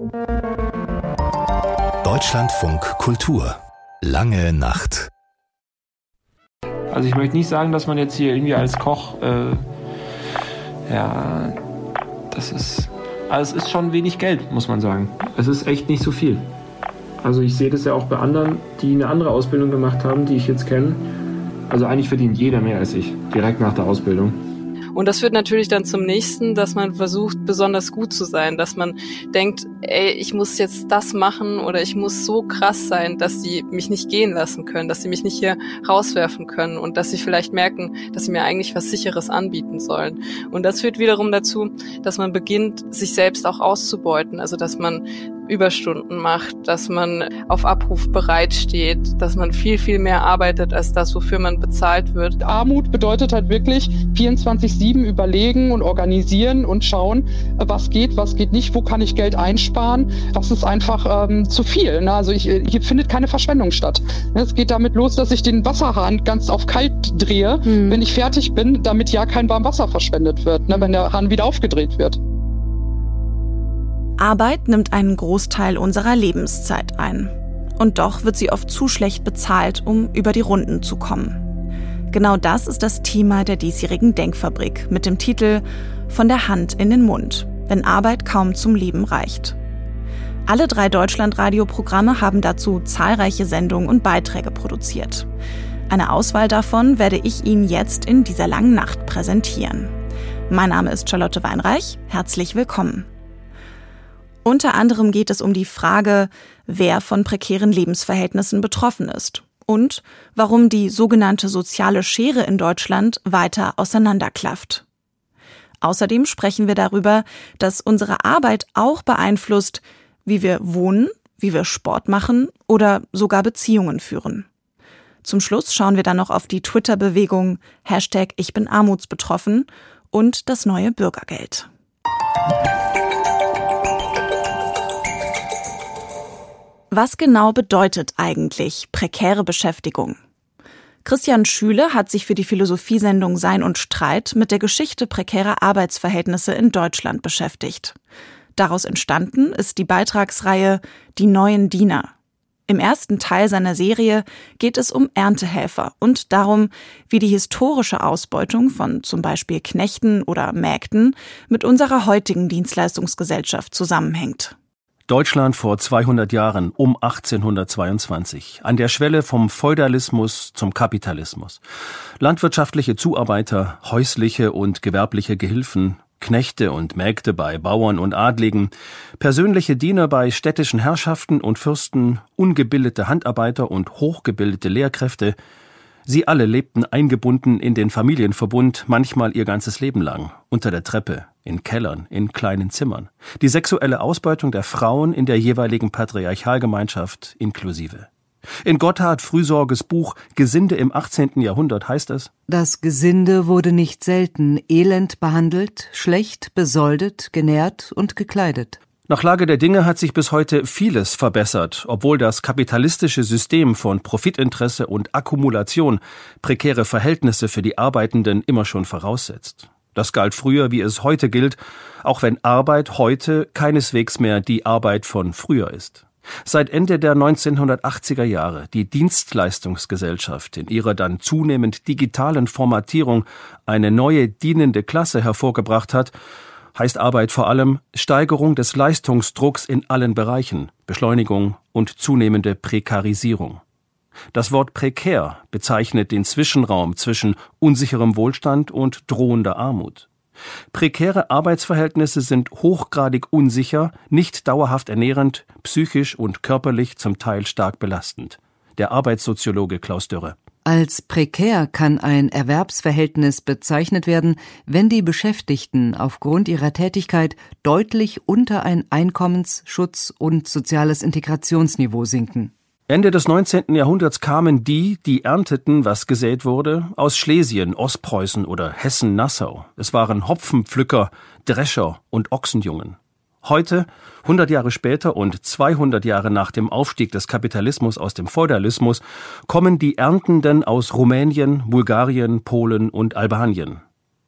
Deutschlandfunk Kultur. Lange Nacht. Also ich möchte nicht sagen, dass man jetzt hier irgendwie als Koch, es ist schon wenig Geld, muss man sagen. Es ist echt nicht so viel. Also ich sehe das ja auch bei anderen, die eine andere Ausbildung gemacht haben, die ich jetzt kenne. Also eigentlich verdient jeder mehr als ich, direkt nach der Ausbildung. Und das führt natürlich dann zum nächsten, dass man versucht, besonders gut zu sein, dass man denkt, ich muss jetzt das machen oder ich muss so krass sein, dass sie mich nicht gehen lassen können, dass sie mich nicht hier rauswerfen können und dass sie vielleicht merken, dass sie mir eigentlich was Sicheres anbieten sollen. Und das führt wiederum dazu, dass man beginnt, sich selbst auch auszubeuten, also dass man Überstunden macht, dass man auf Abruf bereitsteht, dass man viel, viel mehr arbeitet als das, wofür man bezahlt wird. Armut bedeutet halt wirklich 24/7 überlegen und organisieren und schauen, was geht nicht, wo kann ich Geld einsparen. Das ist einfach zu viel. Ne? Also hier findet keine Verschwendung statt. Es geht damit los, dass ich den Wasserhahn ganz auf kalt drehe, wenn ich fertig bin, damit ja kein Warmwasser verschwendet wird, ne? Wenn der Hahn wieder aufgedreht wird. Arbeit nimmt einen Großteil unserer Lebenszeit ein. Und doch wird sie oft zu schlecht bezahlt, um über die Runden zu kommen. Genau das ist das Thema der diesjährigen Denkfabrik mit dem Titel »Von der Hand in den Mund – wenn Arbeit kaum zum Leben reicht«. Alle 3 Deutschlandradio-Programme haben dazu zahlreiche Sendungen und Beiträge produziert. Eine Auswahl davon werde ich Ihnen jetzt in dieser langen Nacht präsentieren. Mein Name ist Charlotte Weinreich. Herzlich willkommen. Unter anderem geht es um die Frage, wer von prekären Lebensverhältnissen betroffen ist und warum die sogenannte soziale Schere in Deutschland weiter auseinanderklafft. Außerdem sprechen wir darüber, dass unsere Arbeit auch beeinflusst, wie wir wohnen, wie wir Sport machen oder sogar Beziehungen führen. Zum Schluss schauen wir dann noch auf die Twitter-Bewegung #IchBinArmutsbetroffen und das neue Bürgergeld. Was genau bedeutet eigentlich prekäre Beschäftigung? Christian Schüle hat sich für die Philosophiesendung Sein und Streit mit der Geschichte prekärer Arbeitsverhältnisse in Deutschland beschäftigt. Daraus entstanden ist die Beitragsreihe »Die neuen Diener«. Im ersten Teil seiner Serie geht es um Erntehelfer und darum, wie die historische Ausbeutung von zum Beispiel Knechten oder Mägden mit unserer heutigen Dienstleistungsgesellschaft zusammenhängt. Deutschland vor 200 Jahren, um 1822, an der Schwelle vom Feudalismus zum Kapitalismus. Landwirtschaftliche Zuarbeiter, häusliche und gewerbliche Gehilfen, Knechte und Mägde bei Bauern und Adligen, persönliche Diener bei städtischen Herrschaften und Fürsten, ungebildete Handarbeiter und hochgebildete Lehrkräfte. Sie alle lebten eingebunden in den Familienverbund, manchmal ihr ganzes Leben lang, unter der Treppe, in Kellern, in kleinen Zimmern. Die sexuelle Ausbeutung der Frauen in der jeweiligen Patriarchalgemeinschaft inklusive. In Gotthard Frühsorges Buch »Gesinde im 18. Jahrhundert« heißt es: Das Gesinde wurde nicht selten elend behandelt, schlecht besoldet, genährt und gekleidet. Nach Lage der Dinge hat sich bis heute vieles verbessert, obwohl das kapitalistische System von Profitinteresse und Akkumulation prekäre Verhältnisse für die Arbeitenden immer schon voraussetzt. Das galt früher, wie es heute gilt, auch wenn Arbeit heute keineswegs mehr die Arbeit von früher ist. Seit Ende der 1980er Jahre die Dienstleistungsgesellschaft in ihrer dann zunehmend digitalen Formatierung eine neue dienende Klasse hervorgebracht hat, heißt Arbeit vor allem Steigerung des Leistungsdrucks in allen Bereichen, Beschleunigung und zunehmende Prekarisierung. Das Wort prekär bezeichnet den Zwischenraum zwischen unsicherem Wohlstand und drohender Armut. Prekäre Arbeitsverhältnisse sind hochgradig unsicher, nicht dauerhaft ernährend, psychisch und körperlich zum Teil stark belastend. Der Arbeitssoziologe Klaus Dörre. Als prekär kann ein Erwerbsverhältnis bezeichnet werden, wenn die Beschäftigten aufgrund ihrer Tätigkeit deutlich unter ein Einkommens-, Schutz- und soziales Integrationsniveau sinken. Ende des 19. Jahrhunderts kamen die ernteten, was gesät wurde, aus Schlesien, Ostpreußen oder Hessen-Nassau. Es waren Hopfenpflücker, Drescher und Ochsenjungen. Heute, 100 Jahre später und 200 Jahre nach dem Aufstieg des Kapitalismus aus dem Feudalismus, kommen die Erntenden aus Rumänien, Bulgarien, Polen und Albanien.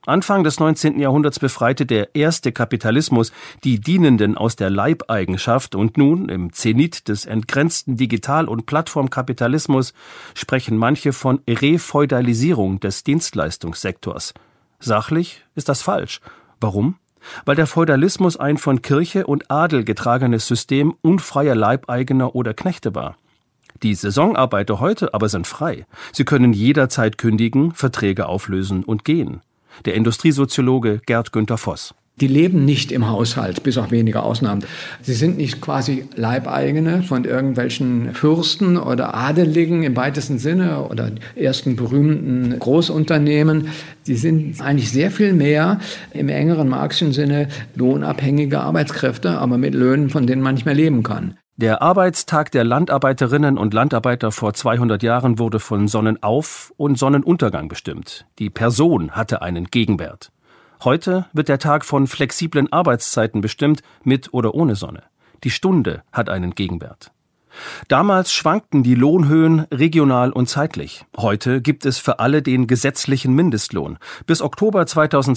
Anfang des 19. Jahrhunderts befreite der erste Kapitalismus die Dienenden aus der Leibeigenschaft und nun, im Zenit des entgrenzten Digital- und Plattformkapitalismus, sprechen manche von Refeudalisierung des Dienstleistungssektors. Sachlich ist das falsch. Warum? Weil der Feudalismus ein von Kirche und Adel getragenes System unfreier Leibeigener oder Knechte war. Die Saisonarbeiter heute aber sind frei. Sie können jederzeit kündigen, Verträge auflösen und gehen. Der Industriesoziologe Gerd Günther Voss. Die leben nicht im Haushalt, bis auf wenige Ausnahmen. Sie sind nicht quasi Leibeigene von irgendwelchen Fürsten oder Adeligen im weitesten Sinne oder ersten berühmten Großunternehmen. Sie sind eigentlich sehr viel mehr im engeren Marxischen Sinne lohnabhängige Arbeitskräfte, aber mit Löhnen, von denen man nicht mehr leben kann. Der Arbeitstag der Landarbeiterinnen und Landarbeiter vor 200 Jahren wurde von Sonnenauf- und Sonnenuntergang bestimmt. Die Person hatte einen Gegenwert. Heute wird der Tag von flexiblen Arbeitszeiten bestimmt, mit oder ohne Sonne. Die Stunde hat einen Gegenwert. Damals schwankten die Lohnhöhen regional und zeitlich. Heute gibt es für alle den gesetzlichen Mindestlohn. Bis Oktober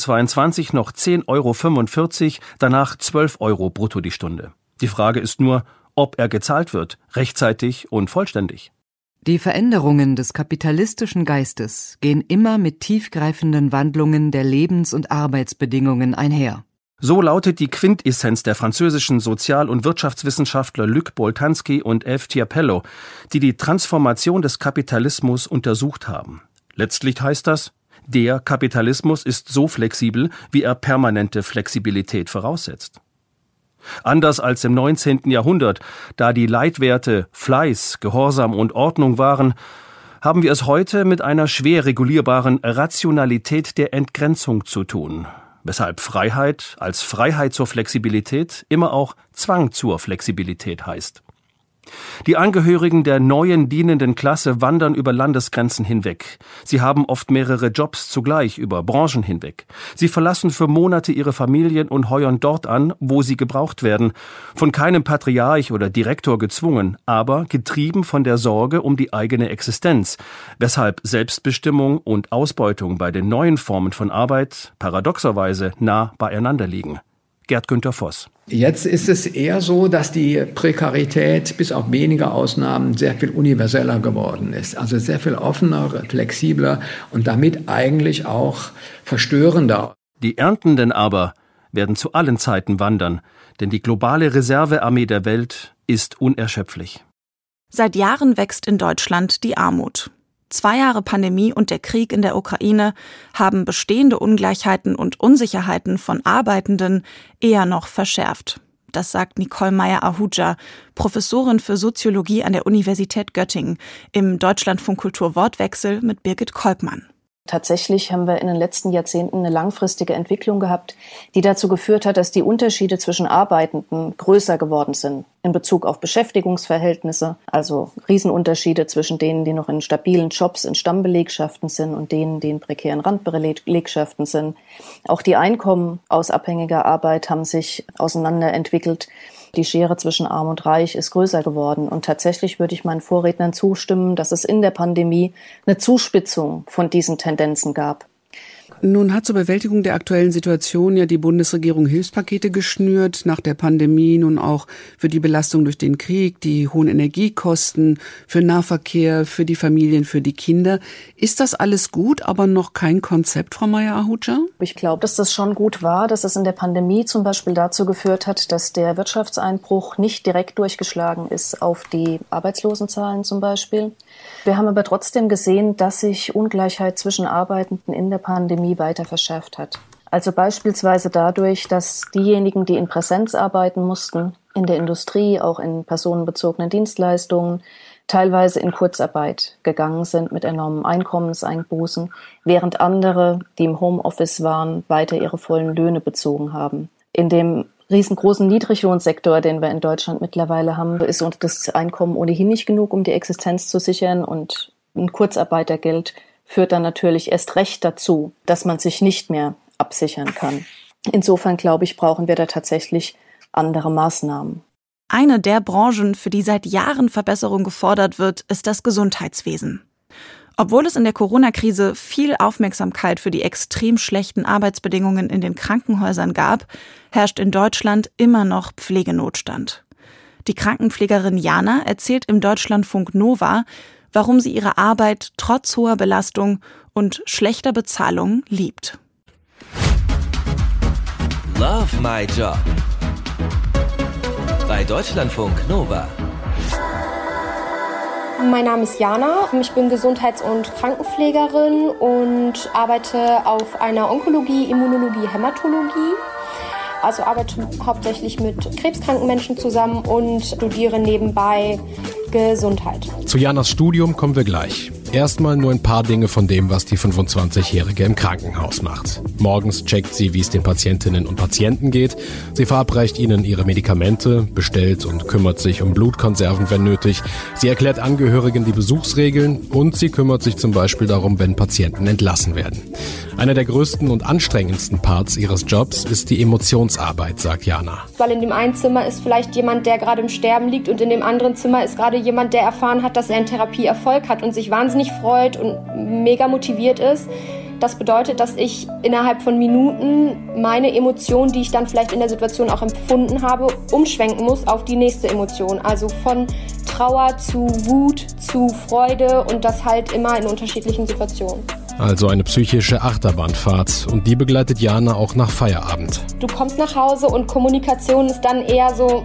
2022 noch 10,45 €, danach 12 € brutto die Stunde. Die Frage ist nur, ob er gezahlt wird, rechtzeitig und vollständig. Die Veränderungen des kapitalistischen Geistes gehen immer mit tiefgreifenden Wandlungen der Lebens- und Arbeitsbedingungen einher. So lautet die Quintessenz der französischen Sozial- und Wirtschaftswissenschaftler Luc Boltanski und Eve Tiapello, die die Transformation des Kapitalismus untersucht haben. Letztlich heißt das, der Kapitalismus ist so flexibel, wie er permanente Flexibilität voraussetzt. Anders als im 19. Jahrhundert, da die Leitwerte Fleiß, Gehorsam und Ordnung waren, haben wir es heute mit einer schwer regulierbaren Rationalität der Entgrenzung zu tun, weshalb Freiheit als Freiheit zur Flexibilität immer auch Zwang zur Flexibilität heißt. Die Angehörigen der neuen dienenden Klasse wandern über Landesgrenzen hinweg. Sie haben oft mehrere Jobs zugleich über Branchen hinweg. Sie verlassen für Monate ihre Familien und heuern dort an, wo sie gebraucht werden. Von keinem Patriarch oder Direktor gezwungen, aber getrieben von der Sorge um die eigene Existenz, weshalb Selbstbestimmung und Ausbeutung bei den neuen Formen von Arbeit paradoxerweise nah beieinander liegen. Gerd Günther Voss. Jetzt ist es eher so, dass die Prekarität bis auf wenige Ausnahmen sehr viel universeller geworden ist. Also sehr viel offener, flexibler und damit eigentlich auch verstörender. Die Erntenden aber werden zu allen Zeiten wandern, denn die globale Reservearmee der Welt ist unerschöpflich. Seit Jahren wächst in Deutschland die Armut. 2 Jahre Pandemie und der Krieg in der Ukraine haben bestehende Ungleichheiten und Unsicherheiten von Arbeitenden eher noch verschärft. Das sagt Nicole Meyer-Ahuja, Professorin für Soziologie an der Universität Göttingen, im Deutschlandfunk Kultur Wortwechsel mit Birgit Kolkmann. Tatsächlich haben wir in den letzten Jahrzehnten eine langfristige Entwicklung gehabt, die dazu geführt hat, dass die Unterschiede zwischen Arbeitenden größer geworden sind in Bezug auf Beschäftigungsverhältnisse, also Riesenunterschiede zwischen denen, die noch in stabilen Jobs in Stammbelegschaften sind und denen, die in prekären Randbelegschaften sind. Auch die Einkommen aus abhängiger Arbeit haben sich auseinanderentwickelt. Die Schere zwischen Arm und Reich ist größer geworden. Und tatsächlich würde ich meinen Vorrednern zustimmen, dass es in der Pandemie eine Zuspitzung von diesen Tendenzen gab. Nun hat zur Bewältigung der aktuellen Situation ja die Bundesregierung Hilfspakete geschnürt, nach der Pandemie nun auch für die Belastung durch den Krieg, die hohen Energiekosten, für Nahverkehr, für die Familien, für die Kinder. Ist das alles gut, aber noch kein Konzept, Frau Meyer-Ahuja? Ich glaube, dass das schon gut war, dass es in der Pandemie zum Beispiel dazu geführt hat, dass der Wirtschaftseinbruch nicht direkt durchgeschlagen ist auf die Arbeitslosenzahlen zum Beispiel. Wir haben aber trotzdem gesehen, dass sich Ungleichheit zwischen Arbeitenden in der Pandemie weiter verschärft hat. Also beispielsweise dadurch, dass diejenigen, die in Präsenz arbeiten mussten, in der Industrie, auch in personenbezogenen Dienstleistungen, teilweise in Kurzarbeit gegangen sind mit enormen Einkommenseinbußen, während andere, die im Homeoffice waren, weiter ihre vollen Löhne bezogen haben. In dem riesengroßen Niedriglohnsektor, den wir in Deutschland mittlerweile haben, ist uns das Einkommen ohnehin nicht genug, um die Existenz zu sichern, und ein Kurzarbeitergeld führt dann natürlich erst recht dazu, dass man sich nicht mehr absichern kann. Insofern, glaube ich, brauchen wir da tatsächlich andere Maßnahmen. Eine der Branchen, für die seit Jahren Verbesserung gefordert wird, ist das Gesundheitswesen. Obwohl es in der Corona-Krise viel Aufmerksamkeit für die extrem schlechten Arbeitsbedingungen in den Krankenhäusern gab, herrscht in Deutschland immer noch Pflegenotstand. Die Krankenpflegerin Jana erzählt im Deutschlandfunk Nova, warum sie ihre Arbeit trotz hoher Belastung und schlechter Bezahlung liebt. Love my job. Bei Deutschlandfunk Nova. Mein Name ist Jana, ich bin Gesundheits- und Krankenpflegerin und arbeite auf einer Onkologie, Immunologie, Hämatologie. Also arbeite hauptsächlich mit krebskranken Menschen zusammen und studiere nebenbei Gesundheit. Zu Janas Studium kommen wir gleich. Erstmal nur ein paar Dinge von dem, was die 25-Jährige im Krankenhaus macht. Morgens checkt sie, wie es den Patientinnen und Patienten geht. Sie verabreicht ihnen ihre Medikamente, bestellt und kümmert sich um Blutkonserven, wenn nötig. Sie erklärt Angehörigen die Besuchsregeln und sie kümmert sich zum Beispiel darum, wenn Patienten entlassen werden. Einer der größten und anstrengendsten Parts ihres Jobs ist die Emotionsarbeit, sagt Jana. Weil in dem einen Zimmer ist vielleicht jemand, der gerade im Sterben liegt und in dem anderen Zimmer ist gerade jemand, der erfahren hat, dass er in Therapie Erfolg hat und sich wahnsinnig freut und mega motiviert ist. Das bedeutet, dass ich innerhalb von Minuten meine Emotion, die ich dann vielleicht in der Situation auch empfunden habe, umschwenken muss auf die nächste Emotion. Also von Trauer zu Wut zu Freude und das halt immer in unterschiedlichen Situationen. Also eine psychische Achterbahnfahrt und die begleitet Jana auch nach Feierabend. Du kommst nach Hause und Kommunikation ist dann eher so,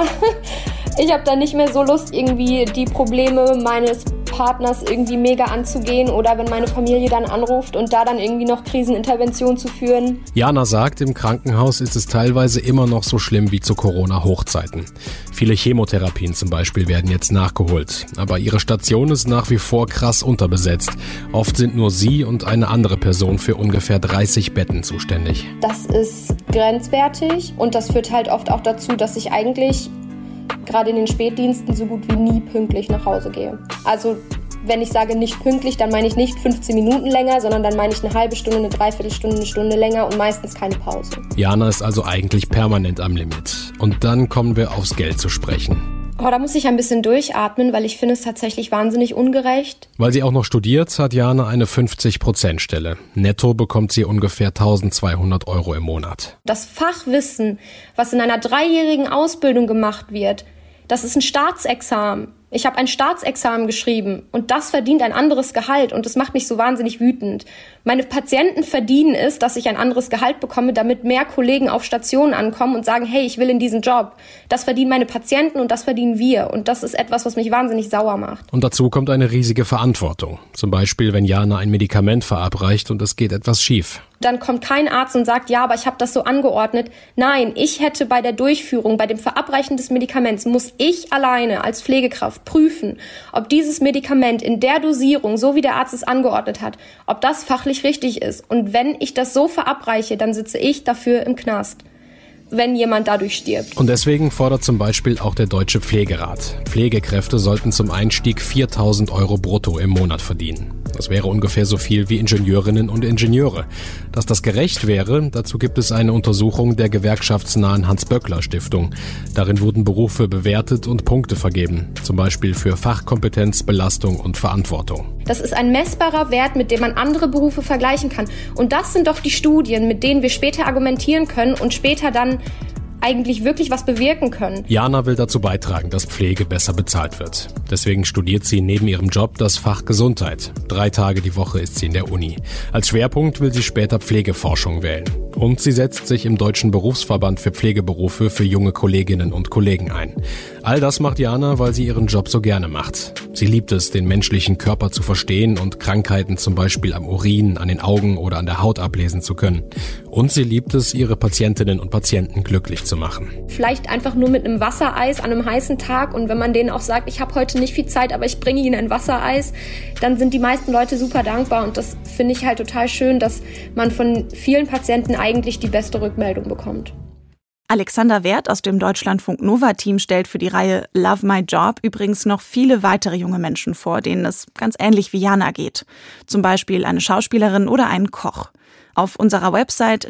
ich habe da nicht mehr so Lust, irgendwie die Probleme meines Partners irgendwie mega anzugehen oder wenn meine Familie dann anruft und da dann irgendwie noch Krisenintervention zu führen. Jana sagt, im Krankenhaus ist es teilweise immer noch so schlimm wie zu Corona-Hochzeiten. Viele Chemotherapien zum Beispiel werden jetzt nachgeholt. Aber ihre Station ist nach wie vor krass unterbesetzt. Oft sind nur sie und eine andere Person für ungefähr 30 Betten zuständig. Das ist grenzwertig und das führt halt oft auch dazu, dass ich eigentlich gerade in den Spätdiensten so gut wie nie pünktlich nach Hause gehe. Also wenn ich sage nicht pünktlich, dann meine ich nicht 15 Minuten länger, sondern dann meine ich eine halbe Stunde, eine Dreiviertelstunde, eine Stunde länger und meistens keine Pause. Jana ist also eigentlich permanent am Limit. Und dann kommen wir aufs Geld zu sprechen. Da muss ich ein bisschen durchatmen, weil ich finde es tatsächlich wahnsinnig ungerecht. Weil sie auch noch studiert, hat Jana eine 50%-Stelle. Netto bekommt sie ungefähr 1.200 € im Monat. Das Fachwissen, was in einer 3-jährigen Ausbildung gemacht wird, das ist ein Staatsexamen. Ich habe ein Staatsexamen geschrieben und das verdient ein anderes Gehalt und das macht mich so wahnsinnig wütend. Meine Patienten verdienen es, dass ich ein anderes Gehalt bekomme, damit mehr Kollegen auf Stationen ankommen und sagen, hey, ich will in diesen Job. Das verdienen meine Patienten und das verdienen wir und das ist etwas, was mich wahnsinnig sauer macht. Und dazu kommt eine riesige Verantwortung. Zum Beispiel, wenn Jana ein Medikament verabreicht und es geht etwas schief. Dann kommt kein Arzt und sagt, ja, aber ich habe das so angeordnet. Nein, ich hätte bei der Durchführung, bei dem Verabreichen des Medikaments, muss ich alleine als Pflegekraft prüfen, ob dieses Medikament in der Dosierung, so wie der Arzt es angeordnet hat, ob das fachlich richtig ist. Und wenn ich das so verabreiche, dann sitze ich dafür im Knast, wenn jemand dadurch stirbt. Und deswegen fordert zum Beispiel auch der Deutsche Pflegerat. Pflegekräfte sollten zum Einstieg 4.000 € brutto im Monat verdienen. Das wäre ungefähr so viel wie Ingenieurinnen und Ingenieure. Dass das gerecht wäre, dazu gibt es eine Untersuchung der gewerkschaftsnahen Hans-Böckler-Stiftung. Darin wurden Berufe bewertet und Punkte vergeben. Zum Beispiel für Fachkompetenz, Belastung und Verantwortung. Das ist ein messbarer Wert, mit dem man andere Berufe vergleichen kann. Und das sind doch die Studien, mit denen wir später argumentieren können und später dann eigentlich wirklich was bewirken können. Jana will dazu beitragen, dass Pflege besser bezahlt wird. Deswegen studiert sie neben ihrem Job das Fach Gesundheit. 3 Tage die Woche ist sie in der Uni. Als Schwerpunkt will sie später Pflegeforschung wählen. Und sie setzt sich im Deutschen Berufsverband für Pflegeberufe für junge Kolleginnen und Kollegen ein. All das macht Jana, weil sie ihren Job so gerne macht. Sie liebt es, den menschlichen Körper zu verstehen und Krankheiten zum Beispiel am Urin, an den Augen oder an der Haut ablesen zu können. Und sie liebt es, ihre Patientinnen und Patienten glücklich zu machen. Vielleicht einfach nur mit einem Wassereis an einem heißen Tag und wenn man denen auch sagt, ich habe heute nicht viel Zeit, aber ich bringe ihnen ein Wassereis, dann sind die meisten Leute super dankbar und das finde ich halt total schön, dass man von vielen Patienten eigentlich die beste Rückmeldung bekommt. Alexander Werth aus dem Deutschlandfunk Nova-Team stellt für die Reihe Love My Job übrigens noch viele weitere junge Menschen vor, denen es ganz ähnlich wie Jana geht. Zum Beispiel eine Schauspielerin oder einen Koch. Auf unserer Website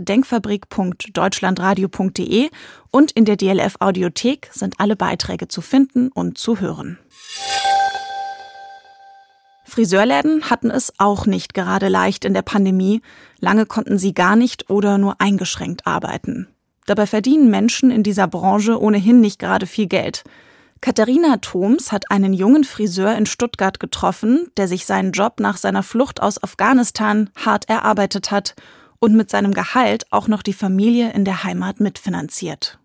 denkfabrik.deutschlandradio.de und in der DLF Audiothek sind alle Beiträge zu finden und zu hören. Friseurläden hatten es auch nicht gerade leicht in der Pandemie. Lange konnten sie gar nicht oder nur eingeschränkt arbeiten. Dabei verdienen Menschen in dieser Branche ohnehin nicht gerade viel Geld. Katharina Thoms hat einen jungen Friseur in Stuttgart getroffen, der sich seinen Job nach seiner Flucht aus Afghanistan hart erarbeitet hat und mit seinem Gehalt auch noch die Familie in der Heimat mitfinanziert.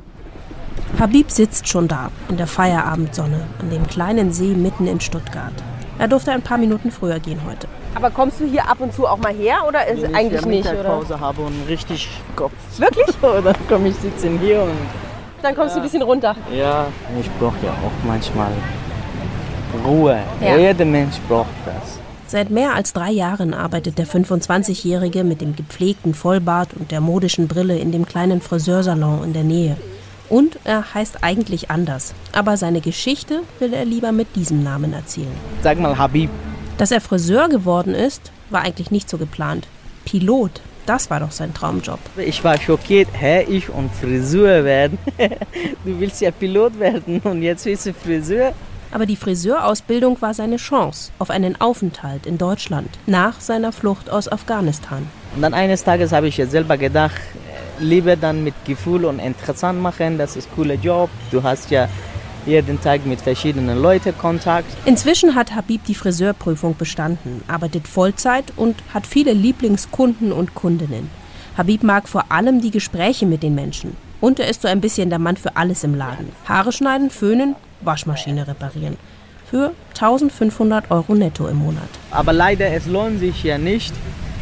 Habib sitzt schon da, in der Feierabendsonne, an dem kleinen See mitten in Stuttgart. Er durfte ein paar Minuten früher gehen heute. Aber kommst du hier ab und zu auch mal her oder ist wenn eigentlich ich nicht? Wenn ich Pause habe und richtig Kopf. Wirklich? Dann komme ich sitzen hier und... Dann kommst du ein bisschen runter. Ja, ich brauche ja auch manchmal Ruhe. Ja. Jeder Mensch braucht das. Seit mehr als 3 Jahren arbeitet der 25-Jährige mit dem gepflegten Vollbart und der modischen Brille in dem kleinen Friseursalon in der Nähe. Und er heißt eigentlich anders. Aber seine Geschichte will er lieber mit diesem Namen erzählen. Sag mal Habib. Dass er Friseur geworden ist, war eigentlich nicht so geplant. Pilot, das war doch sein Traumjob. Ich war schockiert, ich und Friseur werden. Du willst ja Pilot werden und jetzt bist du Friseur. Aber die Friseurausbildung war seine Chance auf einen Aufenthalt in Deutschland nach seiner Flucht aus Afghanistan. Und dann eines Tages habe ich ja selber gedacht, lieber dann mit Gefühl und interessant machen, das ist ein cooler Job. Du hast ja jeden Tag mit verschiedenen Leuten Kontakt. Inzwischen hat Habib die Friseurprüfung bestanden, arbeitet Vollzeit und hat viele Lieblingskunden und Kundinnen. Habib mag vor allem die Gespräche mit den Menschen. Und er ist so ein bisschen der Mann für alles im Laden. Haare schneiden, föhnen, Waschmaschine reparieren. Für 1.500 € netto im Monat. Aber leider, es lohnt sich ja nicht,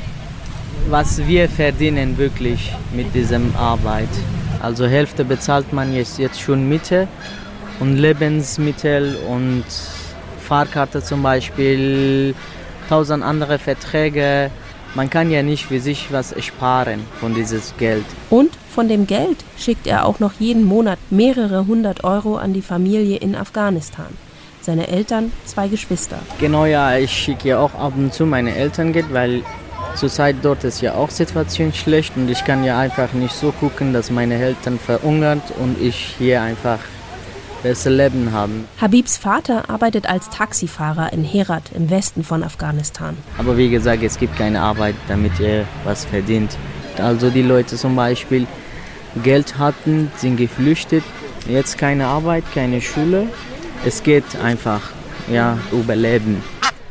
was wir verdienen wirklich mit dieser Arbeit. Also Hälfte bezahlt man jetzt schon Miete und Lebensmittel und Fahrkarte zum Beispiel, 1000 andere Verträge. Man kann ja nicht für sich was sparen von dieses Geld. Und von dem Geld schickt er auch noch jeden Monat mehrere 100 € an die Familie in Afghanistan. Seine Eltern, 2 Geschwister. Genau, ja, ich schicke ja auch ab und zu meine Eltern Geld, weil zurzeit dort ist ja auch Situation schlecht und ich kann ja einfach nicht so gucken, dass meine Eltern verhungern und ich hier einfach besser Leben haben. Habibs Vater arbeitet als Taxifahrer in Herat im Westen von Afghanistan. Aber wie gesagt, es gibt keine Arbeit, damit er was verdient. Also die Leute zum Beispiel Geld hatten, sind geflüchtet, jetzt keine Arbeit, keine Schule. Es geht einfach, ja, überleben.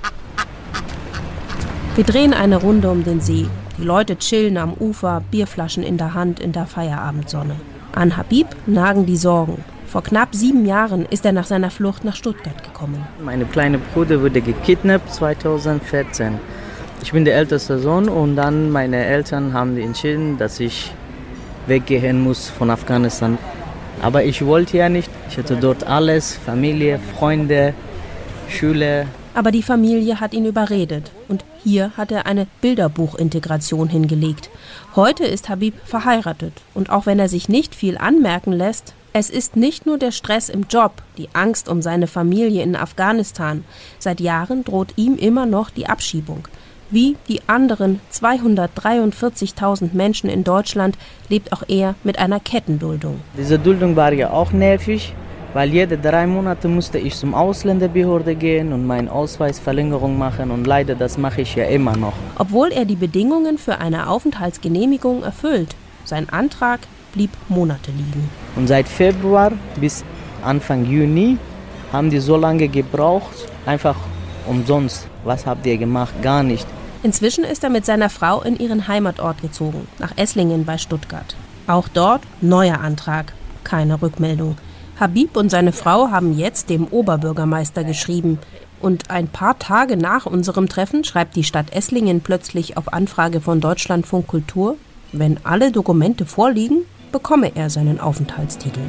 Wir drehen eine Runde um den See. Die Leute chillen am Ufer, Bierflaschen in der Hand in der Feierabendsonne. An Habib nagen die Sorgen. Vor knapp 7 Jahren ist er nach seiner Flucht nach Stuttgart gekommen. Mein kleiner Bruder wurde gekidnappt 2014. Ich bin der älteste Sohn und dann meine Eltern haben entschieden, dass ich weggehen muss von Afghanistan. Aber ich wollte ja nicht. Ich hatte dort alles, Familie, Freunde, Schule. Aber die Familie hat ihn überredet und hier hat er eine Bilderbuchintegration hingelegt. Heute ist Habib verheiratet und auch wenn er sich nicht viel anmerken lässt, es ist nicht nur der Stress im Job, die Angst um seine Familie in Afghanistan. Seit Jahren droht ihm immer noch die Abschiebung. Wie die anderen 243.000 Menschen in Deutschland lebt auch er mit einer Kettenduldung. Diese Duldung war ja auch nervig, weil jede 3 Monate musste ich zum Ausländerbehörde gehen und meinen Ausweisverlängerung machen und leider das mache ich ja immer noch. Obwohl er die Bedingungen für eine Aufenthaltsgenehmigung erfüllt, sein Antrag blieb Monate liegen. Und seit Februar bis Anfang Juni haben die so lange gebraucht, einfach umsonst. Was habt ihr gemacht? Gar nicht. Inzwischen ist er mit seiner Frau in ihren Heimatort gezogen, nach Esslingen bei Stuttgart. Auch dort neuer Antrag, keine Rückmeldung. Habib und seine Frau haben jetzt dem Oberbürgermeister geschrieben. Und ein paar Tage nach unserem Treffen schreibt die Stadt Esslingen plötzlich auf Anfrage von Deutschlandfunk Kultur, wenn alle Dokumente vorliegen, bekomme er seinen Aufenthaltstitel.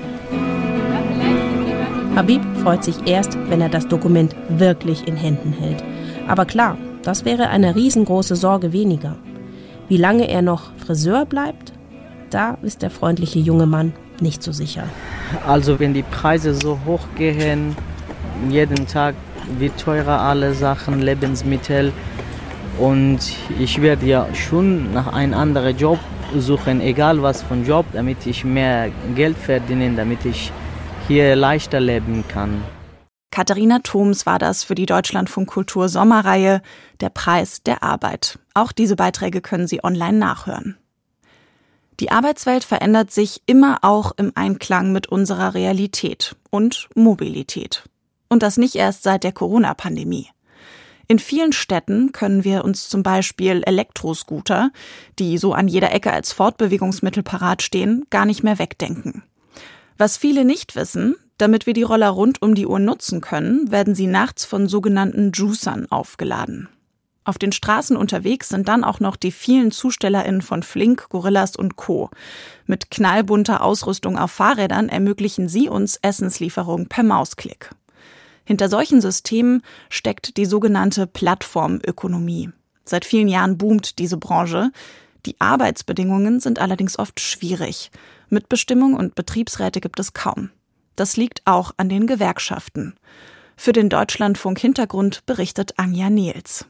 Habib freut sich erst, wenn er das Dokument wirklich in Händen hält. Aber klar, das wäre eine riesengroße Sorge weniger. Wie lange er noch Friseur bleibt, da ist der freundliche junge Mann nicht so sicher. Also wenn die Preise so hoch gehen, jeden Tag wird teurer alle Sachen, Lebensmittel. Und ich werde ja schon nach einem anderen Job suchen, egal was für ein Job, damit ich mehr Geld verdiene, damit ich hier leichter leben kann. Katharina Thoms war das für die Deutschlandfunk Kultur Sommerreihe Der Preis der Arbeit. Auch diese Beiträge können Sie online nachhören. Die Arbeitswelt verändert sich immer auch im Einklang mit unserer Realität und Mobilität. Und das nicht erst seit der Corona-Pandemie. In vielen Städten können wir uns zum Beispiel Elektroscooter, die so an jeder Ecke als Fortbewegungsmittel parat stehen, gar nicht mehr wegdenken. Was viele nicht wissen: Damit wir die Roller rund um die Uhr nutzen können, werden sie nachts von sogenannten Juicern aufgeladen. Auf den Straßen unterwegs sind dann auch noch die vielen ZustellerInnen von Flink, Gorillas und Co. Mit knallbunter Ausrüstung auf Fahrrädern ermöglichen sie uns Essenslieferung per Mausklick. Hinter solchen Systemen steckt die sogenannte Plattformökonomie. Seit vielen Jahren boomt diese Branche. Die Arbeitsbedingungen sind allerdings oft schwierig. Mitbestimmung und Betriebsräte gibt es kaum. Das liegt auch an den Gewerkschaften. Für den Deutschlandfunk Hintergrund berichtet Anja Nils.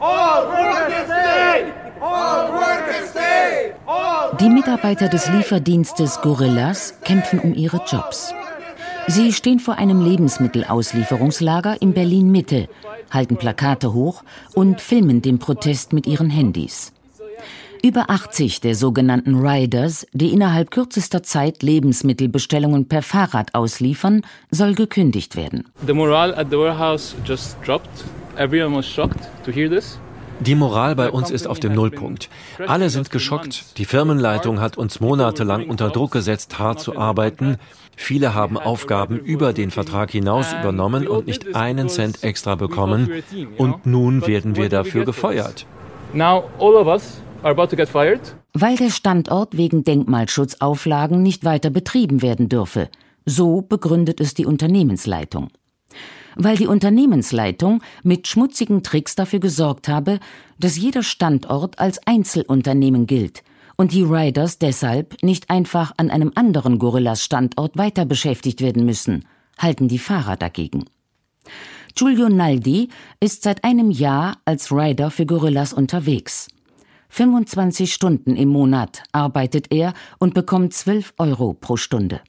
Die Mitarbeiter des Lieferdienstes Gorillas kämpfen um ihre Jobs. Sie stehen vor einem Lebensmittelauslieferungslager in Berlin-Mitte, halten Plakate hoch und filmen den Protest mit ihren Handys. Über 80 der sogenannten Riders, die innerhalb kürzester Zeit Lebensmittelbestellungen per Fahrrad ausliefern, soll gekündigt werden. The morale at the warehouse just dropped. Everyone was shocked to hear this. Die Moral bei uns ist auf dem Nullpunkt. Alle sind geschockt. Die Firmenleitung hat uns monatelang unter Druck gesetzt, hart zu arbeiten. Viele haben Aufgaben über den Vertrag hinaus übernommen und nicht einen Cent extra bekommen. Und nun werden wir dafür gefeuert. Now all of us are about to get fired. Weil der Standort wegen Denkmalschutzauflagen nicht weiter betrieben werden dürfe. So begründet es die Unternehmensleitung. Weil die Unternehmensleitung mit schmutzigen Tricks dafür gesorgt habe, dass jeder Standort als Einzelunternehmen gilt und die Riders deshalb nicht einfach an einem anderen Gorillas-Standort weiter beschäftigt werden müssen, halten die Fahrer dagegen. Giulio Naldi ist seit einem Jahr als Rider für Gorillas unterwegs. 25 Stunden im Monat arbeitet er und bekommt 12 € pro Stunde.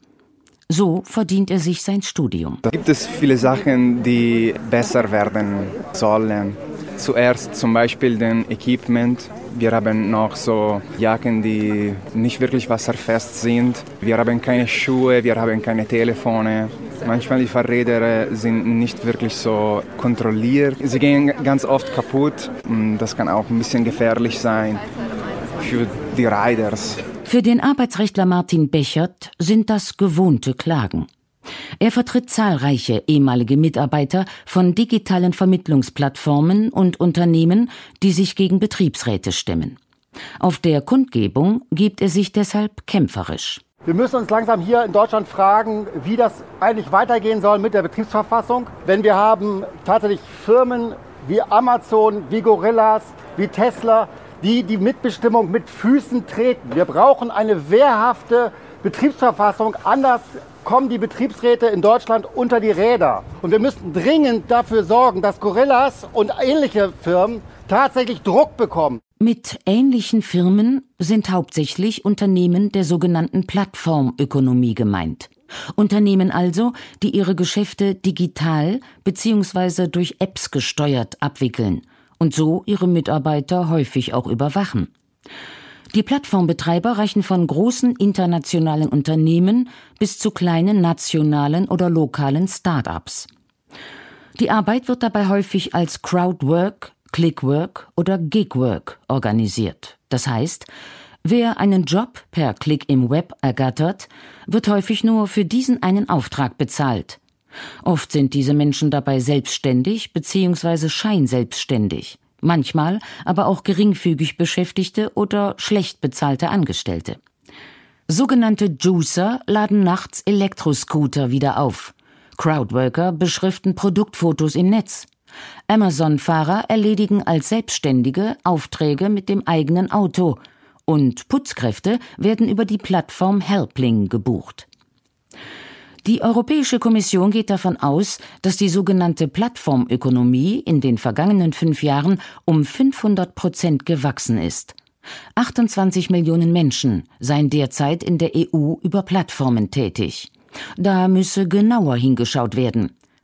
So verdient er sich sein Studium. Da gibt es viele Sachen, die besser werden sollen. Zuerst zum Beispiel den Equipment. Wir haben noch so Jacken, die nicht wirklich wasserfest sind. Wir haben keine Schuhe, wir haben keine Telefone. Manchmal die Fahrräder sind nicht wirklich so kontrolliert. Sie gehen ganz oft kaputt. Das kann auch ein bisschen gefährlich sein für die Riders. Für den Arbeitsrechtler Martin Bechert sind das gewohnte Klagen. Er vertritt zahlreiche ehemalige Mitarbeiter von digitalen Vermittlungsplattformen und Unternehmen, die sich gegen Betriebsräte stemmen. Auf der Kundgebung gibt er sich deshalb kämpferisch. Wir müssen uns langsam hier in Deutschland fragen, wie das eigentlich weitergehen soll mit der Betriebsverfassung. Wenn wir haben tatsächlich Firmen wie Amazon, wie Gorillas, wie Tesla, die die Mitbestimmung mit Füßen treten. Wir brauchen eine wehrhafte Betriebsverfassung, anders kommen die Betriebsräte in Deutschland unter die Räder. Und wir müssen dringend dafür sorgen, dass Gorillas und ähnliche Firmen tatsächlich Druck bekommen. Mit ähnlichen Firmen sind hauptsächlich Unternehmen der sogenannten Plattformökonomie gemeint. Unternehmen also, die ihre Geschäfte digital bzw. durch Apps gesteuert abwickeln und so ihre Mitarbeiter häufig auch überwachen. Die Plattformbetreiber reichen von großen internationalen Unternehmen bis zu kleinen nationalen oder lokalen Start-ups. Die Arbeit wird dabei häufig als Crowdwork, Clickwork oder Gigwork organisiert. Das heißt, wer einen Job per Klick im Web ergattert, wird häufig nur für diesen einen Auftrag bezahlt. Oft sind diese Menschen dabei selbstständig bzw. scheinselbstständig, manchmal aber auch geringfügig Beschäftigte oder schlecht bezahlte Angestellte. Sogenannte Juicer laden nachts Elektroscooter wieder auf. Crowdworker beschriften Produktfotos im Netz. Amazon-Fahrer erledigen als Selbstständige Aufträge mit dem eigenen Auto und Putzkräfte werden über die Plattform Helpling gebucht. Die Europäische Kommission geht davon aus, dass die sogenannte Plattformökonomie in den vergangenen 5 Jahren um 500% gewachsen ist. 28 Millionen Menschen seien derzeit in der EU über Plattformen tätig. Da müsse genauer hingeschaut werden.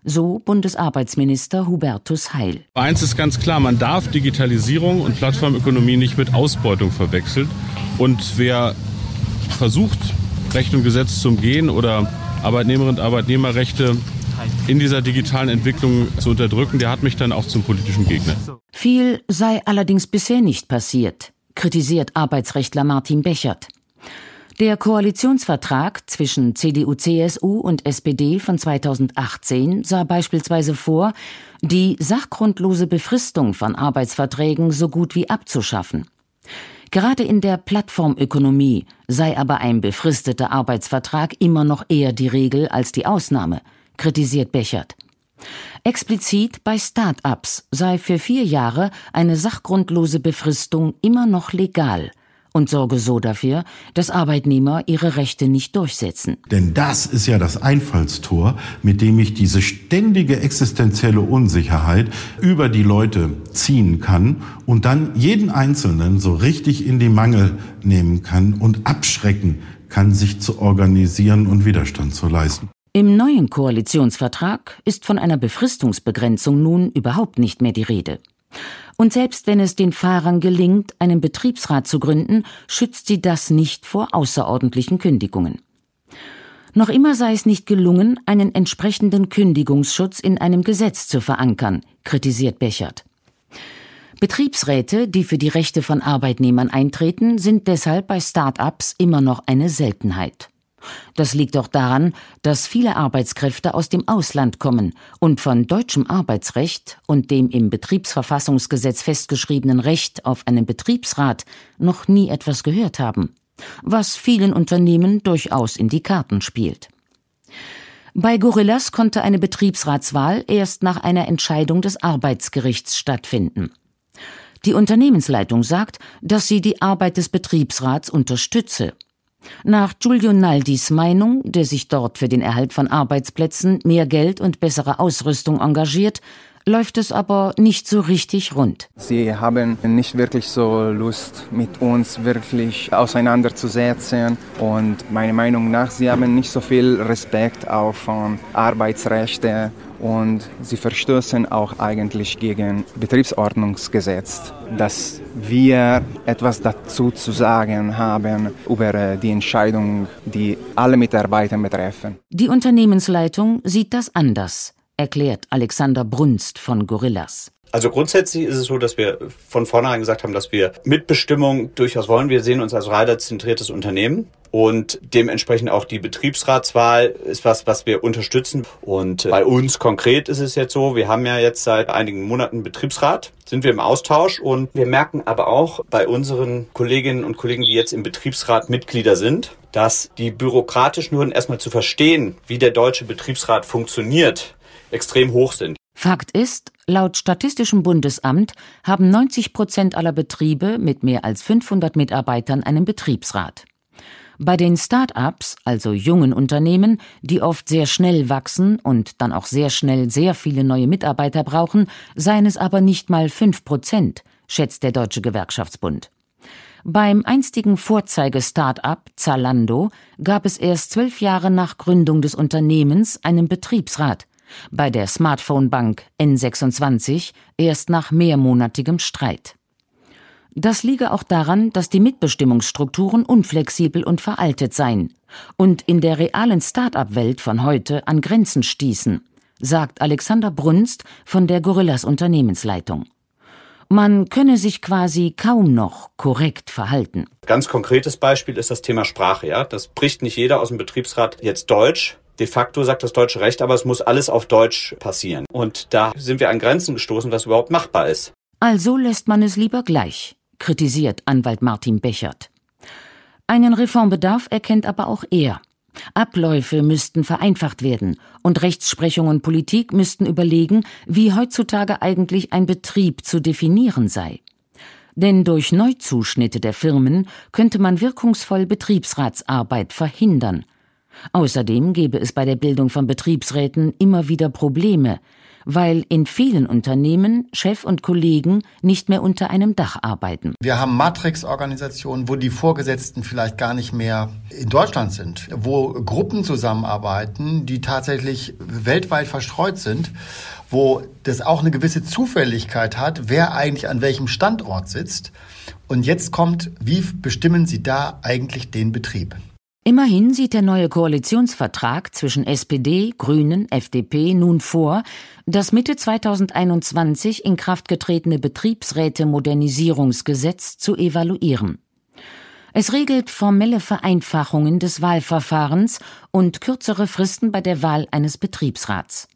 So Bundesarbeitsminister Hubertus Heil. Eins ist ganz klar, man darf Digitalisierung und Plattformökonomie nicht mit Ausbeutung verwechseln. Und wer versucht, Recht und Gesetz zu umgehen oder Arbeitnehmerinnen und Arbeitnehmerrechte in dieser digitalen Entwicklung zu unterdrücken, der hat mich dann auch zum politischen Gegner. Viel sei allerdings bisher nicht passiert, kritisiert Arbeitsrechtler Martin Bechert. Der Koalitionsvertrag zwischen CDU, CSU und SPD von 2018 sah beispielsweise vor, die sachgrundlose Befristung von Arbeitsverträgen so gut wie abzuschaffen. Gerade in der Plattformökonomie sei aber ein befristeter Arbeitsvertrag immer noch eher die Regel als die Ausnahme, kritisiert Bechert. Explizit bei Start-ups sei für 4 Jahre eine sachgrundlose Befristung immer noch legal und sorge so dafür, dass Arbeitnehmer ihre Rechte nicht durchsetzen. Denn das ist ja das Einfallstor, mit dem ich diese ständige existenzielle Unsicherheit über die Leute ziehen kann und dann jeden Einzelnen so richtig in die Mangel nehmen kann und abschrecken kann, sich zu organisieren und Widerstand zu leisten. Im neuen Koalitionsvertrag ist von einer Befristungsbegrenzung nun überhaupt nicht mehr die Rede. Und selbst wenn es den Fahrern gelingt, einen Betriebsrat zu gründen, schützt sie das nicht vor außerordentlichen Kündigungen. Noch immer sei es nicht gelungen, einen entsprechenden Kündigungsschutz in einem Gesetz zu verankern, kritisiert Bechert. Betriebsräte, die für die Rechte von Arbeitnehmern eintreten, sind deshalb bei Start-ups immer noch eine Seltenheit. Das liegt auch daran, dass viele Arbeitskräfte aus dem Ausland kommen und von deutschem Arbeitsrecht und dem im Betriebsverfassungsgesetz festgeschriebenen Recht auf einen Betriebsrat noch nie etwas gehört haben, was vielen Unternehmen durchaus in die Karten spielt. Bei Gorillas konnte eine Betriebsratswahl erst nach einer Entscheidung des Arbeitsgerichts stattfinden. Die Unternehmensleitung sagt, dass sie die Arbeit des Betriebsrats unterstütze. Nach Giulio Naldis Meinung, der sich dort für den Erhalt von Arbeitsplätzen, mehr Geld und bessere Ausrüstung engagiert, läuft es aber nicht so richtig rund. Sie haben nicht wirklich so Lust, mit uns wirklich auseinanderzusetzen. Und meiner Meinung nach, sie haben nicht so viel Respekt auf Arbeitsrechte. Und sie verstößen auch eigentlich gegen Betriebsordnungsgesetz, dass wir etwas dazu zu sagen haben über die Entscheidung, die alle Mitarbeiter betreffen. Die Unternehmensleitung sieht das anders, erklärt Alexander Brunst von Gorillas. Also grundsätzlich ist es so, dass wir von vornherein gesagt haben, dass wir Mitbestimmung durchaus wollen. Wir sehen uns als reiterzentriertes Unternehmen und dementsprechend auch die Betriebsratswahl ist was wir unterstützen. Und bei uns konkret ist es jetzt so, wir haben ja jetzt seit einigen Monaten einen Betriebsrat, sind wir im Austausch und wir merken aber auch bei unseren Kolleginnen und Kollegen, die jetzt im Betriebsrat Mitglieder sind, dass die bürokratischen Hürden erstmal zu verstehen, wie der deutsche Betriebsrat funktioniert, extrem hoch sind. Fakt ist, laut Statistischem Bundesamt haben 90% aller Betriebe mit mehr als 500 Mitarbeitern einen Betriebsrat. Bei den Start-ups, also jungen Unternehmen, die oft sehr schnell wachsen und dann auch sehr schnell sehr viele neue Mitarbeiter brauchen, seien es aber nicht mal 5%, schätzt der Deutsche Gewerkschaftsbund. Beim einstigen Vorzeige-Start-up Zalando gab es erst 12 Jahre nach Gründung des Unternehmens einen Betriebsrat. Bei der Smartphone-Bank N26 erst nach mehrmonatigem Streit. Das liege auch daran, dass die Mitbestimmungsstrukturen unflexibel und veraltet seien und in der realen Start-up-Welt von heute an Grenzen stießen, sagt Alexander Brunst von der Gorillas Unternehmensleitung. Man könne sich quasi kaum noch korrekt verhalten. Ganz konkretes Beispiel ist das Thema Sprache. Ja, das spricht nicht jeder aus dem Betriebsrat jetzt Deutsch. De facto sagt das deutsche Recht, aber es muss alles auf Deutsch passieren. Und da sind wir an Grenzen gestoßen, was überhaupt machbar ist. Also lässt man es lieber gleich, kritisiert Anwalt Martin Bechert. Einen Reformbedarf erkennt aber auch er. Abläufe müssten vereinfacht werden und Rechtsprechung und Politik müssten überlegen, wie heutzutage eigentlich ein Betrieb zu definieren sei. Denn durch Neuzuschnitte der Firmen könnte man wirkungsvoll Betriebsratsarbeit verhindern. Außerdem gäbe es bei der Bildung von Betriebsräten immer wieder Probleme, weil in vielen Unternehmen Chef und Kollegen nicht mehr unter einem Dach arbeiten. Wir haben Matrix-Organisationen, wo die Vorgesetzten vielleicht gar nicht mehr in Deutschland sind, wo Gruppen zusammenarbeiten, die tatsächlich weltweit verstreut sind, wo das auch eine gewisse Zufälligkeit hat, wer eigentlich an welchem Standort sitzt. Und jetzt kommt, wie bestimmen Sie da eigentlich den Betrieb? Immerhin sieht der neue Koalitionsvertrag zwischen SPD, Grünen, FDP nun vor, das Mitte 2021 in Kraft getretene Betriebsräte-Modernisierungsgesetz zu evaluieren. Es regelt formelle Vereinfachungen des Wahlverfahrens und kürzere Fristen bei der Wahl eines Betriebsrats.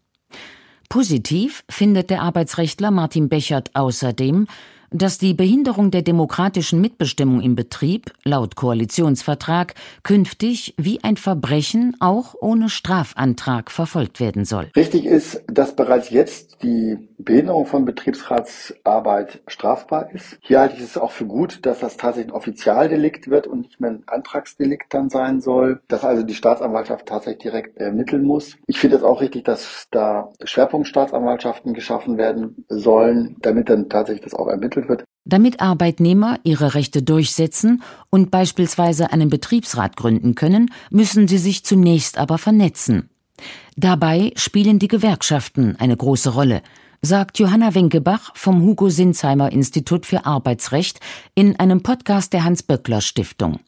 Positiv findet der Arbeitsrechtler Martin Bechert außerdem, dass die Behinderung der demokratischen Mitbestimmung im Betrieb, laut Koalitionsvertrag, künftig wie ein Verbrechen auch ohne Strafantrag verfolgt werden soll. Richtig ist, dass bereits jetzt die Behinderung von Betriebsratsarbeit strafbar ist. Hier halte ich es auch für gut, dass das tatsächlich ein Offizialdelikt wird und nicht mehr ein Antragsdelikt dann sein soll, dass also die Staatsanwaltschaft tatsächlich direkt ermitteln muss. Ich finde es auch richtig, dass da Schwerpunktstaatsanwaltschaften geschaffen werden sollen, damit dann tatsächlich das auch ermittelt wird. Damit Arbeitnehmer ihre Rechte durchsetzen und beispielsweise einen Betriebsrat gründen können, müssen sie sich zunächst aber vernetzen. Dabei spielen die Gewerkschaften eine große Rolle, sagt Johanna Wenkebach vom Hugo-Sinzheimer-Institut für Arbeitsrecht in einem Podcast der Hans-Böckler-Stiftung.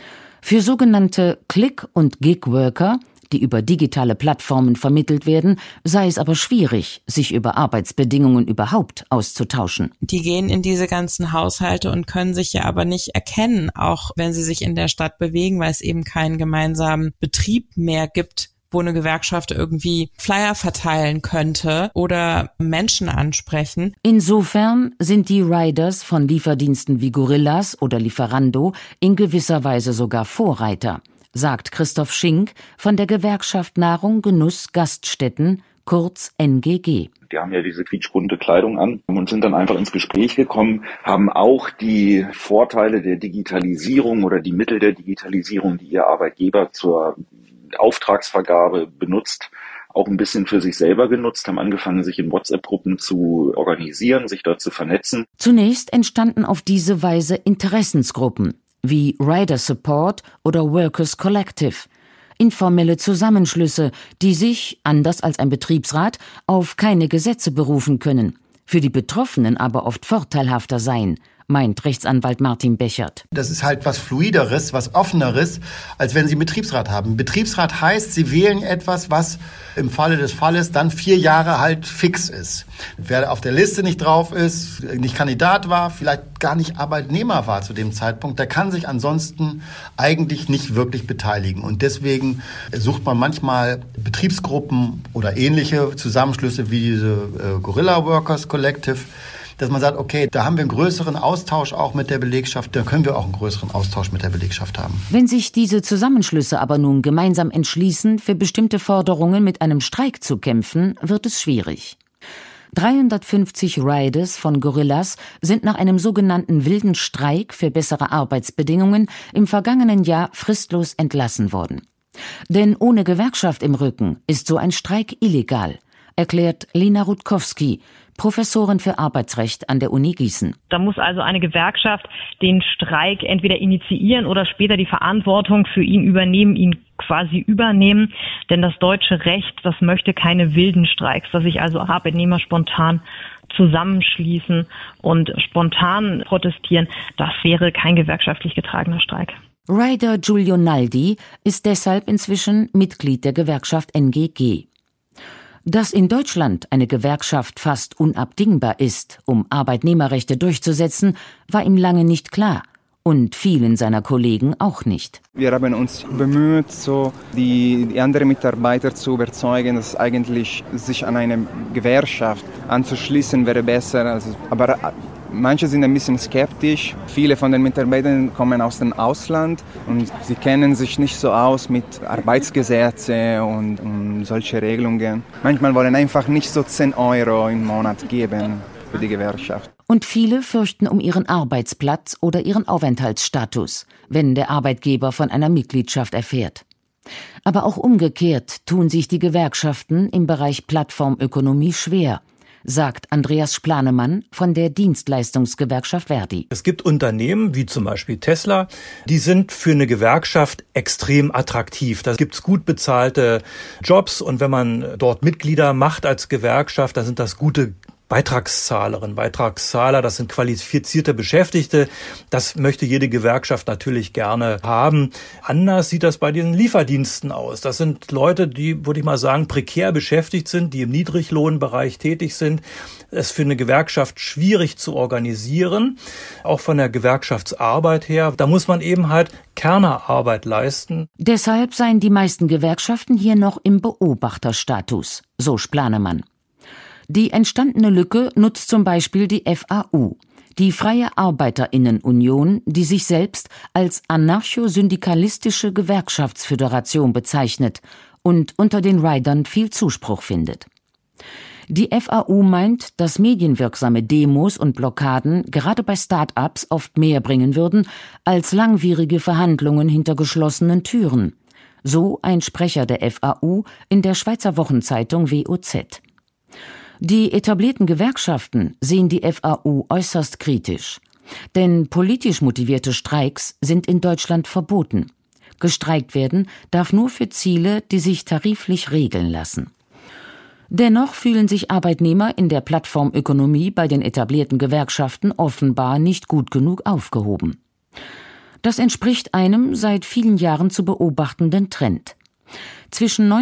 Für sogenannte Click- und Gig-Worker, die über digitale Plattformen vermittelt werden, sei es aber schwierig, sich über Arbeitsbedingungen überhaupt auszutauschen. Die gehen in diese ganzen Haushalte und können sich ja aber nicht erkennen, auch wenn sie sich in der Stadt bewegen, weil es eben keinen gemeinsamen Betrieb mehr gibt, wo eine Gewerkschaft irgendwie Flyer verteilen könnte oder Menschen ansprechen. Insofern sind die Riders von Lieferdiensten wie Gorillas oder Lieferando in gewisser Weise sogar Vorreiter, sagt Christoph Schink von der Gewerkschaft Nahrung, Genuss, Gaststätten, kurz NGG. Die haben ja diese quietschbunte Kleidung an und sind dann einfach ins Gespräch gekommen, haben auch die Vorteile der Digitalisierung oder die Mittel der Digitalisierung, die ihr Arbeitgeber zur Auftragsvergabe benutzt, auch ein bisschen für sich selber genutzt, haben angefangen, sich in WhatsApp-Gruppen zu organisieren, sich dort zu vernetzen. Zunächst entstanden auf diese Weise Interessensgruppen wie Rider Support oder Workers Collective, informelle Zusammenschlüsse, die sich, anders als ein Betriebsrat, auf keine Gesetze berufen können, für die Betroffenen aber oft vorteilhafter seien, meint Rechtsanwalt Martin Bechert. Das ist halt was Fluideres, was Offeneres, als wenn Sie einen Betriebsrat haben. Betriebsrat heißt, Sie wählen etwas, was im Falle des Falles dann 4 Jahre halt fix ist. Wer auf der Liste nicht drauf ist, nicht Kandidat war, vielleicht gar nicht Arbeitnehmer war zu dem Zeitpunkt, der kann sich ansonsten eigentlich nicht wirklich beteiligen. Und deswegen sucht man manchmal Betriebsgruppen oder ähnliche Zusammenschlüsse wie diese Gorilla Workers Collective, dass man sagt, okay, da haben wir einen größeren Austausch auch mit der Belegschaft, dann können wir auch einen größeren Austausch mit der Belegschaft haben. Wenn sich diese Zusammenschlüsse aber nun gemeinsam entschließen, für bestimmte Forderungen mit einem Streik zu kämpfen, wird es schwierig. 350 Riders von Gorillas sind nach einem sogenannten wilden Streik für bessere Arbeitsbedingungen im vergangenen Jahr fristlos entlassen worden. Denn ohne Gewerkschaft im Rücken ist so ein Streik illegal, erklärt Lena Rutkowski, Professorin für Arbeitsrecht an der Uni Gießen. Da muss also eine Gewerkschaft den Streik entweder initiieren oder später die Verantwortung für ihn quasi übernehmen. Denn das deutsche Recht, das möchte keine wilden Streiks, dass sich also Arbeitnehmer spontan zusammenschließen und spontan protestieren. Das wäre kein gewerkschaftlich getragener Streik. Rider Giulio Naldi ist deshalb inzwischen Mitglied der Gewerkschaft NGG. Dass in Deutschland eine Gewerkschaft fast unabdingbar ist, um Arbeitnehmerrechte durchzusetzen, war ihm lange nicht klar und vielen seiner Kollegen auch nicht. Wir haben uns bemüht, die anderen Mitarbeiter zu überzeugen, dass eigentlich sich an eine Gewerkschaft anzuschließen wäre besser. Aber manche sind ein bisschen skeptisch. Viele von den Mitarbeitern kommen aus dem Ausland und sie kennen sich nicht so aus mit Arbeitsgesetzen und solche Regelungen. Manchmal wollen einfach nicht so 10 Euro im Monat geben für die Gewerkschaft. Und viele fürchten um ihren Arbeitsplatz oder ihren Aufenthaltsstatus, wenn der Arbeitgeber von einer Mitgliedschaft erfährt. Aber auch umgekehrt tun sich die Gewerkschaften im Bereich Plattformökonomie schwer, sagt Andreas Splanemann von der Dienstleistungsgewerkschaft Verdi. Es gibt Unternehmen, wie zum Beispiel Tesla, die sind für eine Gewerkschaft extrem attraktiv. Da gibt's gut bezahlte Jobs und wenn man dort Mitglieder macht als Gewerkschaft, dann sind das gute Beitragszahlerinnen, Beitragszahler, das sind qualifizierte Beschäftigte. Das möchte jede Gewerkschaft natürlich gerne haben. Anders sieht das bei den Lieferdiensten aus. Das sind Leute, die, würde ich mal sagen, prekär beschäftigt sind, die im Niedriglohnbereich tätig sind. Es ist für eine Gewerkschaft schwierig zu organisieren, auch von der Gewerkschaftsarbeit her. Da muss man eben halt Kernerarbeit leisten. Deshalb seien die meisten Gewerkschaften hier noch im Beobachterstatus, so Splanemann. Die entstandene Lücke nutzt zum Beispiel die FAU, die Freie Arbeiterinnenunion, die sich selbst als anarcho-syndikalistische Gewerkschaftsföderation bezeichnet und unter den Ridern viel Zuspruch findet. Die FAU meint, dass medienwirksame Demos und Blockaden gerade bei Start-ups oft mehr bringen würden als langwierige Verhandlungen hinter geschlossenen Türen. So ein Sprecher der FAU in der Schweizer Wochenzeitung WOZ. Die etablierten Gewerkschaften sehen die FAU äußerst kritisch. Denn politisch motivierte Streiks sind in Deutschland verboten. Gestreikt werden darf nur für Ziele, die sich tariflich regeln lassen. Dennoch fühlen sich Arbeitnehmer in der Plattformökonomie bei den etablierten Gewerkschaften offenbar nicht gut genug aufgehoben. Das entspricht einem seit vielen Jahren zu beobachtenden Trend. Zwischen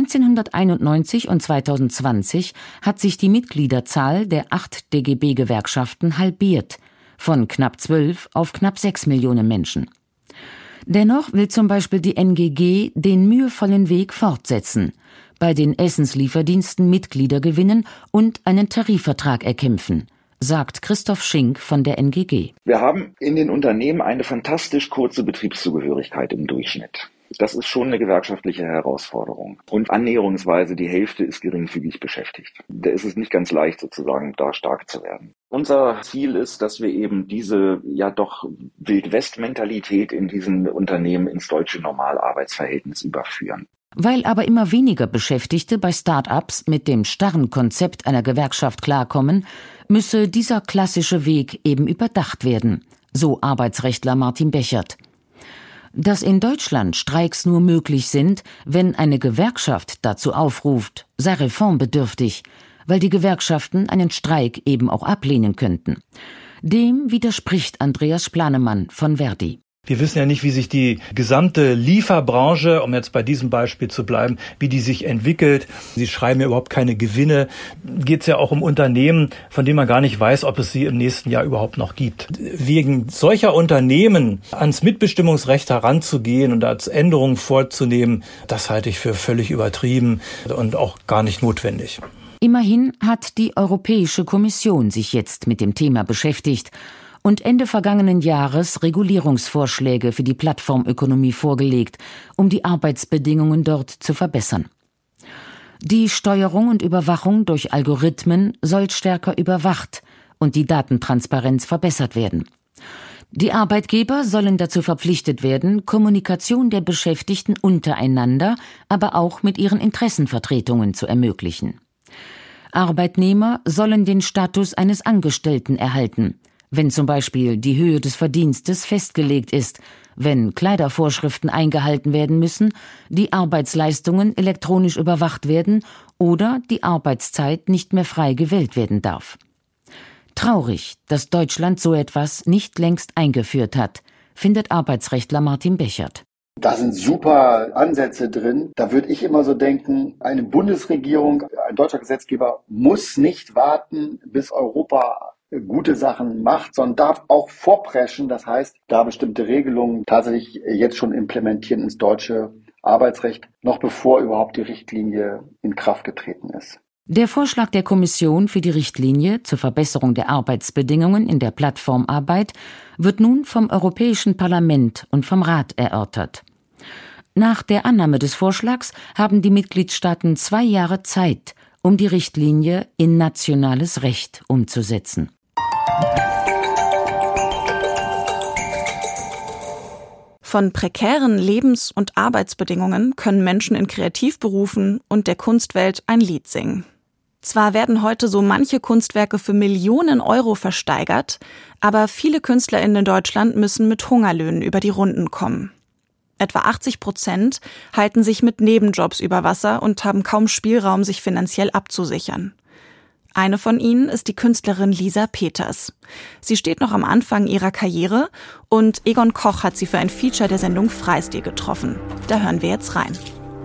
1991 und 2020 hat sich die Mitgliederzahl der 8 DGB-Gewerkschaften halbiert, von knapp 12 auf knapp 6 Millionen Menschen. Dennoch will zum Beispiel die NGG den mühevollen Weg fortsetzen, bei den Essenslieferdiensten Mitglieder gewinnen und einen Tarifvertrag erkämpfen, sagt Christoph Schink von der NGG. Wir haben in den Unternehmen eine fantastisch kurze Betriebszugehörigkeit im Durchschnitt. Das ist schon eine gewerkschaftliche Herausforderung. Und annäherungsweise die Hälfte ist geringfügig beschäftigt. Da ist es nicht ganz leicht, sozusagen da stark zu werden. Unser Ziel ist, dass wir eben diese ja doch Wild-West-Mentalität in diesen Unternehmen ins deutsche Normalarbeitsverhältnis überführen. Weil aber immer weniger Beschäftigte bei Start-ups mit dem starren Konzept einer Gewerkschaft klarkommen, müsse dieser klassische Weg eben überdacht werden, so Arbeitsrechtler Martin Bechert. Dass in Deutschland Streiks nur möglich sind, wenn eine Gewerkschaft dazu aufruft, sei reformbedürftig, weil die Gewerkschaften einen Streik eben auch ablehnen könnten. Dem widerspricht Andreas Splanemann von Verdi. Wir wissen ja nicht, wie sich die gesamte Lieferbranche, um jetzt bei diesem Beispiel zu bleiben, wie die sich entwickelt. Sie schreiben ja überhaupt keine Gewinne. Geht es ja auch um Unternehmen, von denen man gar nicht weiß, ob es sie im nächsten Jahr überhaupt noch gibt. Wegen solcher Unternehmen ans Mitbestimmungsrecht heranzugehen und als Änderungen vorzunehmen, das halte ich für völlig übertrieben und auch gar nicht notwendig. Immerhin hat die Europäische Kommission sich jetzt mit dem Thema beschäftigt und Ende vergangenen Jahres Regulierungsvorschläge für die Plattformökonomie vorgelegt, um die Arbeitsbedingungen dort zu verbessern. Die Steuerung und Überwachung durch Algorithmen soll stärker überwacht und die Datentransparenz verbessert werden. Die Arbeitgeber sollen dazu verpflichtet werden, Kommunikation der Beschäftigten untereinander, aber auch mit ihren Interessenvertretungen zu ermöglichen. Arbeitnehmer sollen den Status eines Angestellten erhalten, wenn zum Beispiel die Höhe des Verdienstes festgelegt ist, wenn Kleidervorschriften eingehalten werden müssen, die Arbeitsleistungen elektronisch überwacht werden oder die Arbeitszeit nicht mehr frei gewählt werden darf. Traurig, dass Deutschland so etwas nicht längst eingeführt hat, findet Arbeitsrechtler Martin Bechert. Da sind super Ansätze drin. Da würde ich immer so denken, eine Bundesregierung, ein deutscher Gesetzgeber muss nicht warten, bis Europa gute Sachen macht, sondern darf auch vorpreschen. Das heißt, da bestimmte Regelungen tatsächlich jetzt schon implementieren ins deutsche Arbeitsrecht, noch bevor überhaupt die Richtlinie in Kraft getreten ist. Der Vorschlag der Kommission für die Richtlinie zur Verbesserung der Arbeitsbedingungen in der Plattformarbeit wird nun vom Europäischen Parlament und vom Rat erörtert. Nach der Annahme des Vorschlags haben die Mitgliedstaaten 2 Jahre Zeit, um die Richtlinie in nationales Recht umzusetzen. Von prekären Lebens- und Arbeitsbedingungen können Menschen in Kreativberufen und der Kunstwelt ein Lied singen. Zwar werden heute so manche Kunstwerke für Millionen Euro versteigert, aber viele KünstlerInnen in Deutschland müssen mit Hungerlöhnen über die Runden kommen. Etwa 80% halten sich mit Nebenjobs über Wasser und haben kaum Spielraum, sich finanziell abzusichern. Eine von ihnen ist die Künstlerin Lisa Peters. Sie steht noch am Anfang ihrer Karriere und Egon Koch hat sie für ein Feature der Sendung Freistil getroffen. Da hören wir jetzt rein.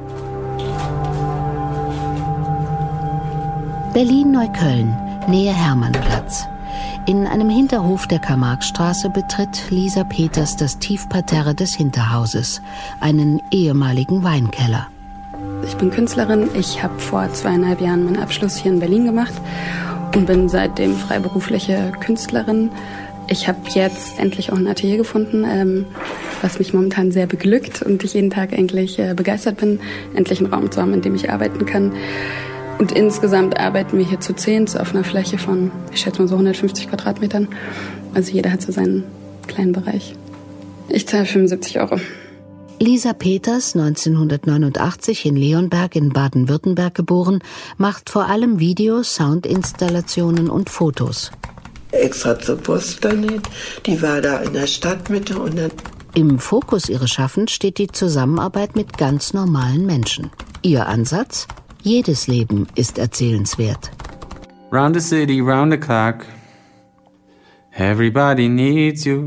Berlin-Neukölln, Nähe Hermannplatz. In einem Hinterhof der Karl-Marx-Straße betritt Lisa Peters das Tiefparterre des Hinterhauses, einen ehemaligen Weinkeller. Ich bin Künstlerin. Ich habe vor 2,5 Jahren meinen Abschluss hier in Berlin gemacht und bin seitdem freiberufliche Künstlerin. Ich habe jetzt endlich auch ein Atelier gefunden, was mich momentan sehr beglückt und ich jeden Tag eigentlich begeistert bin, endlich einen Raum zu haben, in dem ich arbeiten kann. Und insgesamt arbeiten wir hier zu 10 auf einer Fläche von, ich schätze mal so 150 Quadratmetern. Also jeder hat so seinen kleinen Bereich. Ich zahle 75 €. Lisa Peters, 1989 in Leonberg in Baden-Württemberg geboren, macht vor allem Videos, Soundinstallationen und Fotos. Extra zur Post dann hin. Die war da in der Stadtmitte und dann... Im Fokus ihres Schaffens steht die Zusammenarbeit mit ganz normalen Menschen. Ihr Ansatz? Jedes Leben ist erzählenswert. Round the city, round the clock. Everybody needs you.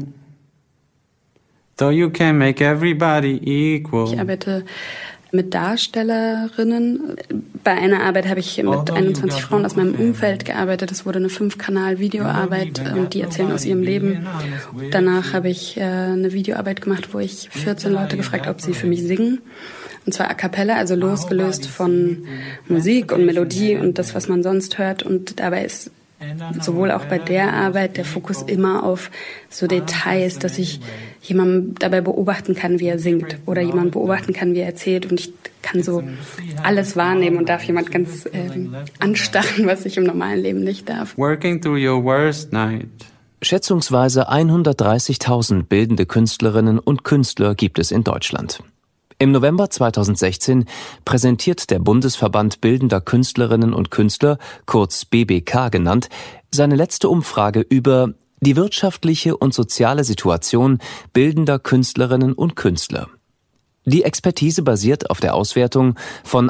Though you can make everybody equal. Ich arbeite mit Darstellerinnen. Bei einer Arbeit habe ich mit 21 Frauen aus meinem Umfeld gearbeitet. Das wurde eine 5-Kanal-Videoarbeit und die erzählen aus ihrem Leben. Danach habe ich eine Videoarbeit gemacht, wo ich 14 Leute gefragt habe, ob sie für mich singen. Und zwar a cappella, also losgelöst von Musik und Melodie und das, was man sonst hört. Und dabei ist sowohl auch bei der Arbeit der Fokus immer auf so Details, dass ich jemanden dabei beobachten kann, wie er singt oder jemanden beobachten kann, wie er erzählt und ich kann so alles wahrnehmen und darf jemand ganz anstarren, was ich im normalen Leben nicht darf. Working through your worst night. Schätzungsweise 130.000 bildende Künstlerinnen und Künstler gibt es in Deutschland. Im November 2016 präsentiert der Bundesverband Bildender Künstlerinnen und Künstler, kurz BBK genannt, seine letzte Umfrage über die wirtschaftliche und soziale Situation bildender Künstlerinnen und Künstler. Die Expertise basiert auf der Auswertung von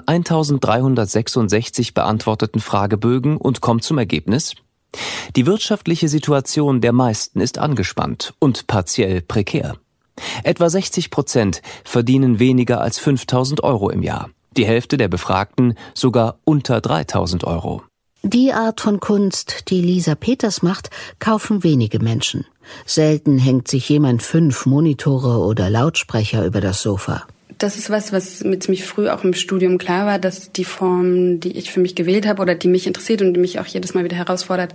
1.366 beantworteten Fragebögen und kommt zum Ergebnis: Die wirtschaftliche Situation der meisten ist angespannt und partiell prekär. Etwa 60% verdienen weniger als 5.000 € im Jahr. Die Hälfte der Befragten sogar unter 3.000 €. Die Art von Kunst, die Lisa Peters macht, kaufen wenige Menschen. Selten hängt sich jemand 5 Monitore oder Lautsprecher über das Sofa. Das ist was mir ziemlich früh auch im Studium klar war, dass die Form, die ich für mich gewählt habe oder die mich interessiert und die mich auch jedes Mal wieder herausfordert,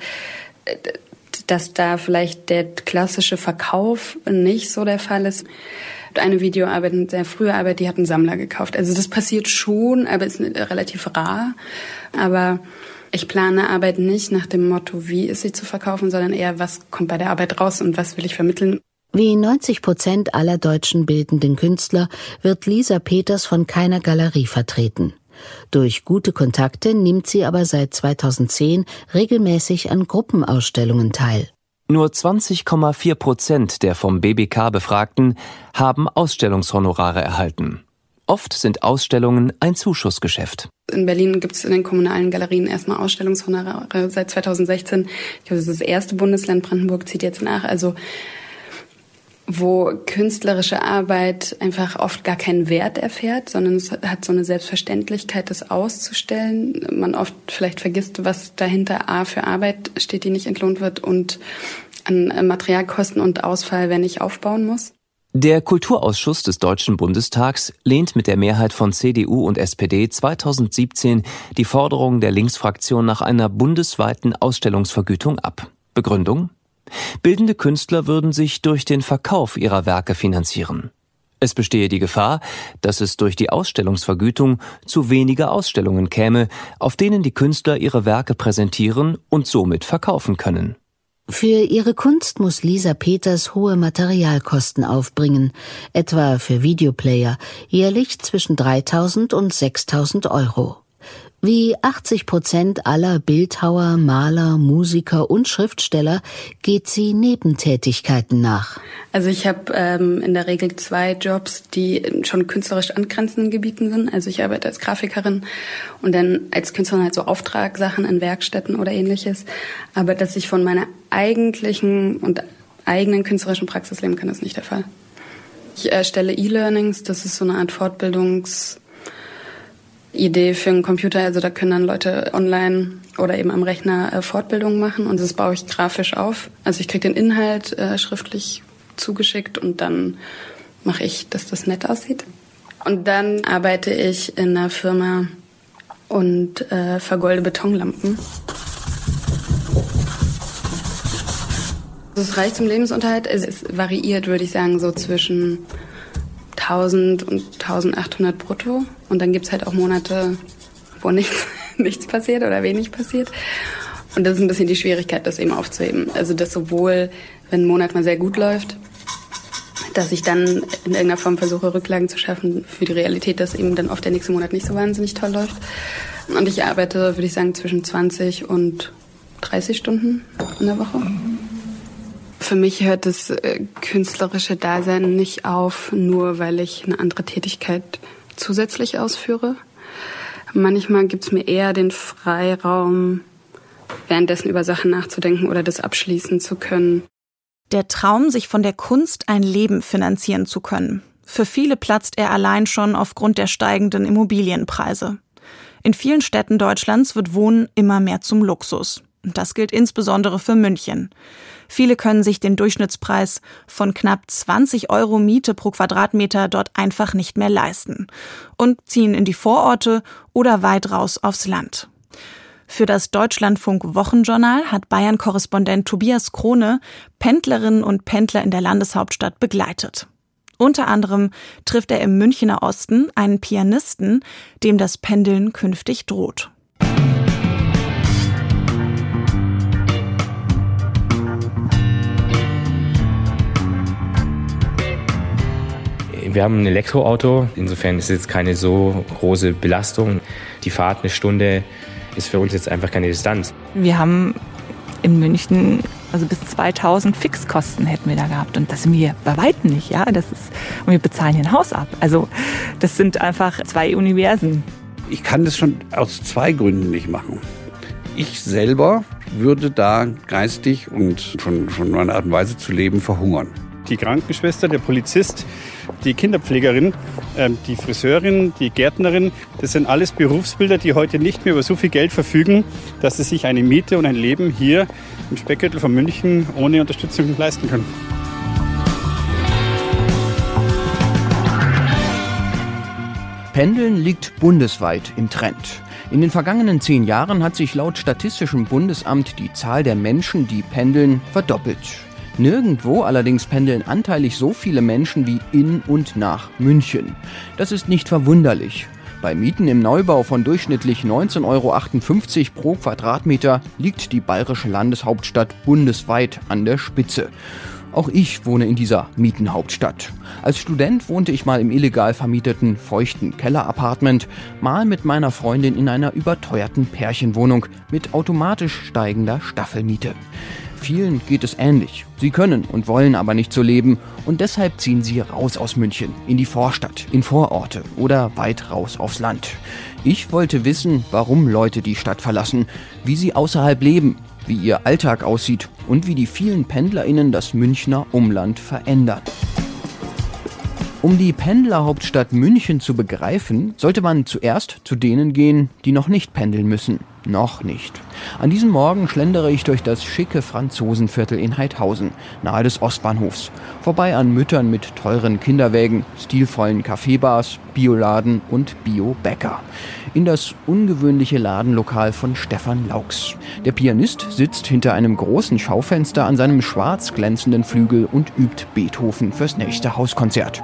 dass da vielleicht der klassische Verkauf nicht so der Fall ist. Eine Videoarbeit, eine sehr frühe Arbeit, die hat ein Sammler gekauft. Also das passiert schon, aber ist relativ rar. Aber ich plane Arbeit nicht nach dem Motto, wie ist sie zu verkaufen, sondern eher, was kommt bei der Arbeit raus und was will ich vermitteln. Wie 90% aller deutschen bildenden Künstler wird Lisa Peters von keiner Galerie vertreten. Durch gute Kontakte nimmt sie aber seit 2010 regelmäßig an Gruppenausstellungen teil. Nur 20,4% der vom BBK Befragten haben Ausstellungshonorare erhalten. Oft sind Ausstellungen ein Zuschussgeschäft. In Berlin gibt es in den kommunalen Galerien erstmal Ausstellungshonorare seit 2016. Ich glaube, das ist das erste Bundesland. Brandenburg zieht jetzt nach. Also wo künstlerische Arbeit einfach oft gar keinen Wert erfährt, sondern es hat so eine Selbstverständlichkeit, das auszustellen. Man oft vielleicht vergisst, was dahinter A für Arbeit steht, die nicht entlohnt wird und an Materialkosten und Ausfall, wenn ich aufbauen muss. Der Kulturausschuss des Deutschen Bundestags lehnt mit der Mehrheit von CDU und SPD 2017 die Forderung der Linksfraktion nach einer bundesweiten Ausstellungsvergütung ab. Begründung? Bildende Künstler würden sich durch den Verkauf ihrer Werke finanzieren. Es bestehe die Gefahr, dass es durch die Ausstellungsvergütung zu weniger Ausstellungen käme, auf denen die Künstler ihre Werke präsentieren und somit verkaufen können. Für ihre Kunst muss Lisa Peters hohe Materialkosten aufbringen, etwa für Videoplayer, jährlich zwischen 3.000 und 6.000 Euro. Wie 80% aller Bildhauer, Maler, Musiker und Schriftsteller geht sie Nebentätigkeiten nach. Also ich habe in der Regel 2 Jobs, die schon künstlerisch angrenzenden Gebieten sind. Also ich arbeite als Grafikerin und dann als Künstlerin halt so Auftragssachen in Werkstätten oder ähnliches. Aber dass ich von meiner eigentlichen und eigenen künstlerischen Praxis leben kann, ist nicht der Fall. Ich erstelle E-Learnings, das ist so eine Art Fortbildungsidee für einen Computer. Also da können dann Leute online oder eben am Rechner Fortbildungen machen und das baue ich grafisch auf. Also ich kriege den Inhalt schriftlich zugeschickt und dann mache ich, dass das nett aussieht. Und dann arbeite ich in einer Firma und vergolde Betonlampen. Es reicht zum Lebensunterhalt. Es variiert, würde ich sagen, so zwischen 1.000 und 1.800 brutto. Und dann gibt's halt auch Monate, wo nichts passiert oder wenig passiert. Und das ist ein bisschen die Schwierigkeit, das eben aufzuheben. Also dass sowohl, wenn ein Monat mal sehr gut läuft, dass ich dann in irgendeiner Form versuche, Rücklagen zu schaffen für die Realität, dass eben dann oft der nächste Monat nicht so wahnsinnig toll läuft. Und ich arbeite, würde ich sagen, zwischen 20 und 30 Stunden in der Woche. Für mich hört das künstlerische Dasein nicht auf, nur weil ich eine andere Tätigkeit zusätzlich ausführe. Manchmal gibt es mir eher den Freiraum, währenddessen über Sachen nachzudenken oder das abschließen zu können. Der Traum, sich von der Kunst ein Leben finanzieren zu können. Für viele platzt er allein schon aufgrund der steigenden Immobilienpreise. In vielen Städten Deutschlands wird Wohnen immer mehr zum Luxus. Und das gilt insbesondere für München. Viele können sich den Durchschnittspreis von knapp 20 Euro Miete pro Quadratmeter dort einfach nicht mehr leisten und ziehen in die Vororte oder weit raus aufs Land. Für das Deutschlandfunk-Wochenjournal hat Bayern-Korrespondent Tobias Krone Pendlerinnen und Pendler in der Landeshauptstadt begleitet. Unter anderem trifft er im Münchener Osten einen Pianisten, dem das Pendeln künftig droht. Wir haben ein Elektroauto, insofern ist es jetzt keine so große Belastung. Die Fahrt eine Stunde ist für uns jetzt einfach keine Distanz. Wir haben in München also bis 2.000 Fixkosten hätten wir da gehabt und das sind wir bei weitem nicht, ja. Und wir bezahlen hier ein Haus ab. Also das sind einfach 2 Universen. Ich kann das schon aus 2 Gründen nicht machen. Ich selber würde da geistig und von meiner Art und Weise zu leben verhungern. Die Krankenschwester, der Polizist, die Kinderpflegerin, die Friseurin, die Gärtnerin, das sind alles Berufsbilder, die heute nicht mehr über so viel Geld verfügen, dass sie sich eine Miete und ein Leben hier im Speckgürtel von München ohne Unterstützung leisten können. Pendeln liegt bundesweit im Trend. In den vergangenen 10 Jahren hat sich laut Statistischem Bundesamt die Zahl der Menschen, die pendeln, verdoppelt. Nirgendwo allerdings pendeln anteilig so viele Menschen wie in und nach München. Das ist nicht verwunderlich. Bei Mieten im Neubau von durchschnittlich 19,58 Euro pro Quadratmeter liegt die bayerische Landeshauptstadt bundesweit an der Spitze. Auch ich wohne in dieser Mietenhauptstadt. Als Student wohnte ich mal im illegal vermieteten, feuchten Keller-Apartment, mal mit meiner Freundin in einer überteuerten Pärchenwohnung mit automatisch steigender Staffelmiete. Vielen geht es ähnlich. Sie können und wollen aber nicht so leben und deshalb ziehen sie raus aus München, in die Vorstadt, in Vororte oder weit raus aufs Land. Ich wollte wissen, warum Leute die Stadt verlassen, wie sie außerhalb leben, wie ihr Alltag aussieht und wie die vielen PendlerInnen das Münchner Umland verändern. Um die Pendlerhauptstadt München zu begreifen, sollte man zuerst zu denen gehen, die noch nicht pendeln müssen. Noch nicht. An diesem Morgen schlendere ich durch das schicke Franzosenviertel in Heidhausen, nahe des Ostbahnhofs, vorbei an Müttern mit teuren Kinderwägen, stilvollen Kaffeebars, Bioladen und Biobäcker. In das ungewöhnliche Ladenlokal von Stefan Laux. Der Pianist sitzt hinter einem großen Schaufenster an seinem schwarz glänzenden Flügel und übt Beethoven fürs nächste Hauskonzert.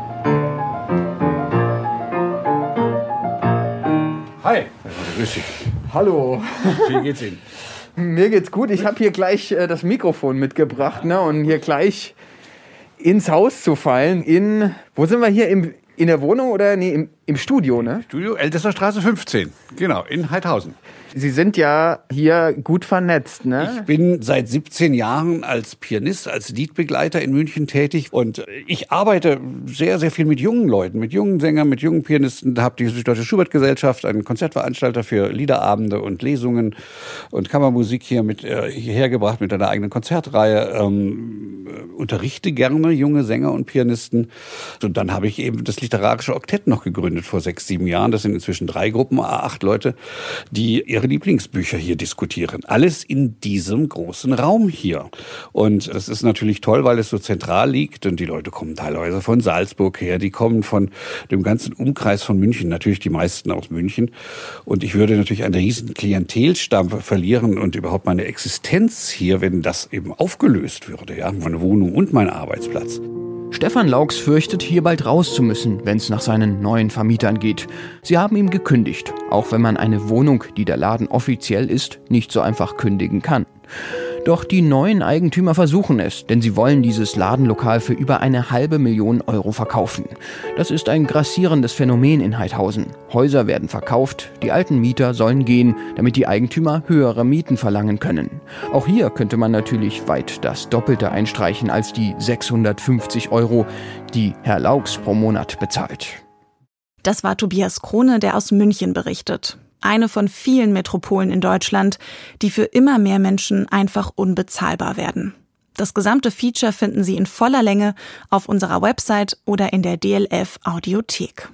Hi. Grüß dich. Hallo. Wie geht's Ihnen? Mir geht's gut. Ich habe hier gleich das Mikrofon mitgebracht, ne? Und hier gleich ins Haus zu fallen. Wo sind wir hier? In der Wohnung oder im Studio, ne? Studio Ältester Straße 15, genau, in Heidhausen. Sie sind ja hier gut vernetzt, ne? Ich bin seit 17 Jahren als Pianist, als Liedbegleiter in München tätig und ich arbeite sehr, sehr viel mit jungen Leuten, mit jungen Sängern, mit jungen Pianisten. Da habe die Deutsche Schubert-Gesellschaft, einen Konzertveranstalter für Liederabende und Lesungen und Kammermusik hierher gebracht mit einer eigenen Konzertreihe. Unterrichte gerne junge Sänger und Pianisten. Und dann habe ich eben das Literarische Oktett noch gegründet vor 6, 7 Jahren. Das sind inzwischen 3 Gruppen, 8 Leute, die ihre Lieblingsbücher hier diskutieren. Alles in diesem großen Raum hier. Und das ist natürlich toll, weil es so zentral liegt. Und die Leute kommen teilweise von Salzburg her, die kommen von dem ganzen Umkreis von München, natürlich die meisten aus München. Und ich würde natürlich einen riesen Klientelstamm verlieren und überhaupt meine Existenz hier, wenn das eben aufgelöst würde, ja, meine Wohnung und mein Arbeitsplatz. Stefan Laux fürchtet, hier bald raus zu müssen, wenn es nach seinen neuen Vermietern geht. Sie haben ihm gekündigt, auch wenn man eine Wohnung, die der Laden offiziell ist, nicht so einfach kündigen kann. Doch die neuen Eigentümer versuchen es, denn sie wollen dieses Ladenlokal für über 500.000 Euro verkaufen. Das ist ein grassierendes Phänomen in Heidhausen. Häuser werden verkauft, die alten Mieter sollen gehen, damit die Eigentümer höhere Mieten verlangen können. Auch hier könnte man natürlich weit das Doppelte einstreichen als die 650 Euro, die Herr Laux pro Monat bezahlt. Das war Tobias Krone, der aus München berichtet. Eine von vielen Metropolen in Deutschland, die für immer mehr Menschen einfach unbezahlbar werden. Das gesamte Feature finden Sie in voller Länge auf unserer Website oder in der DLF Audiothek.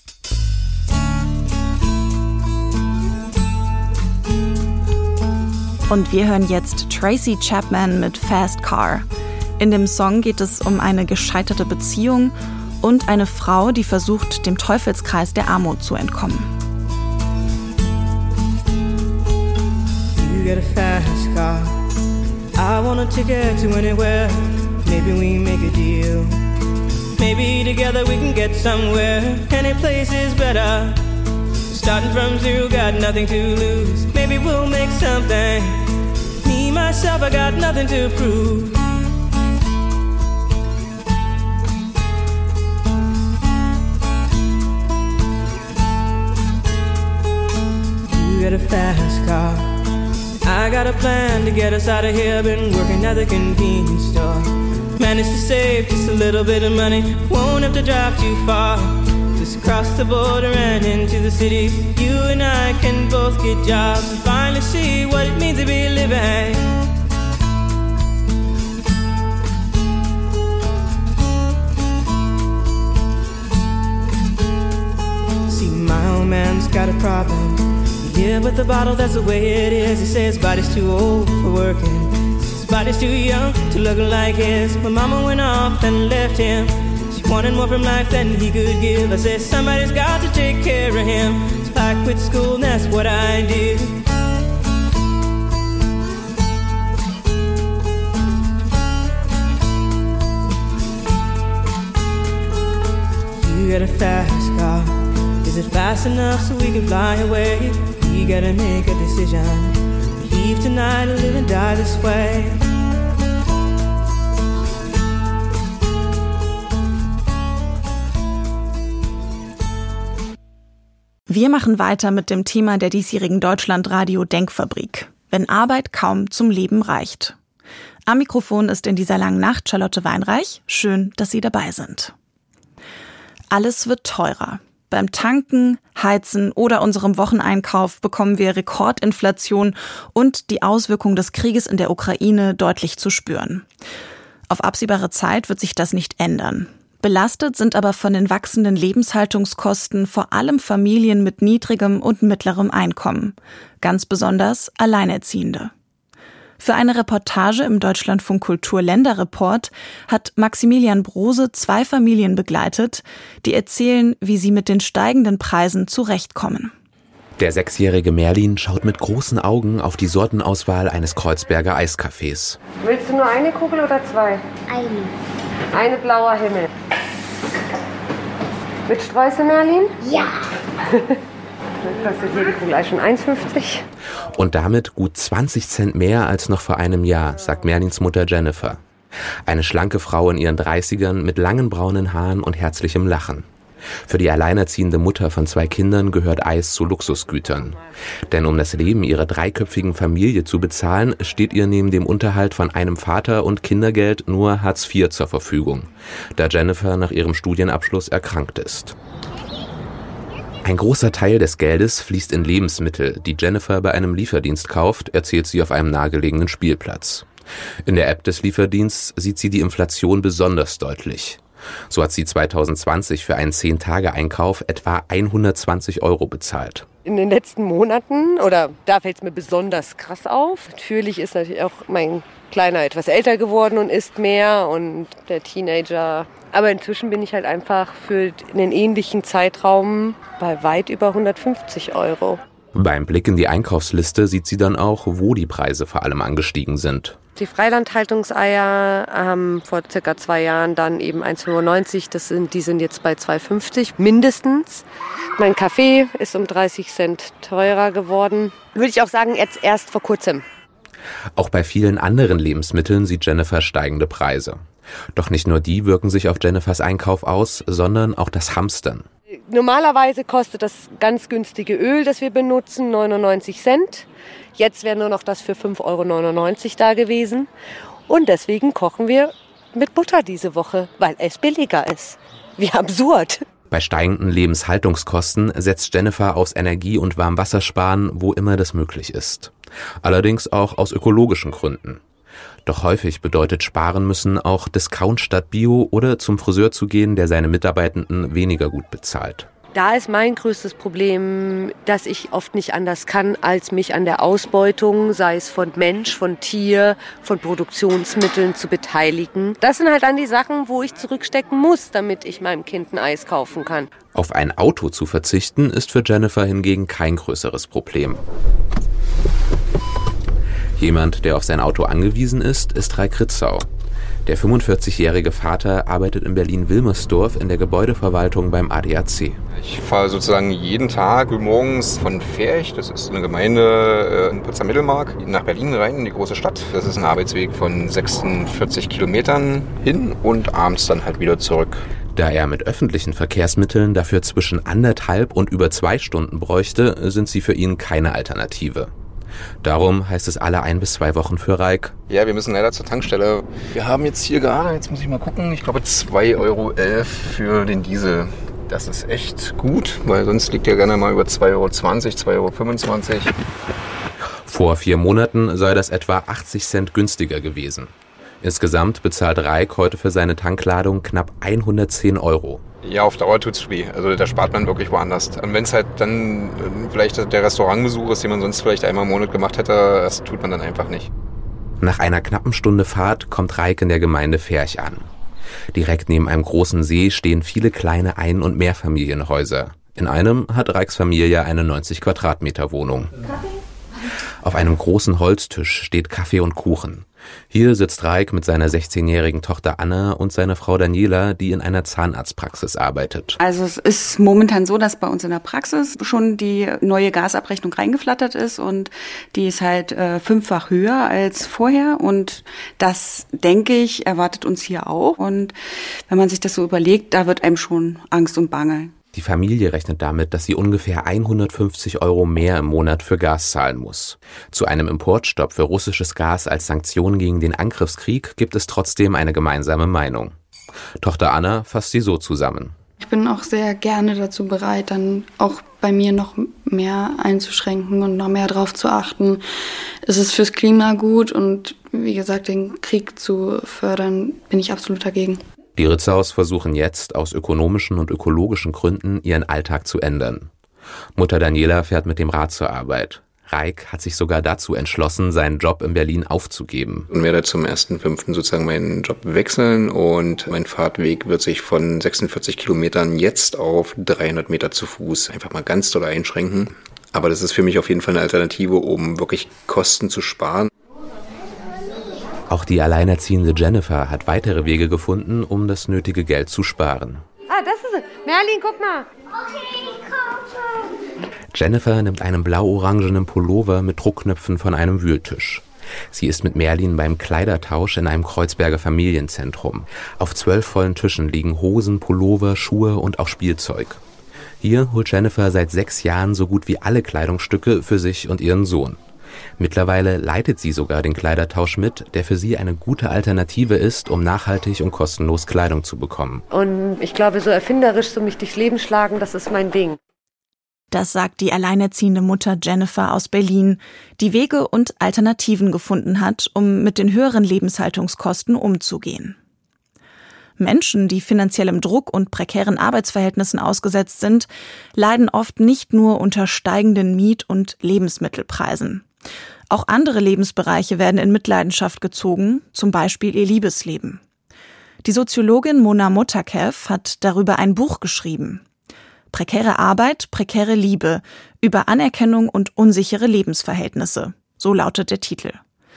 Und wir hören jetzt Tracy Chapman mit Fast Car. In dem Song geht es um eine gescheiterte Beziehung und eine Frau, die versucht, dem Teufelskreis der Armut zu entkommen. You get a fast car. I want a ticket to anywhere. Maybe we make a deal. Maybe together we can get somewhere. Any place is better. Starting from zero, got nothing to lose. Maybe we'll make something. Me, myself, I got nothing to prove. You get a fast car. I got a plan to get us out of here. Been working at the convenience store. Managed to save just a little bit of money. Won't have to drive too far. Just cross the border and into the city. You and I can both get jobs and finally see what it means to be living. See, my old man's got a problem. Yeah, but the bottle, that's the way it is. He says his body's too old for working. His body's too young to look like his. My mama went off and left him. She wanted more from life than he could give. I said, somebody's got to take care of him. So I quit school and that's what I did. You got a fast car. Is it fast enough so we can fly away? We gotta make a decision. Leave tonight or live and die this way. Wir machen weiter mit dem Thema der diesjährigen Deutschlandradio Denkfabrik. Wenn Arbeit kaum zum Leben reicht. Am Mikrofon ist in dieser langen Nacht Charlotte Weinreich. Schön, dass Sie dabei sind. Alles wird teurer. Beim Tanken, Heizen oder unserem Wocheneinkauf bekommen wir Rekordinflation und die Auswirkungen des Krieges in der Ukraine deutlich zu spüren. Auf absehbare Zeit wird sich das nicht ändern. Belastet sind aber von den wachsenden Lebenshaltungskosten vor allem Familien mit niedrigem und mittlerem Einkommen, ganz besonders Alleinerziehende. Für eine Reportage im Deutschlandfunk Kultur Länderreport hat Maximilian Brose 2 Familien begleitet, die erzählen, wie sie mit den steigenden Preisen zurechtkommen. Der 6-jährige Merlin schaut mit großen Augen auf die Sortenauswahl eines Kreuzberger Eiscafés. Willst du nur eine Kugel oder 2? Eine blauer Himmel. Mit Streusel, Merlin? Ja. Dann kostet hier die Kugel schon 1,50. Und damit gut 20 Cent mehr als noch vor einem Jahr, sagt Merlins Mutter Jennifer. Eine schlanke Frau in ihren 30ern mit langen braunen Haaren und herzlichem Lachen. Für die alleinerziehende Mutter von 2 Kindern gehört Eis zu Luxusgütern. Denn um das Leben ihrer 3-köpfigen Familie zu bezahlen, steht ihr neben dem Unterhalt von einem Vater und Kindergeld nur Hartz IV zur Verfügung, da Jennifer nach ihrem Studienabschluss erkrankt ist. Ein großer Teil des Geldes fließt in Lebensmittel, die Jennifer bei einem Lieferdienst kauft, erzählt sie auf einem nahegelegenen Spielplatz. In der App des Lieferdiensts sieht sie die Inflation besonders deutlich. So hat sie 2020 für einen 10-Tage-Einkauf etwa 120 € bezahlt. In den letzten Monaten, oder da fällt es mir besonders krass auf. Natürlich ist natürlich auch mein Kleiner etwas älter geworden und isst mehr und der Teenager. Aber inzwischen bin ich halt einfach für einen ähnlichen Zeitraum bei weit über 150 €. Beim Blick in die Einkaufsliste sieht sie dann auch, wo die Preise vor allem angestiegen sind. Die Freilandhaltungseier haben vor circa 2 Jahren dann eben 1,95. Die sind jetzt bei 2,50 mindestens. Mein Kaffee ist um 30 Cent teurer geworden. Würde ich auch sagen, jetzt erst vor kurzem. Auch bei vielen anderen Lebensmitteln sieht Jennifer steigende Preise. Doch nicht nur die wirken sich auf Jennifers Einkauf aus, sondern auch das Hamstern. Normalerweise kostet das ganz günstige Öl, das wir benutzen, 99 Cent. Jetzt wäre nur noch das für 5,99 € da gewesen. Und deswegen kochen wir mit Butter diese Woche, weil es billiger ist. Wie absurd. Bei steigenden Lebenshaltungskosten setzt Jennifer aufs Energie- und Warmwassersparen, wo immer das möglich ist. Allerdings auch aus ökologischen Gründen. Doch häufig bedeutet Sparen müssen auch Discount statt Bio oder zum Friseur zu gehen, der seine Mitarbeitenden weniger gut bezahlt. Da ist mein größtes Problem, dass ich oft nicht anders kann, als mich an der Ausbeutung, sei es von Mensch, von Tier, von Produktionsmitteln zu beteiligen. Das sind halt dann die Sachen, wo ich zurückstecken muss, damit ich meinem Kind ein Eis kaufen kann. Auf ein Auto zu verzichten, ist für Jennifer hingegen kein größeres Problem. Jemand, der auf sein Auto angewiesen ist Raik Ritzau. Der 45-jährige Vater arbeitet in Berlin-Wilmersdorf in der Gebäudeverwaltung beim ADAC. Ich fahre sozusagen jeden Tag morgens von Ferch, das ist eine Gemeinde in Potsdamer Mittelmark, nach Berlin rein, in die große Stadt. Das ist ein Arbeitsweg von 46 Kilometern hin und abends dann halt wieder zurück. Da er mit öffentlichen Verkehrsmitteln dafür zwischen 1,5 und über 2 Stunden bräuchte, sind sie für ihn keine Alternative. Darum heißt es alle 1 bis 2 Wochen für Raik: Ja, wir müssen leider zur Tankstelle. Wir haben jetzt hier gerade, jetzt muss ich mal gucken, ich glaube 2,11 € für den Diesel. Das ist echt gut, weil sonst liegt ja gerne mal über 2,20 €, 2,25 €. Vor 4 Monaten sei das etwa 80 Cent günstiger gewesen. Insgesamt bezahlt Raik heute für seine Tankladung knapp 110 €. Ja, auf Dauer tut's weh. Also da spart man wirklich woanders. Und wenn es halt dann vielleicht der Restaurantbesuch ist, den man sonst vielleicht einmal im Monat gemacht hätte, das tut man dann einfach nicht. Nach einer knappen Stunde Fahrt kommt Raik in der Gemeinde Ferch an. Direkt neben einem großen See stehen viele kleine Ein- und Mehrfamilienhäuser. In einem hat Raiks Familie eine 90 Quadratmeter Wohnung. Auf einem großen Holztisch steht Kaffee und Kuchen. Hier sitzt Raik mit seiner 16-jährigen Tochter Anna und seiner Frau Daniela, die in einer Zahnarztpraxis arbeitet. Also es ist momentan so, dass bei uns in der Praxis schon die neue Gasabrechnung reingeflattert ist und die ist halt 5-fach höher als vorher und das, denke ich, erwartet uns hier auch. Und wenn man sich das so überlegt, da wird einem schon Angst und Bange. Die Familie rechnet damit, dass sie ungefähr 150 € mehr im Monat für Gas zahlen muss. Zu einem Importstopp für russisches Gas als Sanktion gegen den Angriffskrieg gibt es trotzdem eine gemeinsame Meinung. Tochter Anna fasst sie so zusammen: Ich bin auch sehr gerne dazu bereit, dann auch bei mir noch mehr einzuschränken und noch mehr drauf zu achten. Es ist fürs Klima gut und wie gesagt, den Krieg zu fördern, bin ich absolut dagegen. Die Ritzaus versuchen jetzt, aus ökonomischen und ökologischen Gründen, ihren Alltag zu ändern. Mutter Daniela fährt mit dem Rad zur Arbeit. Raik hat sich sogar dazu entschlossen, seinen Job in Berlin aufzugeben. Und werde zum 1.5. sozusagen meinen Job wechseln und mein Fahrtweg wird sich von 46 Kilometern jetzt auf 300 Meter zu Fuß einfach mal ganz doll einschränken. Aber das ist für mich auf jeden Fall eine Alternative, um wirklich Kosten zu sparen. Auch die alleinerziehende Jennifer hat weitere Wege gefunden, um das nötige Geld zu sparen. Ah, das ist es. Merlin, guck mal. Okay, komm schon. Jennifer nimmt einen blau-orangenen Pullover mit Druckknöpfen von einem Wühltisch. Sie ist mit Merlin beim Kleidertausch in einem Kreuzberger Familienzentrum. Auf 12 vollen Tischen liegen Hosen, Pullover, Schuhe und auch Spielzeug. Hier holt Jennifer seit 6 Jahren so gut wie alle Kleidungsstücke für sich und ihren Sohn. Mittlerweile leitet sie sogar den Kleidertausch mit, der für sie eine gute Alternative ist, um nachhaltig und kostenlos Kleidung zu bekommen. Und ich glaube, so erfinderisch, so mich durchs Leben schlagen, das ist mein Ding. Das sagt die alleinerziehende Mutter Jennifer aus Berlin, die Wege und Alternativen gefunden hat, um mit den höheren Lebenshaltungskosten umzugehen. Menschen, die finanziellem Druck und prekären Arbeitsverhältnissen ausgesetzt sind, leiden oft nicht nur unter steigenden Miet- und Lebensmittelpreisen. Auch andere Lebensbereiche werden in Mitleidenschaft gezogen, zum Beispiel ihr Liebesleben. Die Soziologin Mona Motakev hat darüber ein Buch geschrieben. Prekäre Arbeit, prekäre Liebe, über Anerkennung und unsichere Lebensverhältnisse. So lautet der Titel.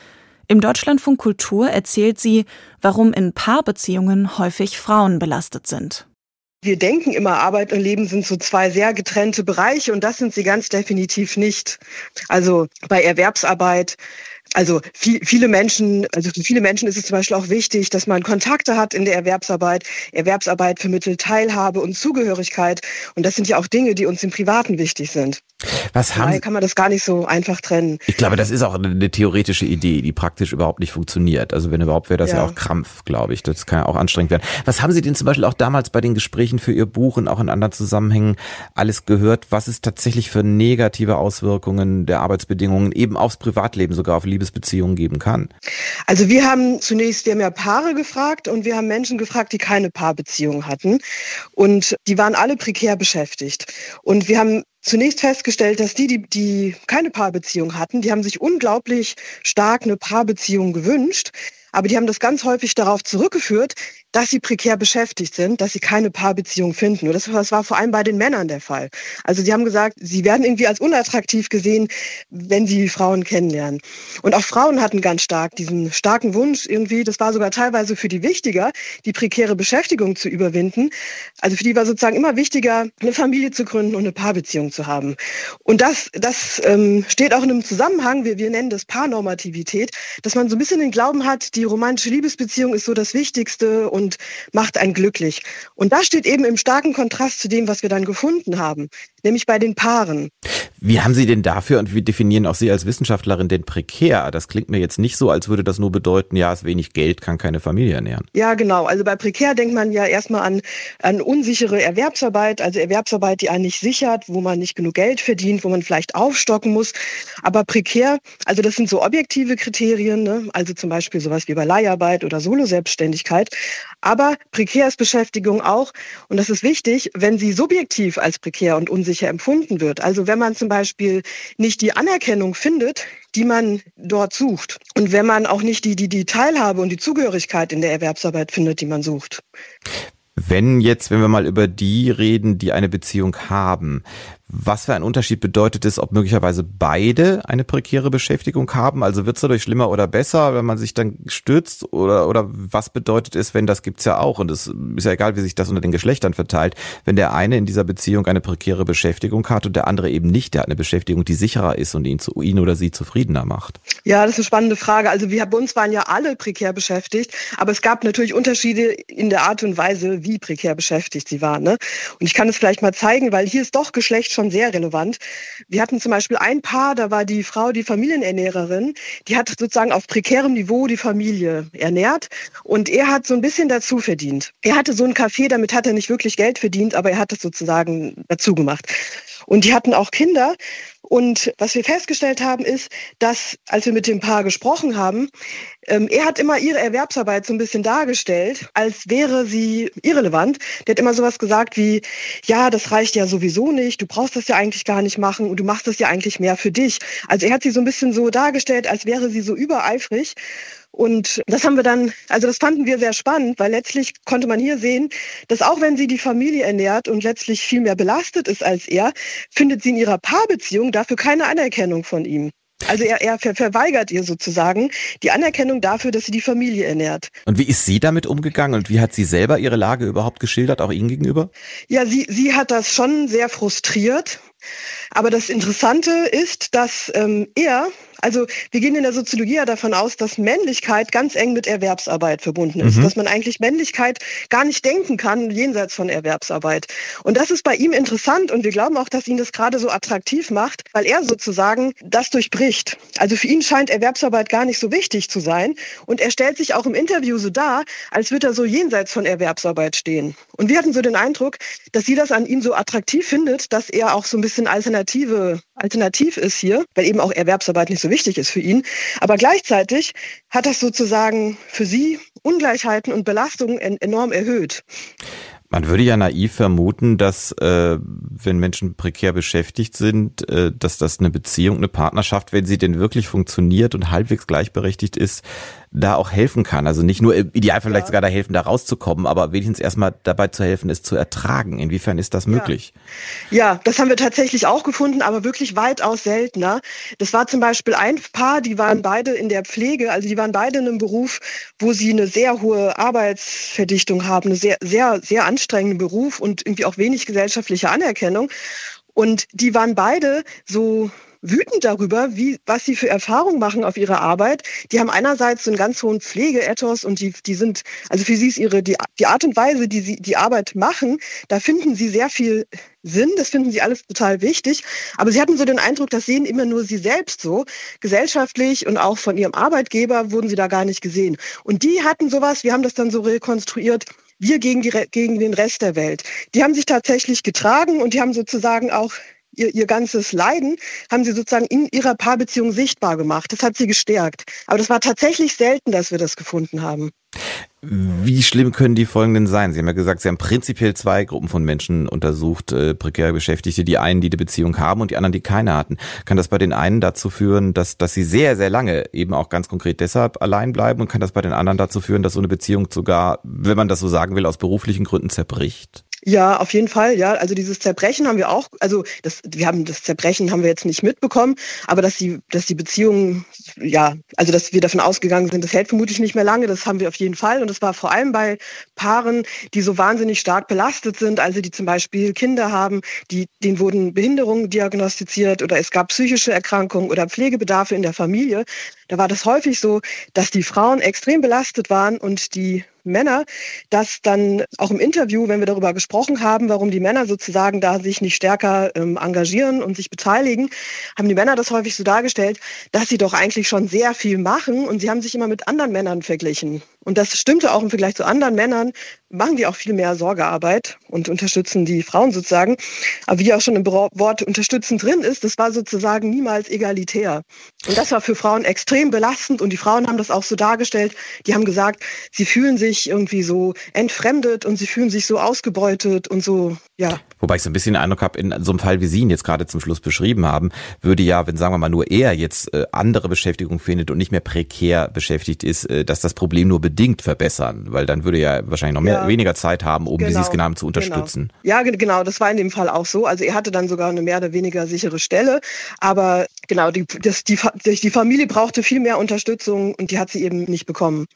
Im Deutschlandfunk Kultur erzählt sie, warum in Paarbeziehungen häufig Frauen belastet sind. Wir denken immer, Arbeit und Leben sind so 2 sehr getrennte Bereiche und das sind sie ganz definitiv nicht. Also bei Erwerbsarbeit, also für viele Menschen ist es zum Beispiel auch wichtig, dass man Kontakte hat in der Erwerbsarbeit. Erwerbsarbeit vermittelt Teilhabe und Zugehörigkeit und das sind ja auch Dinge, die uns im Privaten wichtig sind. Daher kann man das gar nicht so einfach trennen. Ich glaube, das ist auch eine theoretische Idee, die praktisch überhaupt nicht funktioniert. Also wenn überhaupt, wäre das ja auch Krampf, glaube ich. Das kann ja auch anstrengend werden. Was haben Sie denn zum Beispiel auch damals bei den Gesprächen für Ihr Buch und auch in anderen Zusammenhängen alles gehört? Was es tatsächlich für negative Auswirkungen der Arbeitsbedingungen eben aufs Privatleben, sogar auf Liebesbeziehungen geben kann? Also wir haben ja Paare gefragt und wir haben Menschen gefragt, die keine Paarbeziehung hatten. Und die waren alle prekär beschäftigt. Und wir haben zunächst festgestellt, dass die keine Paarbeziehung hatten, die haben sich unglaublich stark eine Paarbeziehung gewünscht. Aber die haben das ganz häufig darauf zurückgeführt, dass sie prekär beschäftigt sind, dass sie keine Paarbeziehung finden. Und das war vor allem bei den Männern der Fall. Also sie haben gesagt, sie werden irgendwie als unattraktiv gesehen, wenn sie Frauen kennenlernen. Und auch Frauen hatten ganz stark diesen starken Wunsch irgendwie, das war sogar teilweise für die wichtiger, die prekäre Beschäftigung zu überwinden. Also für die war sozusagen immer wichtiger, eine Familie zu gründen und eine Paarbeziehung zu haben. Und das steht auch in einem Zusammenhang, wir nennen das Paarnormativität, dass man so ein bisschen den Glauben hat, die romantische Liebesbeziehung ist so das Wichtigste und macht einen glücklich. Und das steht eben im starken Kontrast zu dem, was wir dann gefunden haben, nämlich bei den Paaren. Wie haben Sie denn dafür und wie definieren auch Sie als Wissenschaftlerin denn prekär? Das klingt mir jetzt nicht so, als würde das nur bedeuten, ja, es ist wenig Geld, kann keine Familie ernähren. Ja, genau. Also bei prekär denkt man ja erstmal an unsichere Erwerbsarbeit, also Erwerbsarbeit, die einen nicht sichert, wo man nicht genug Geld verdient, wo man vielleicht aufstocken muss. Aber prekär, also das sind so objektive Kriterien, ne? Also zum Beispiel sowas wie bei Leiharbeit oder Soloselbstständigkeit. Aber prekär ist Beschäftigung auch, und das ist wichtig, wenn sie subjektiv als prekär und unsicher empfunden wird. Also wenn man zum Beispiel nicht die Anerkennung findet, die man dort sucht. Und wenn man auch nicht die Teilhabe und die Zugehörigkeit in der Erwerbsarbeit findet, die man sucht. Wenn wir mal über die reden, die eine Beziehung haben, was für ein Unterschied bedeutet es, ob möglicherweise beide eine prekäre Beschäftigung haben? Also wird es dadurch schlimmer oder besser, wenn man sich dann stürzt? Oder was bedeutet es, wenn, das gibt's ja auch, und es ist ja egal, wie sich das unter den Geschlechtern verteilt, wenn der eine in dieser Beziehung eine prekäre Beschäftigung hat und der andere eben nicht, der hat eine Beschäftigung, die sicherer ist und ihn oder sie zufriedener macht? Ja, das ist eine spannende Frage. Also bei uns waren ja alle prekär beschäftigt, aber es gab natürlich Unterschiede in der Art und Weise, wie prekär beschäftigt sie waren, ne? Und ich kann es vielleicht mal zeigen, weil hier ist doch Geschlecht schon sehr relevant. Wir hatten zum Beispiel ein Paar, da war die Frau die Familienernährerin, die hat sozusagen auf prekärem Niveau die Familie ernährt und er hat so ein bisschen dazu verdient. Er hatte so ein Café, damit hat er nicht wirklich Geld verdient, aber er hat es sozusagen dazu gemacht. Und die hatten auch Kinder. Und was wir festgestellt haben, ist, dass, als wir mit dem Paar gesprochen haben, er hat immer ihre Erwerbsarbeit so ein bisschen dargestellt, als wäre sie irrelevant. Der hat immer sowas gesagt wie, ja, das reicht ja sowieso nicht, du brauchst das ja eigentlich gar nicht machen und du machst das ja eigentlich mehr für dich. Also er hat sie so ein bisschen so dargestellt, als wäre sie so übereifrig. Und das fanden wir sehr spannend, weil letztlich konnte man hier sehen, dass auch wenn sie die Familie ernährt und letztlich viel mehr belastet ist als er, findet sie in ihrer Paarbeziehung dafür keine Anerkennung von ihm. Also er verweigert ihr sozusagen die Anerkennung dafür, dass sie die Familie ernährt. Und wie ist sie damit umgegangen und wie hat sie selber ihre Lage überhaupt geschildert, auch Ihnen gegenüber? Ja, sie hat das schon sehr frustriert. Aber das Interessante ist, dass also wir gehen in der Soziologie ja davon aus, dass Männlichkeit ganz eng mit Erwerbsarbeit verbunden ist. Dass man eigentlich Männlichkeit gar nicht denken kann jenseits von Erwerbsarbeit. Und das ist bei ihm interessant und wir glauben auch, dass ihn das gerade so attraktiv macht, weil er sozusagen das durchbricht. Also für ihn scheint Erwerbsarbeit gar nicht so wichtig zu sein und er stellt sich auch im Interview so dar, als würde er so jenseits von Erwerbsarbeit stehen. Und wir hatten so den Eindruck, dass sie das an ihm so attraktiv findet, dass er auch so ein bisschen alternativ ist hier, weil eben auch Erwerbsarbeit nicht so wichtig ist für ihn. Aber gleichzeitig hat das sozusagen für sie Ungleichheiten und Belastungen enorm erhöht. Man würde ja naiv vermuten, dass wenn Menschen prekär beschäftigt sind, dass das eine Beziehung, eine Partnerschaft, wenn sie denn wirklich funktioniert und halbwegs gleichberechtigt ist, da auch helfen kann. Also nicht nur im Idealfall vielleicht sogar da helfen, da rauszukommen, aber wenigstens erstmal dabei zu helfen, es zu ertragen. Inwiefern ist das möglich? Ja, das haben wir tatsächlich auch gefunden, aber wirklich weitaus seltener. Das war zum Beispiel ein Paar, die waren beide in der Pflege, also die waren beide in einem Beruf, wo sie eine sehr hohe Arbeitsverdichtung haben, eine sehr, sehr, sehr anstrengenden Beruf und irgendwie auch wenig gesellschaftliche Anerkennung. Und die waren beide so wütend darüber, was sie für Erfahrungen machen auf ihrer Arbeit. Die haben einerseits so einen ganz hohen Pflegeethos und die sind, also für sie ist die Art und Weise, die sie die Arbeit machen, da finden sie sehr viel Sinn, das finden sie alles total wichtig. Aber sie hatten so den Eindruck, das sehen immer nur sie selbst so. Gesellschaftlich und auch von ihrem Arbeitgeber wurden sie da gar nicht gesehen. Und die hatten sowas, wir haben das dann so rekonstruiert, wir gegen den Rest der Welt. Die haben sich tatsächlich getragen und die haben sozusagen auch ihr ganzes Leiden haben sie sozusagen in ihrer Paarbeziehung sichtbar gemacht. Das hat sie gestärkt. Aber das war tatsächlich selten, dass wir das gefunden haben. Wie schlimm können die Folgen denn sein? Sie haben ja gesagt, Sie haben prinzipiell 2 Gruppen von Menschen untersucht, prekäre Beschäftigte. Die einen, die eine Beziehung haben und die anderen, die keine hatten. Kann das bei den einen dazu führen, dass sie sehr, sehr lange eben auch ganz konkret deshalb allein bleiben? Und kann das bei den anderen dazu führen, dass so eine Beziehung sogar, wenn man das so sagen will, aus beruflichen Gründen zerbricht? Ja, auf jeden Fall, ja. Also dieses Zerbrechen haben wir auch, das Zerbrechen haben wir jetzt nicht mitbekommen, aber dass die Beziehungen, ja, also dass wir davon ausgegangen sind, das hält vermutlich nicht mehr lange, das haben wir auf jeden Fall. Und das war vor allem bei Paaren, die so wahnsinnig stark belastet sind, also die zum Beispiel Kinder haben, denen wurden Behinderungen diagnostiziert oder es gab psychische Erkrankungen oder Pflegebedarfe in der Familie. Da war das häufig so, dass die Frauen extrem belastet waren und die Männer, dass dann auch im Interview, wenn wir darüber gesprochen haben, warum die Männer sozusagen da sich nicht stärker engagieren und sich beteiligen, haben die Männer das häufig so dargestellt, dass sie doch eigentlich schon sehr viel machen und sie haben sich immer mit anderen Männern verglichen. Und das stimmte auch im Vergleich zu anderen Männern, machen die auch viel mehr Sorgearbeit und unterstützen die Frauen sozusagen. Aber wie auch schon im Wort unterstützen drin ist, das war sozusagen niemals egalitär. Und das war für Frauen extrem belastend und die Frauen haben das auch so dargestellt. Die haben gesagt, sie fühlen sich irgendwie so entfremdet und sie fühlen sich so ausgebeutet und so, ja. Wobei ich so ein bisschen den Eindruck habe, in so einem Fall, wie Sie ihn jetzt gerade zum Schluss beschrieben haben, würde ja, wenn sagen wir mal nur er jetzt andere Beschäftigung findet und nicht mehr prekär beschäftigt ist, dass das Problem nur bedingt verbessern, weil dann würde er wahrscheinlich noch weniger Zeit haben, um, wie Sie es genannt haben, zu unterstützen. Genau. Ja, genau, das war in dem Fall auch so. Also er hatte dann sogar eine mehr oder weniger sichere Stelle, aber genau, die Familie brauchte viel mehr Unterstützung und die hat sie eben nicht bekommen.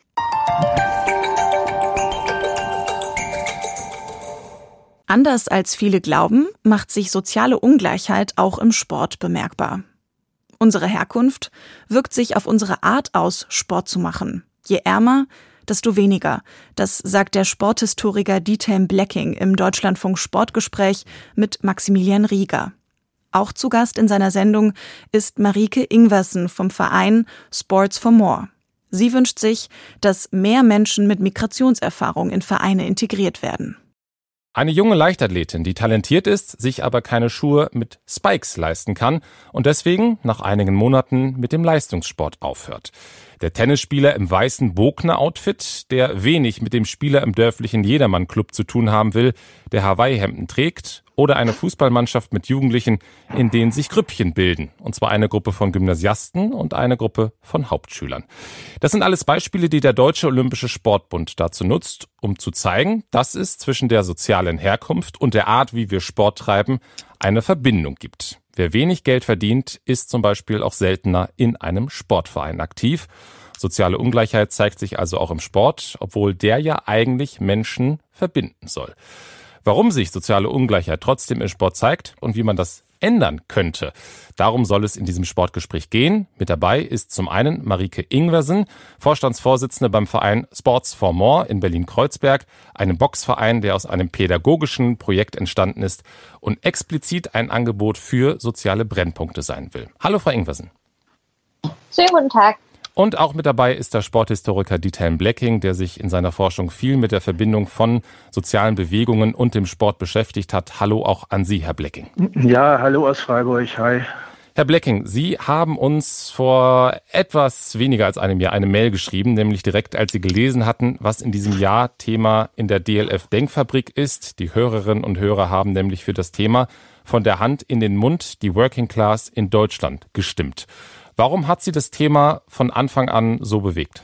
Anders als viele glauben, macht sich soziale Ungleichheit auch im Sport bemerkbar. Unsere Herkunft wirkt sich auf unsere Art aus, Sport zu machen. Je ärmer, desto weniger. Das sagt der Sporthistoriker Diethelm Blecking im Deutschlandfunk Sportgespräch mit Maximilian Rieger. Auch zu Gast in seiner Sendung ist Marike Ingwersen vom Verein Sports for More. Sie wünscht sich, dass mehr Menschen mit Migrationserfahrung in Vereine integriert werden. Eine junge Leichtathletin, die talentiert ist, sich aber keine Schuhe mit Spikes leisten kann und deswegen nach einigen Monaten mit dem Leistungssport aufhört. Der Tennisspieler im weißen Bogner-Outfit, der wenig mit dem Spieler im dörflichen Jedermann-Club zu tun haben will, der Hawaii-Hemden trägt, oder eine Fußballmannschaft mit Jugendlichen, in denen sich Grüppchen bilden, und zwar eine Gruppe von Gymnasiasten und eine Gruppe von Hauptschülern. Das sind alles Beispiele, die der Deutsche Olympische Sportbund dazu nutzt, um zu zeigen, dass es zwischen der sozialen Herkunft und der Art, wie wir Sport treiben, eine Verbindung gibt. Wer wenig Geld verdient, ist zum Beispiel auch seltener in einem Sportverein aktiv. Soziale Ungleichheit zeigt sich also auch im Sport, obwohl der ja eigentlich Menschen verbinden soll. warum sich soziale Ungleichheit trotzdem im Sport zeigt und wie man das ändern könnte. Darum soll es in diesem Sportgespräch gehen. Mit dabei ist zum einen Marieke Ingwersen, Vorstandsvorsitzende beim Verein Sports for More in Berlin-Kreuzberg, einem Boxverein, der aus einem pädagogischen Projekt entstanden ist und explizit ein Angebot für soziale Brennpunkte sein will. Hallo, Frau Ingwersen. Schönen guten Tag. Und auch mit dabei ist der Sporthistoriker Diethelm Blecking, der sich in seiner Forschung viel mit der Verbindung von sozialen Bewegungen und dem Sport beschäftigt hat. Hallo auch an Sie, Herr Blecking. Ja, hallo aus Freiburg. Hi. Herr Blecking, Sie haben uns vor etwas weniger als einem Jahr eine Mail geschrieben, nämlich direkt als Sie gelesen hatten, was in diesem Jahr Thema in der DLF Denkfabrik ist. Die Hörerinnen und Hörer haben nämlich für das Thema von der Hand in den Mund die Working Class in Deutschland gestimmt. Warum hat Sie das Thema von Anfang an so bewegt?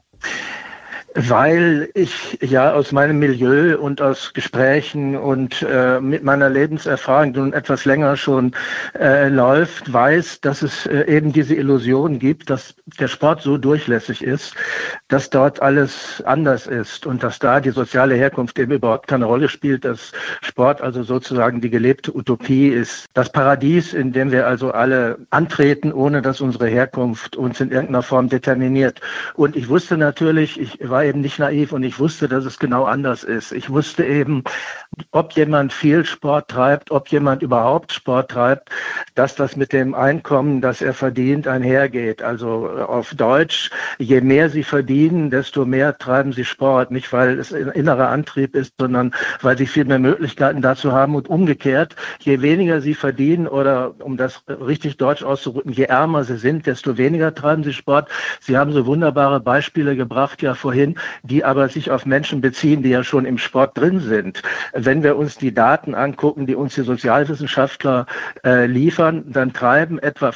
Weil ich ja aus meinem Milieu und aus Gesprächen und mit meiner Lebenserfahrung, die nun etwas länger schon läuft, weiß, dass es eben diese Illusion gibt, dass der Sport so durchlässig ist, dass dort alles anders ist und dass da die soziale Herkunft eben überhaupt keine Rolle spielt, dass Sport also sozusagen die gelebte Utopie ist. Das Paradies, in dem wir also alle antreten, ohne dass unsere Herkunft uns in irgendeiner Form determiniert. Und ich wusste natürlich, ich war eben nicht naiv und ich wusste, dass es genau anders ist. Ich wusste eben, ob jemand viel Sport treibt, ob jemand überhaupt Sport treibt, dass das mit dem Einkommen, das er verdient, einhergeht. Also auf Deutsch, je mehr sie verdienen, desto mehr treiben sie Sport. Nicht, weil es ein innerer Antrieb ist, sondern weil sie viel mehr Möglichkeiten dazu haben. Und umgekehrt, je weniger sie verdienen oder, um das richtig deutsch auszudrücken, je ärmer sie sind, desto weniger treiben sie Sport. Sie haben so wunderbare Beispiele gebracht ja vorhin, die aber sich auf Menschen beziehen, die ja schon im Sport drin sind. Wenn wir uns die Daten angucken, die uns die Sozialwissenschaftler liefern, dann treiben etwa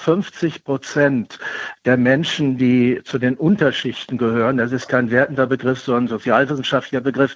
50% der Menschen, die zu den Unterschichten gehören, das ist kein wertender Begriff, sondern ein sozialwissenschaftlicher Begriff,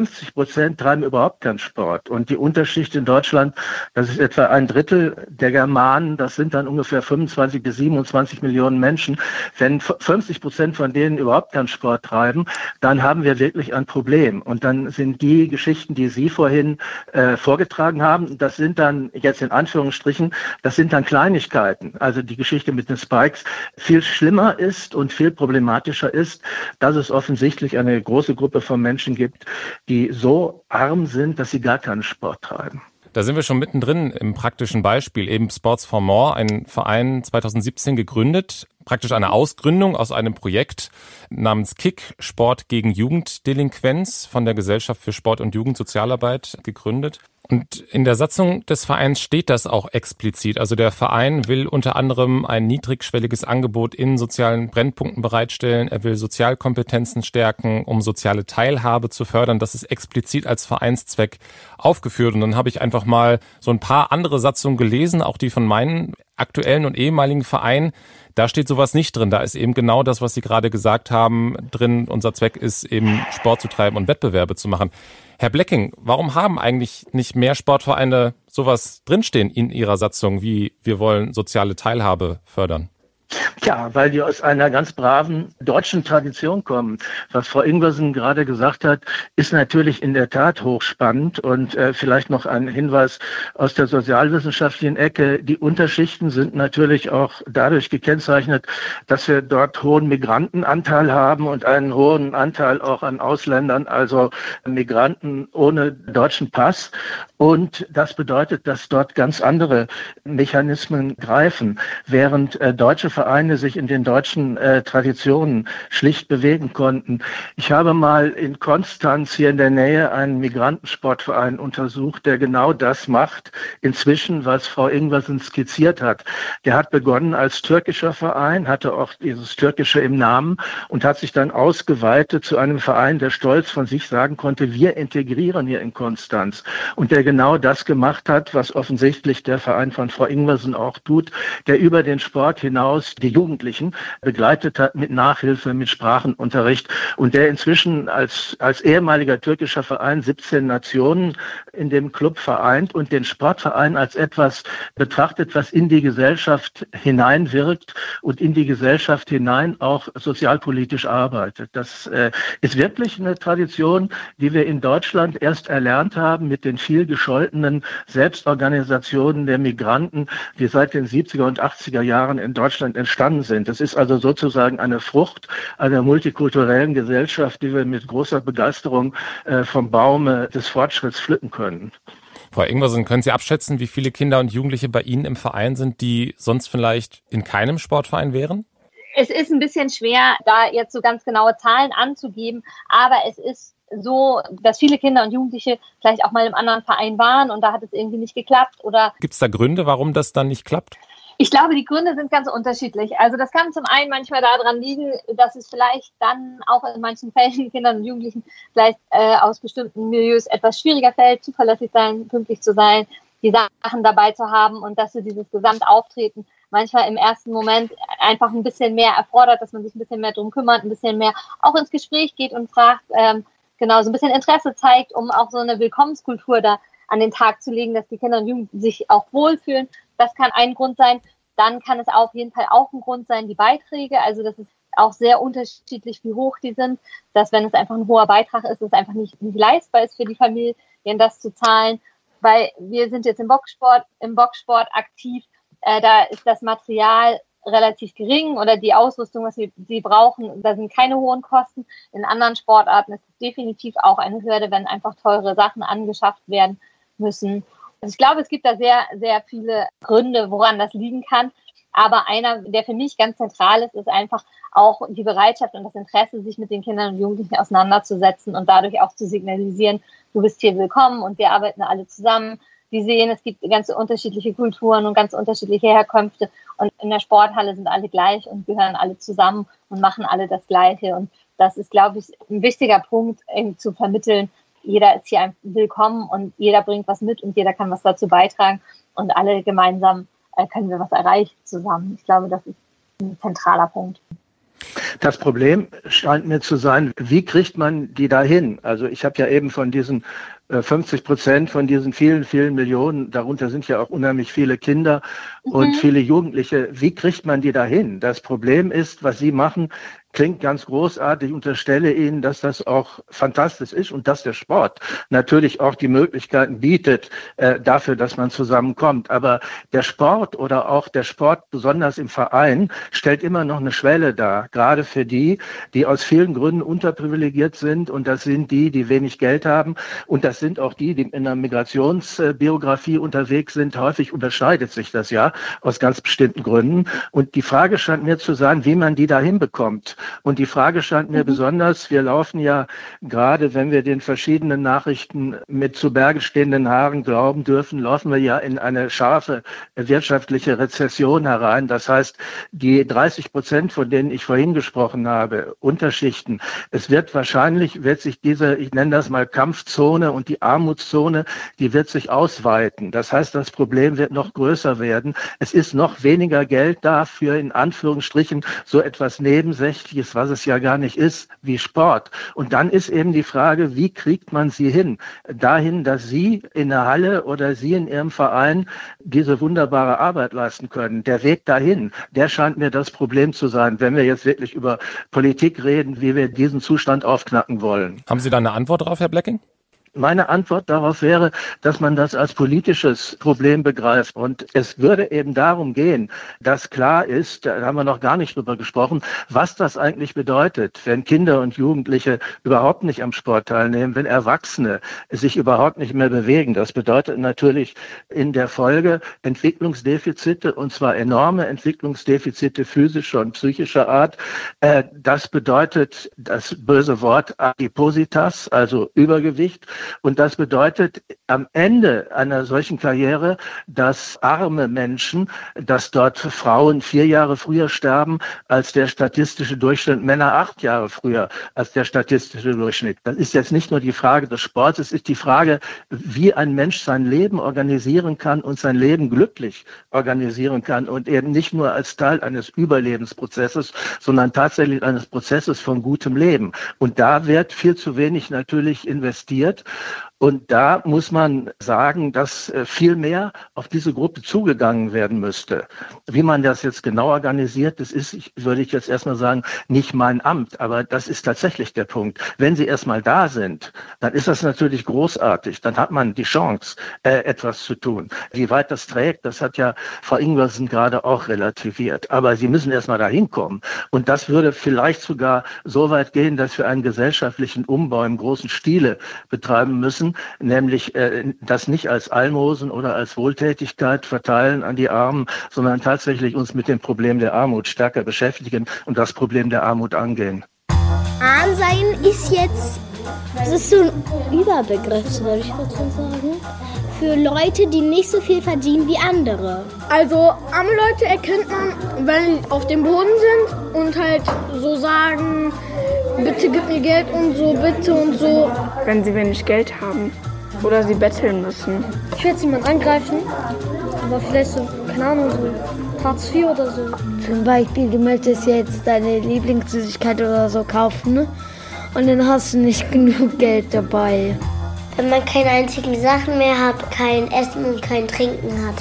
50% treiben überhaupt keinen Sport. Und die Unterschicht in Deutschland, das ist etwa 1/3 der Germanen, das sind dann ungefähr 25 bis 27 Millionen Menschen. Wenn 50% von denen überhaupt keinen Sport treiben, dann haben wir wirklich ein Problem. Und dann sind die Geschichten, die Sie vorhin vorgetragen haben, das sind dann jetzt in Anführungsstrichen, das sind dann Kleinigkeiten. Also die Geschichte mit den Spikes. Viel schlimmer ist und viel problematischer ist, dass es offensichtlich eine große Gruppe von Menschen gibt, die so arm sind, dass sie gar keinen Sport treiben. Da sind wir schon mittendrin im praktischen Beispiel. Eben Sports for More, ein Verein 2017 gegründet, praktisch eine Ausgründung aus einem Projekt namens KIK, Sport gegen Jugenddelinquenz, von der Gesellschaft für Sport und Jugendsozialarbeit gegründet. Und in der Satzung des Vereins steht das auch explizit. Also der Verein will unter anderem ein niedrigschwelliges Angebot in sozialen Brennpunkten bereitstellen. Er will Sozialkompetenzen stärken, um soziale Teilhabe zu fördern. Das ist explizit als Vereinszweck aufgeführt. Und dann habe ich einfach mal so ein paar andere Satzungen gelesen, auch die von meinen aktuellen und ehemaligen Vereinen. Da steht sowas nicht drin. Da ist eben genau das, was Sie gerade gesagt haben, drin. Unser Zweck ist eben Sport zu treiben und Wettbewerbe zu machen. Herr Blecking, warum haben eigentlich nicht mehr Sportvereine sowas drinstehen in ihrer Satzung, wie wir wollen soziale Teilhabe fördern? Ja, weil die aus einer ganz braven deutschen Tradition kommen. Was Frau Ingwersen gerade gesagt hat, ist natürlich in der Tat hochspannend und vielleicht noch ein Hinweis aus der sozialwissenschaftlichen Ecke. Die Unterschichten sind natürlich auch dadurch gekennzeichnet, dass wir dort hohen Migrantenanteil haben und einen hohen Anteil auch an Ausländern, also Migranten ohne deutschen Pass. Und das bedeutet, dass dort ganz andere Mechanismen greifen, während deutsche Vereine sich in den deutschen Traditionen schlicht bewegen konnten. Ich habe mal in Konstanz hier in der Nähe einen Migrantensportverein untersucht, der genau das macht, inzwischen, was Frau Ingwersen skizziert hat. Der hat begonnen als türkischer Verein, hatte auch dieses Türkische im Namen und hat sich dann ausgeweitet zu einem Verein, der stolz von sich sagen konnte, wir integrieren hier in Konstanz. Und der genau das gemacht hat, was offensichtlich der Verein von Frau Ingwersen auch tut, der über den Sport hinaus damals die Jugendlichen begleitet hat mit Nachhilfe, mit Sprachenunterricht und der inzwischen als ehemaliger türkischer Verein 17 Nationen in dem Club vereint und den Sportverein als etwas betrachtet, was in die Gesellschaft hineinwirkt und in die Gesellschaft hinein auch sozialpolitisch arbeitet. Das ist wirklich eine Tradition, die wir in Deutschland erst erlernt haben mit den viel gescholtenen Selbstorganisationen der Migranten, die seit den 70er und 80er Jahren in Deutschland entstanden sind. Das ist also sozusagen eine Frucht einer multikulturellen Gesellschaft, die wir mit großer Begeisterung vom Baume des Fortschritts pflücken können. Frau Ingwersen, können Sie abschätzen, wie viele Kinder und Jugendliche bei Ihnen im Verein sind, die sonst vielleicht in keinem Sportverein wären? Es ist ein bisschen schwer, da jetzt so ganz genaue Zahlen anzugeben, aber es ist so, dass viele Kinder und Jugendliche vielleicht auch mal im anderen Verein waren und da hat es irgendwie nicht geklappt. Oder gibt es da Gründe, warum das dann nicht klappt? Ich glaube, die Gründe sind ganz unterschiedlich. Also das kann zum einen manchmal daran liegen, dass es vielleicht dann auch in manchen Fällen Kindern und Jugendlichen vielleicht aus bestimmten Milieus etwas schwieriger fällt, zuverlässig sein, pünktlich zu sein, die Sachen dabei zu haben und dass so dieses Gesamtauftreten manchmal im ersten Moment einfach ein bisschen mehr erfordert, dass man sich ein bisschen mehr drum kümmert, ein bisschen mehr auch ins Gespräch geht und fragt, genau, so ein bisschen Interesse zeigt, um auch so eine Willkommenskultur da an den Tag zu legen, dass die Kinder und Jugendlichen sich auch wohlfühlen. Das kann ein Grund sein. Dann kann es auf jeden Fall auch ein Grund sein, die Beiträge. Also das ist auch sehr unterschiedlich, wie hoch die sind. Dass wenn es einfach ein hoher Beitrag ist, es einfach nicht leistbar ist für die Familien, das zu zahlen. Weil wir sind jetzt im Boxsport aktiv. Da ist das Material relativ gering oder die Ausrüstung, was sie brauchen, da sind keine hohen Kosten. In anderen Sportarten ist es definitiv auch eine Hürde, wenn einfach teure Sachen angeschafft werden müssen. Also ich glaube, es gibt da sehr, sehr viele Gründe, woran das liegen kann. Aber einer, der für mich ganz zentral ist, ist einfach auch die Bereitschaft und das Interesse, sich mit den Kindern und Jugendlichen auseinanderzusetzen und dadurch auch zu signalisieren, du bist hier willkommen und wir arbeiten alle zusammen. Die sehen, es gibt ganz unterschiedliche Kulturen und ganz unterschiedliche Herkünfte und in der Sporthalle sind alle gleich und gehören alle zusammen und machen alle das Gleiche. Und das ist, glaube ich, ein wichtiger Punkt, eben zu vermitteln. Jeder ist hier willkommen und jeder bringt was mit und jeder kann was dazu beitragen und alle gemeinsam können wir was erreichen zusammen. Ich glaube, das ist ein zentraler Punkt. Das Problem scheint mir zu sein, wie kriegt man die dahin? Also ich habe ja eben von diesen 50% von diesen vielen, vielen Millionen, darunter sind ja auch unheimlich viele Kinder und viele Jugendliche. Wie kriegt man die dahin? Das Problem ist, was Sie machen, klingt ganz großartig. Ich unterstelle Ihnen, dass das auch fantastisch ist und dass der Sport natürlich auch die Möglichkeiten bietet dafür, dass man zusammenkommt. Aber der Sport oder auch der Sport, besonders im Verein, stellt immer noch eine Schwelle dar. Gerade für die aus vielen Gründen unterprivilegiert sind. Und das sind die wenig Geld haben. Und das sind auch die in der Migrationsbiografie unterwegs sind. Häufig unterscheidet sich das ja aus ganz bestimmten Gründen. Und die Frage scheint mir zu sein, wie man die da hinbekommt. Und die Frage scheint mir besonders, wir laufen ja gerade, wenn wir den verschiedenen Nachrichten mit zu Berge stehenden Haaren glauben dürfen, laufen wir ja in eine scharfe wirtschaftliche Rezession herein. Das heißt, die 30%, von denen ich vorhin gesprochen habe, Unterschichten, wird sich diese, ich nenne das mal Kampfzone und die Armutszone, die wird sich ausweiten. Das heißt, das Problem wird noch größer werden. Es ist noch weniger Geld da für, in Anführungsstrichen, so etwas Nebensächliches, was es ja gar nicht ist, wie Sport. Und dann ist eben die Frage, wie kriegt man sie hin? Dahin, dass Sie in der Halle oder Sie in Ihrem Verein diese wunderbare Arbeit leisten können. Der Weg dahin, der scheint mir das Problem zu sein, wenn wir jetzt wirklich über Politik reden, wie wir diesen Zustand aufknacken wollen. Haben Sie da eine Antwort drauf, Herr Blecking? Meine Antwort darauf wäre, dass man das als politisches Problem begreift. Und es würde eben darum gehen, dass klar ist, da haben wir noch gar nicht drüber gesprochen, was das eigentlich bedeutet, wenn Kinder und Jugendliche überhaupt nicht am Sport teilnehmen, wenn Erwachsene sich überhaupt nicht mehr bewegen. Das bedeutet natürlich in der Folge Entwicklungsdefizite, und zwar enorme Entwicklungsdefizite physischer und psychischer Art. Das bedeutet das böse Wort Adipositas, also Übergewicht. Und das bedeutet am Ende einer solchen Karriere, dass arme Menschen, dass dort Frauen 4 Jahre früher sterben als der statistische Durchschnitt, Männer 8 Jahre früher als der statistische Durchschnitt. Das ist jetzt nicht nur die Frage des Sports, es ist die Frage, wie ein Mensch sein Leben organisieren kann und sein Leben glücklich organisieren kann und eben nicht nur als Teil eines Überlebensprozesses, sondern tatsächlich eines Prozesses von gutem Leben. Und da wird viel zu wenig natürlich investiert. Und da muss man sagen, dass viel mehr auf diese Gruppe zugegangen werden müsste. Wie man das jetzt genau organisiert, das ist, würde ich jetzt erstmal sagen, nicht mein Amt. Aber das ist tatsächlich der Punkt. Wenn sie erstmal da sind, dann ist das natürlich großartig. Dann hat man die Chance, etwas zu tun. Wie weit das trägt, das hat ja Frau Ingwersen gerade auch relativiert. Aber sie müssen erstmal da hinkommen. Und das würde vielleicht sogar so weit gehen, dass wir einen gesellschaftlichen Umbau im großen Stile betreiben müssen, nämlich das nicht als Almosen oder als Wohltätigkeit verteilen an die Armen, sondern tatsächlich uns mit dem Problem der Armut stärker beschäftigen und das Problem der Armut angehen. Arm sein ist jetzt, das ist so ein Überbegriff, würde ich dazu sagen, für Leute, die nicht so viel verdienen wie andere. Also arme Leute erkennt man, wenn sie auf dem Boden sind und halt so sagen, bitte gib mir Geld und so, bitte und so. Wenn sie wenig Geld haben oder sie betteln müssen. Ich will jetzt niemanden angreifen, aber vielleicht so, keine Ahnung, so Hartz IV oder so. Zum Beispiel, du möchtest jetzt deine Lieblingssüßigkeit oder so kaufen, ne? Und dann hast du nicht genug Geld dabei. Wenn man keine einzigen Sachen mehr hat, kein Essen und kein Trinken hat.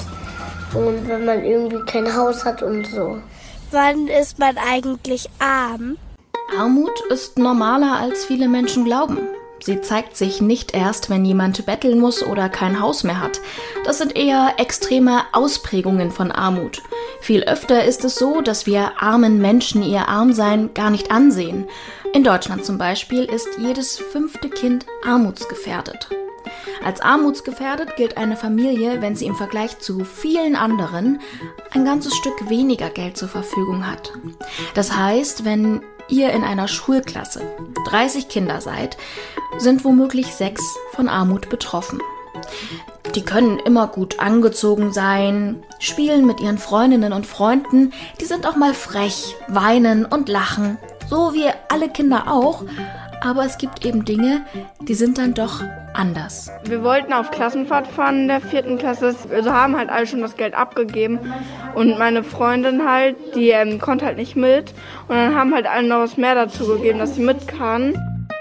Und wenn man irgendwie kein Haus hat und so. Wann ist man eigentlich arm? Armut ist normaler, als viele Menschen glauben. Sie zeigt sich nicht erst, wenn jemand betteln muss oder kein Haus mehr hat. Das sind eher extreme Ausprägungen von Armut. Viel öfter ist es so, dass wir armen Menschen ihr Armsein gar nicht ansehen. In Deutschland zum Beispiel ist jedes 5. Kind armutsgefährdet. Als armutsgefährdet gilt eine Familie, wenn sie im Vergleich zu vielen anderen ein ganzes Stück weniger Geld zur Verfügung hat. Das heißt, wenn ihr in einer Schulklasse 30 Kinder seid, sind womöglich 6 von Armut betroffen. Die können immer gut angezogen sein, spielen mit ihren Freundinnen und Freunden, die sind auch mal frech, weinen und lachen, so wie alle Kinder auch, aber es gibt eben Dinge, die sind dann doch anders. Wir wollten auf Klassenfahrt fahren in der 4. Klasse, also haben halt alle schon das Geld abgegeben und meine Freundin halt, die konnte halt nicht mit und dann haben halt alle noch was mehr dazu gegeben, dass sie mit kann.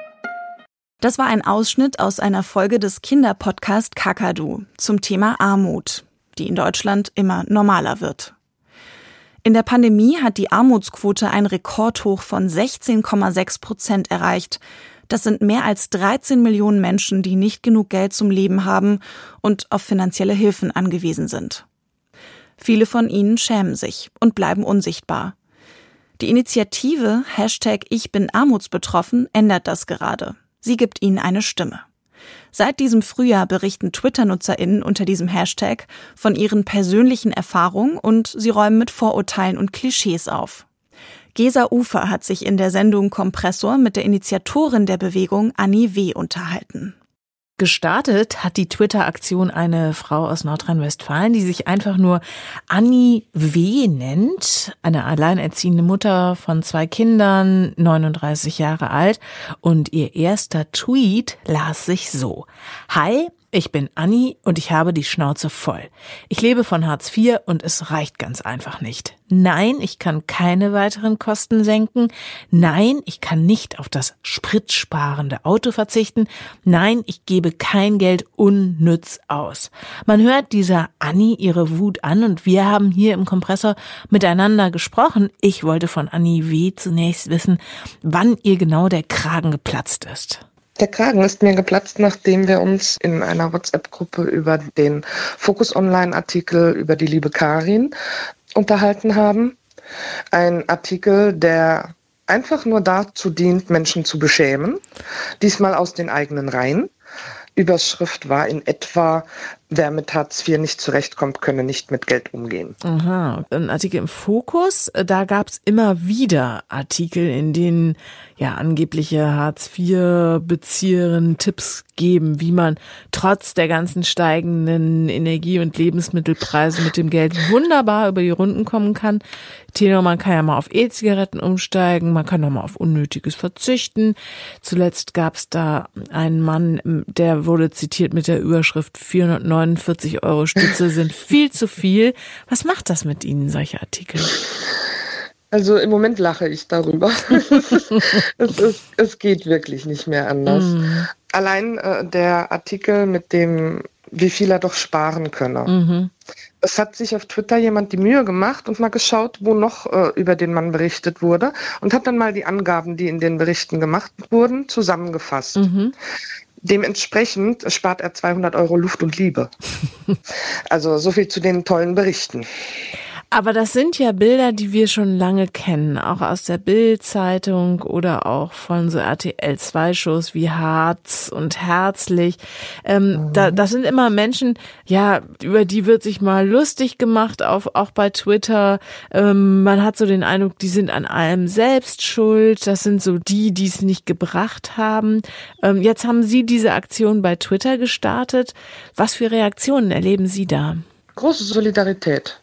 Das war ein Ausschnitt aus einer Folge des Kinderpodcast Kakadu zum Thema Armut, die in Deutschland immer normaler wird. In der Pandemie hat die Armutsquote ein Rekordhoch von 16,6% erreicht. Das sind mehr als 13 Millionen Menschen, die nicht genug Geld zum Leben haben und auf finanzielle Hilfen angewiesen sind. Viele von ihnen schämen sich und bleiben unsichtbar. Die Initiative #IchBinArmutsbetroffen ändert das gerade. Sie gibt ihnen eine Stimme. Seit diesem Frühjahr berichten Twitter-NutzerInnen unter diesem Hashtag von ihren persönlichen Erfahrungen und sie räumen mit Vorurteilen und Klischees auf. Gesa Ufer hat sich in der Sendung Kompressor mit der Initiatorin der Bewegung Annie W. unterhalten. Gestartet hat die Twitter-Aktion eine Frau aus Nordrhein-Westfalen, die sich einfach nur Annie W. nennt. Eine alleinerziehende Mutter von 2 Kindern, 39 Jahre alt. Und ihr erster Tweet las sich so: Hi, ich bin Annie und ich habe die Schnauze voll. Ich lebe von Hartz IV und es reicht ganz einfach nicht. Nein, ich kann keine weiteren Kosten senken. Nein, ich kann nicht auf das spritsparende Auto verzichten. Nein, ich gebe kein Geld unnütz aus. Man hört dieser Annie ihre Wut an und wir haben hier im Kompressor miteinander gesprochen. Ich wollte von Annie W. zunächst wissen, wann ihr genau der Kragen geplatzt ist. Der Kragen ist mir geplatzt, nachdem wir uns in einer WhatsApp-Gruppe über den Focus-Online-Artikel über die liebe Karin unterhalten haben. Ein Artikel, der einfach nur dazu dient, Menschen zu beschämen, diesmal aus den eigenen Reihen. Überschrift war in etwa: wer mit Hartz IV nicht zurechtkommt, könne nicht mit Geld umgehen. Aha, ein Artikel im Fokus, da gab es immer wieder Artikel, in denen ja angebliche Hartz-IV-Bezieherinnen Tipps geben, wie man trotz der ganzen steigenden Energie- und Lebensmittelpreise mit dem Geld wunderbar über die Runden kommen kann. Tenor, man kann ja mal auf E-Zigaretten umsteigen, man kann auch mal auf Unnötiges verzichten. Zuletzt gab es da einen Mann, der wurde zitiert mit der Überschrift 449 € Stütze sind viel zu viel. Was macht das mit Ihnen, solche Artikel? Also im Moment lache ich darüber. Es geht wirklich nicht mehr anders. Allein der Artikel mit dem, wie viel er doch sparen könne. Es hat sich auf Twitter jemand die Mühe gemacht und mal geschaut, wo noch über den Mann berichtet wurde und hat dann mal die Angaben, die in den Berichten gemacht wurden, zusammengefasst. Dementsprechend spart er 200 € Luft und Liebe. Also so viel zu den tollen Berichten. Aber das sind ja Bilder, die wir schon lange kennen, auch aus der Bild-Zeitung oder auch von so RTL-2-Shows wie Harz und Herzlich. Das sind immer Menschen, ja, über die wird sich mal lustig gemacht, auch bei Twitter. Man hat so den Eindruck, die sind an allem selbst schuld. Das sind so die es nicht gebracht haben. Jetzt haben Sie diese Aktion bei Twitter gestartet. Was für Reaktionen erleben Sie da? Große Solidarität.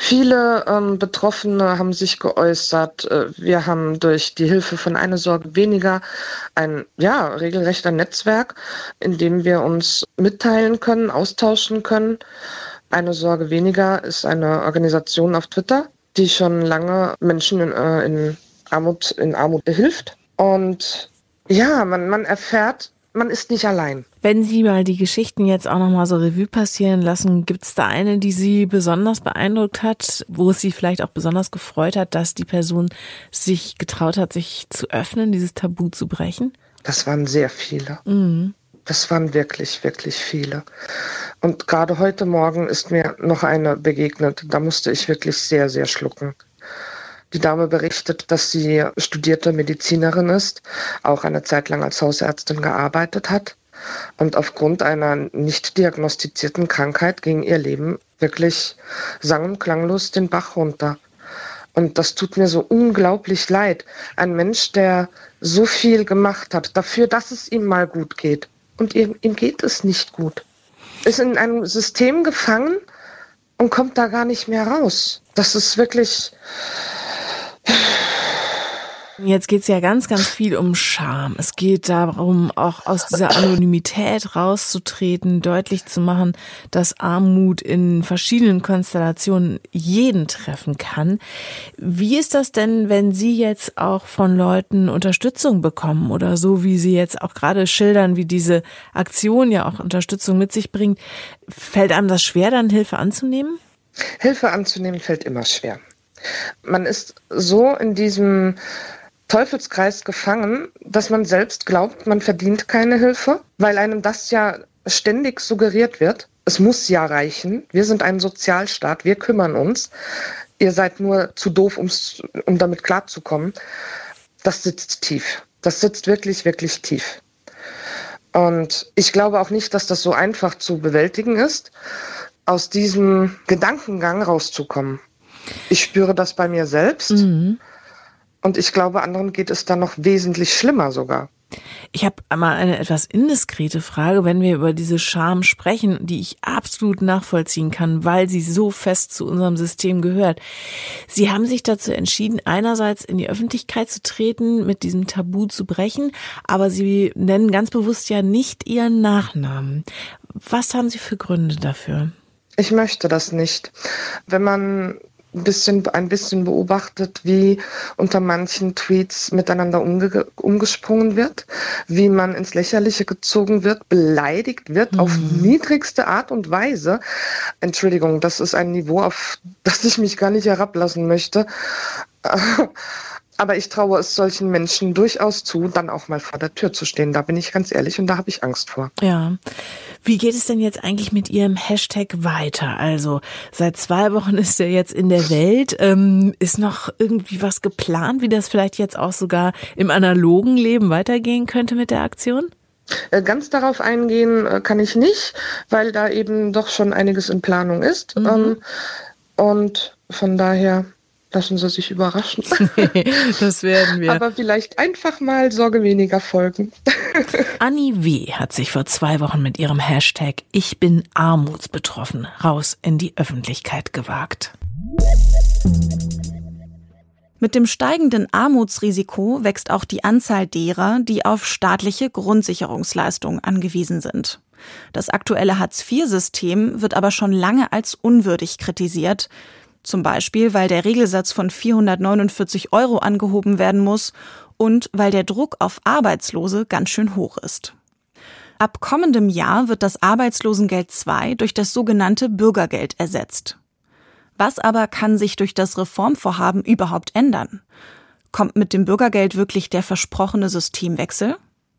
Viele Betroffene haben sich geäußert. Wir haben durch die Hilfe von Eine Sorge weniger ein regelrecht ein Netzwerk, in dem wir uns mitteilen können, austauschen können. Eine Sorge weniger ist eine Organisation auf Twitter, die schon lange Menschen in Armut hilft. Und ja, man erfährt, man ist nicht allein. Wenn Sie mal die Geschichten jetzt auch nochmal so Revue passieren lassen, gibt es da eine, die Sie besonders beeindruckt hat, wo es Sie vielleicht auch besonders gefreut hat, dass die Person sich getraut hat, sich zu öffnen, dieses Tabu zu brechen? Das waren sehr viele. Das waren wirklich, wirklich viele. Und gerade heute Morgen ist mir noch eine begegnet. Da musste ich wirklich sehr, sehr schlucken. Die Dame berichtet, dass sie studierte Medizinerin ist, auch eine Zeit lang als Hausärztin gearbeitet hat. Und aufgrund einer nicht diagnostizierten Krankheit ging ihr Leben wirklich sang- und klanglos den Bach runter. Und das tut mir so unglaublich leid. Ein Mensch, der so viel gemacht hat dafür, dass es ihm mal gut geht. Und ihm geht es nicht gut. Ist in einem System gefangen und kommt da gar nicht mehr raus. Das ist wirklich... Jetzt geht es ja ganz, ganz viel um Scham. Es geht darum, auch aus dieser Anonymität rauszutreten, deutlich zu machen, dass Armut in verschiedenen Konstellationen jeden treffen kann. Wie ist das denn, wenn Sie jetzt auch von Leuten Unterstützung bekommen oder so, wie Sie jetzt auch gerade schildern, wie diese Aktion ja auch Unterstützung mit sich bringt? Fällt einem das schwer, dann Hilfe anzunehmen? Hilfe anzunehmen fällt immer schwer. Man ist so in diesem Teufelskreis gefangen, dass man selbst glaubt, man verdient keine Hilfe, weil einem das ja ständig suggeriert wird. Es muss ja reichen. Wir sind ein Sozialstaat, wir kümmern uns. Ihr seid nur zu doof, um damit klarzukommen. Das sitzt tief. Das sitzt wirklich, wirklich tief. Und ich glaube auch nicht, dass das so einfach zu bewältigen ist, aus diesem Gedankengang rauszukommen. Ich spüre das bei mir selbst. Und ich glaube, anderen geht es dann noch wesentlich schlimmer sogar. Ich habe einmal eine etwas indiskrete Frage, wenn wir über diese Scham sprechen, die ich absolut nachvollziehen kann, weil sie so fest zu unserem System gehört. Sie haben sich dazu entschieden, einerseits in die Öffentlichkeit zu treten, mit diesem Tabu zu brechen, aber Sie nennen ganz bewusst ja nicht Ihren Nachnamen. Was haben Sie für Gründe dafür? Ich möchte das nicht. Wenn man ein bisschen beobachtet, wie unter manchen Tweets miteinander umgesprungen wird, wie man ins Lächerliche gezogen wird, beleidigt wird auf niedrigste Art und Weise. Entschuldigung, das ist ein Niveau, auf das ich mich gar nicht herablassen möchte. Aber ich traue es solchen Menschen durchaus zu, dann auch mal vor der Tür zu stehen. Da bin ich ganz ehrlich und da habe ich Angst vor. Ja. Wie geht es denn jetzt eigentlich mit Ihrem Hashtag weiter? Also seit 2 Wochen ist er jetzt in der Welt. Ist noch irgendwie was geplant, wie das vielleicht jetzt auch sogar im analogen Leben weitergehen könnte mit der Aktion? Ganz darauf eingehen kann ich nicht, weil da eben doch schon einiges in Planung ist. Und von daher lassen Sie sich überraschen. Das werden wir. Aber vielleicht einfach mal Sorge weniger folgen. Annie W. hat sich vor 2 Wochen mit ihrem Hashtag Ich bin armutsbetroffen raus in die Öffentlichkeit gewagt. Mit dem steigenden Armutsrisiko wächst auch die Anzahl derer, die auf staatliche Grundsicherungsleistungen angewiesen sind. Das aktuelle Hartz-IV-System wird aber schon lange als unwürdig kritisiert. Zum Beispiel, weil der Regelsatz von 449 € angehoben werden muss und weil der Druck auf Arbeitslose ganz schön hoch ist. Ab kommendem Jahr wird das Arbeitslosengeld II durch das sogenannte Bürgergeld ersetzt. Was aber kann sich durch das Reformvorhaben überhaupt ändern? Kommt mit dem Bürgergeld wirklich der versprochene Systemwechsel?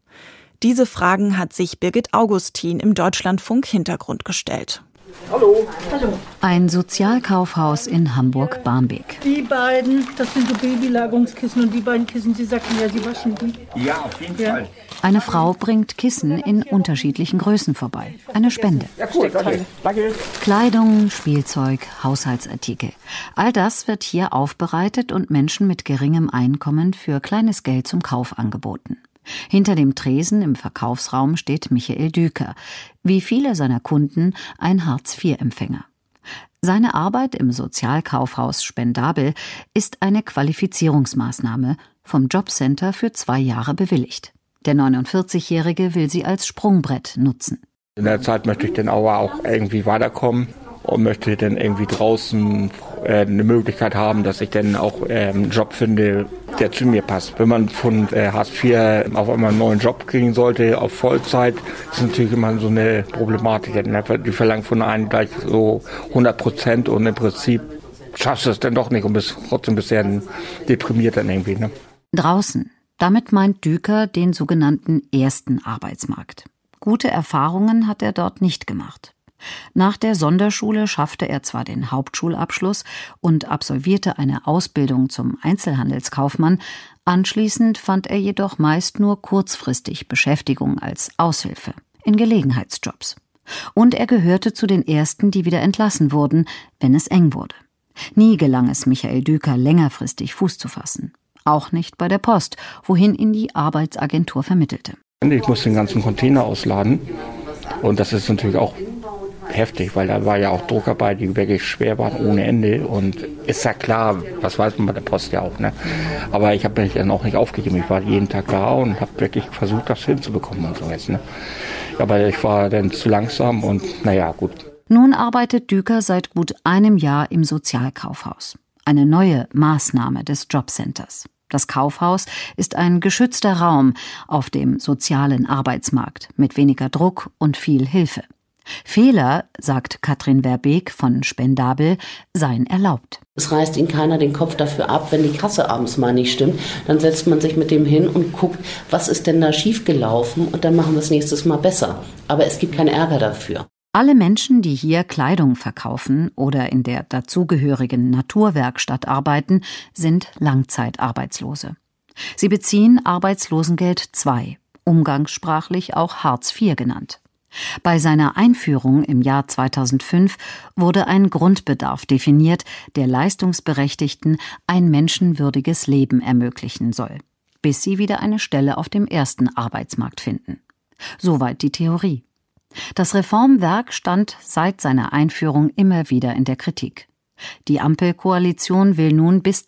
Diese Fragen hat sich Birgit Augustin im Deutschlandfunk Hintergrund gestellt. Hallo. Ein Sozialkaufhaus in Hamburg-Barmbek. Die beiden, das sind so Babylagerungskissen und die beiden Kissen, Sie sagten ja, Sie waschen die. Ja, auf jeden Fall. Eine Frau bringt Kissen in unterschiedlichen Größen vorbei. Eine Spende. Ja, cool, danke. Kleidung, Spielzeug, Haushaltsartikel. All das wird hier aufbereitet und Menschen mit geringem Einkommen für kleines Geld zum Kauf angeboten. Hinter dem Tresen im Verkaufsraum steht Michael Düker, wie viele seiner Kunden ein Hartz-IV-Empfänger. Seine Arbeit im Sozialkaufhaus Spendabel ist eine Qualifizierungsmaßnahme, vom Jobcenter für 2 Jahre bewilligt. Der 49-Jährige will sie als Sprungbrett nutzen. In der Zeit möchte ich dann auch irgendwie weiterkommen und möchte dann irgendwie draußen eine Möglichkeit haben, dass ich dann auch einen Job finde, der zu mir passt. Wenn man von Hartz IV auf einmal einen neuen Job kriegen sollte, auf Vollzeit, ist natürlich immer so eine Problematik. Die verlangen von einem gleich so 100% und im Prinzip schaffst du es dann doch nicht und bist trotzdem ein bisschen deprimiert dann irgendwie. Ne? Draußen. Damit meint Düker den sogenannten ersten Arbeitsmarkt. Gute Erfahrungen hat er dort nicht gemacht. Nach der Sonderschule schaffte er zwar den Hauptschulabschluss und absolvierte eine Ausbildung zum Einzelhandelskaufmann, anschließend fand er jedoch meist nur kurzfristig Beschäftigung als Aushilfe in Gelegenheitsjobs. Und er gehörte zu den Ersten, die wieder entlassen wurden, wenn es eng wurde. Nie gelang es Michael Düker, längerfristig Fuß zu fassen. Auch nicht bei der Post, wohin ihn die Arbeitsagentur vermittelte. Ich musste den ganzen Container ausladen und das ist natürlich auch heftig, weil da war ja auch Druck dabei, die wirklich schwer waren ohne Ende und ist ja klar, das weiß man bei der Post ja auch, ne? Aber ich habe mich dann auch nicht aufgegeben, ich war jeden Tag da und habe wirklich versucht, das hinzubekommen und so jetzt, ne? Aber ich war dann zu langsam und naja, gut. Nun arbeitet Düker seit gut einem Jahr im Sozialkaufhaus. Eine neue Maßnahme des Jobcenters. Das Kaufhaus ist ein geschützter Raum auf dem sozialen Arbeitsmarkt mit weniger Druck und viel Hilfe. Fehler, sagt Katrin Verbeek von Spendabel, seien erlaubt. Es reißt Ihnen keiner den Kopf dafür ab, wenn die Kasse abends mal nicht stimmt. Dann setzt man sich mit dem hin und guckt, was ist denn da schiefgelaufen und dann machen wir es nächstes Mal besser. Aber es gibt keinen Ärger dafür. Alle Menschen, die hier Kleidung verkaufen oder in der dazugehörigen Naturwerkstatt arbeiten, sind Langzeitarbeitslose. Sie beziehen Arbeitslosengeld II, umgangssprachlich auch Hartz IV genannt. Bei seiner Einführung im Jahr 2005 wurde ein Grundbedarf definiert, der Leistungsberechtigten ein menschenwürdiges Leben ermöglichen soll, bis sie wieder eine Stelle auf dem ersten Arbeitsmarkt finden. Soweit die Theorie. Das Reformwerk stand seit seiner Einführung immer wieder in der Kritik. Die Ampelkoalition will nun bis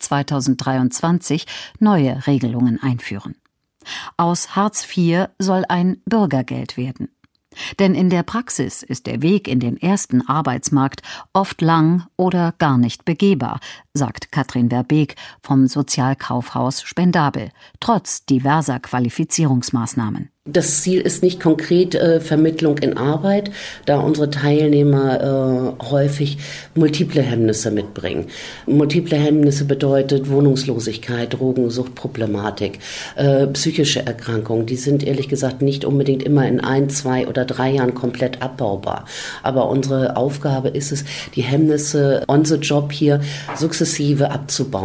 2023 neue Regelungen einführen. Aus Hartz IV soll ein Bürgergeld werden. Denn in der Praxis ist der Weg in den ersten Arbeitsmarkt oft lang oder gar nicht begehbar, sagt Katrin Verbeek vom Sozialkaufhaus Spendabel, trotz diverser Qualifizierungsmaßnahmen. Das Ziel ist nicht konkret Vermittlung in Arbeit, da unsere Teilnehmer häufig multiple Hemmnisse mitbringen. Multiple Hemmnisse bedeutet Wohnungslosigkeit, Drogensuchtproblematik, psychische Erkrankungen. Die sind ehrlich gesagt nicht unbedingt immer in 1, 2 oder 3 Jahren komplett abbaubar. Aber unsere Aufgabe ist es, die Hemmnisse on the job hier sukzessive abzubauen.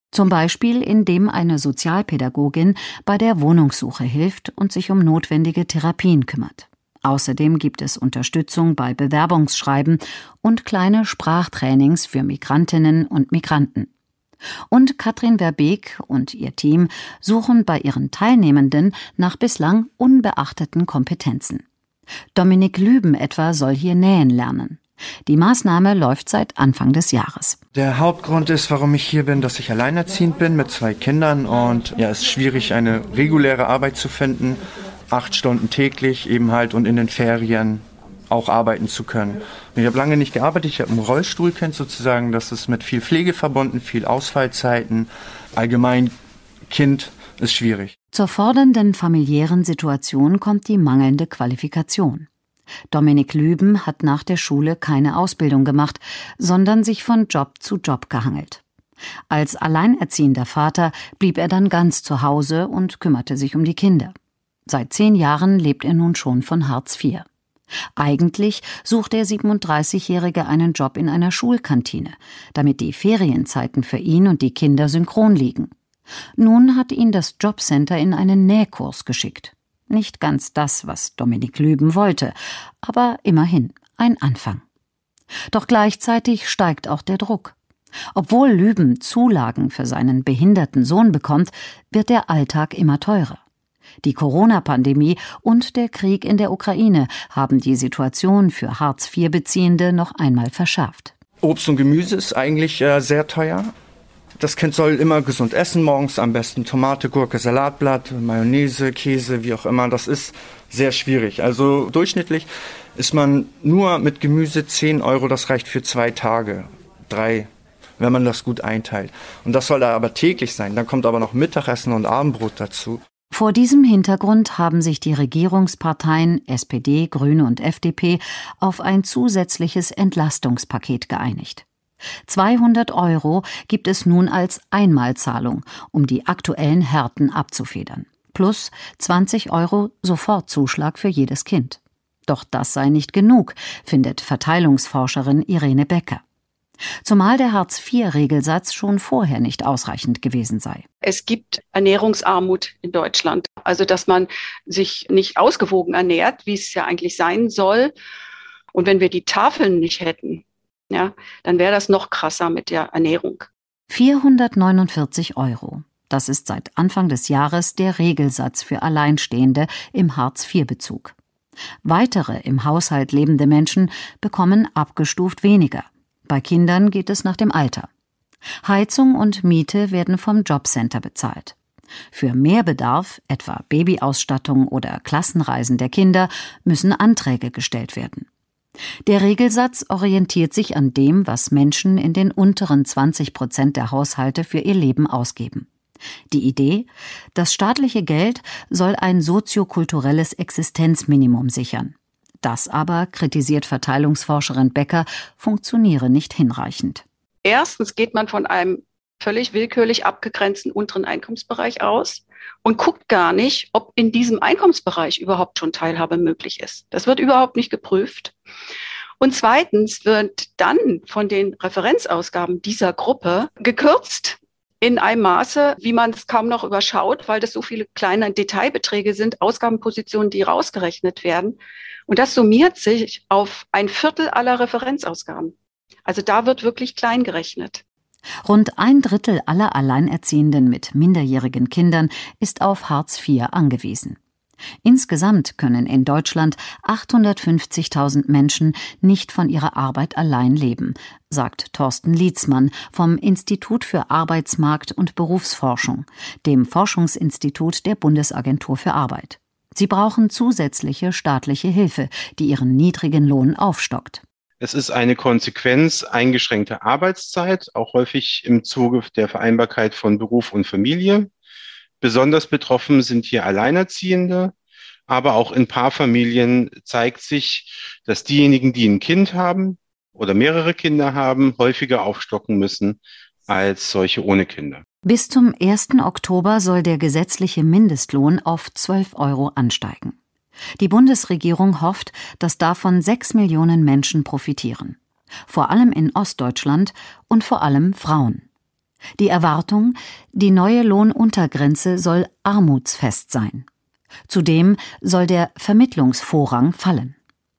Zum Beispiel, indem eine Sozialpädagogin bei der Wohnungssuche hilft und sich um notwendige Therapien kümmert. Außerdem gibt es Unterstützung bei Bewerbungsschreiben und kleine Sprachtrainings für Migrantinnen und Migranten. Und Katrin Verbeek und ihr Team suchen bei ihren Teilnehmenden nach bislang unbeachteten Kompetenzen. Dominik Lüben etwa soll hier nähen lernen. Die Maßnahme läuft seit Anfang des Jahres. Der Hauptgrund ist, warum ich hier bin, dass ich alleinerziehend bin mit 2 Kindern und ja, es ist schwierig, eine reguläre Arbeit zu finden. 8 Stunden täglich eben halt und in den Ferien auch arbeiten zu können. Ich habe lange nicht gearbeitet, ich habe einen Rollstuhl, kennt sozusagen, das ist mit viel Pflege verbunden, viel Ausfallzeiten. Allgemein Kind ist schwierig. Zur fordernden familiären Situation kommt die mangelnde Qualifikation. Dominik Lüben hat nach der Schule keine Ausbildung gemacht, sondern sich von Job zu Job gehangelt. Als alleinerziehender Vater blieb er dann ganz zu Hause und kümmerte sich um die Kinder. Seit 10 Jahren lebt er nun schon von Hartz IV. Eigentlich sucht der 37-Jährige einen Job in einer Schulkantine, damit die Ferienzeiten für ihn und die Kinder synchron liegen. Nun hat ihn das Jobcenter in einen Nähkurs geschickt. Nicht ganz das, was Dominik Lüben wollte, aber immerhin ein Anfang. Doch gleichzeitig steigt auch der Druck. Obwohl Lüben Zulagen für seinen behinderten Sohn bekommt, wird der Alltag immer teurer. Die Corona-Pandemie und der Krieg in der Ukraine haben die Situation für Hartz-IV-Beziehende noch einmal verschärft. Obst und Gemüse ist eigentlich sehr teuer. Das Kind soll immer gesund essen, morgens am besten Tomate, Gurke, Salatblatt, Mayonnaise, Käse, wie auch immer. Das ist sehr schwierig. Also durchschnittlich ist man nur mit Gemüse 10 €, das reicht für 2 Tage, 3, wenn man das gut einteilt. Und das soll da aber täglich sein. Dann kommt aber noch Mittagessen und Abendbrot dazu. Vor diesem Hintergrund haben sich die Regierungsparteien SPD, Grüne und FDP auf ein zusätzliches Entlastungspaket geeinigt. 200 € gibt es nun als Einmalzahlung, um die aktuellen Härten abzufedern. Plus 20 € Sofortzuschlag für jedes Kind. Doch das sei nicht genug, findet Verteilungsforscherin Irene Becker. Zumal der Hartz-IV-Regelsatz schon vorher nicht ausreichend gewesen sei. Es gibt Ernährungsarmut in Deutschland. Also, dass man sich nicht ausgewogen ernährt, wie es ja eigentlich sein soll. Und wenn wir die Tafeln nicht hätten, ja, dann wäre das noch krasser mit der Ernährung. 449 €. Das ist seit Anfang des Jahres der Regelsatz für Alleinstehende im Hartz-IV-Bezug. Weitere im Haushalt lebende Menschen bekommen abgestuft weniger. Bei Kindern geht es nach dem Alter. Heizung und Miete werden vom Jobcenter bezahlt. Für Mehrbedarf, etwa Babyausstattung oder Klassenreisen der Kinder, müssen Anträge gestellt werden. Der Regelsatz orientiert sich an dem, was Menschen in den unteren 20% der Haushalte für ihr Leben ausgeben. Die Idee: Das staatliche Geld soll ein soziokulturelles Existenzminimum sichern. Das aber, kritisiert Verteilungsforscherin Becker, funktioniere nicht hinreichend. Erstens geht man von einem völlig willkürlich abgegrenzten unteren Einkommensbereich aus und guckt gar nicht, ob in diesem Einkommensbereich überhaupt schon Teilhabe möglich ist. Das wird überhaupt nicht geprüft. Und zweitens wird dann von den Referenzausgaben dieser Gruppe gekürzt in einem Maße, wie man es kaum noch überschaut, weil das so viele kleine Detailbeträge sind, Ausgabenpositionen, die rausgerechnet werden. Und das summiert sich auf 1/4 aller Referenzausgaben. Also da wird wirklich klein gerechnet. Rund 1/3 aller Alleinerziehenden mit minderjährigen Kindern ist auf Hartz IV angewiesen. Insgesamt können in Deutschland 850.000 Menschen nicht von ihrer Arbeit allein leben, sagt Thorsten Lietzmann vom Institut für Arbeitsmarkt- und Berufsforschung, dem Forschungsinstitut der Bundesagentur für Arbeit. Sie brauchen zusätzliche staatliche Hilfe, die ihren niedrigen Lohn aufstockt. Es ist eine Konsequenz eingeschränkter Arbeitszeit, auch häufig im Zuge der Vereinbarkeit von Beruf und Familie. Besonders betroffen sind hier Alleinerziehende, aber auch in Paarfamilien zeigt sich, dass diejenigen, die ein Kind haben oder mehrere Kinder haben, häufiger aufstocken müssen als solche ohne Kinder. Bis zum 1. Oktober soll der gesetzliche Mindestlohn auf 12 € ansteigen. Die Bundesregierung hofft, dass davon 6 Millionen Menschen profitieren. Vor allem in Ostdeutschland und vor allem Frauen. Die Erwartung, die neue Lohnuntergrenze soll armutsfest sein. Zudem soll der Vermittlungsvorrang fallen.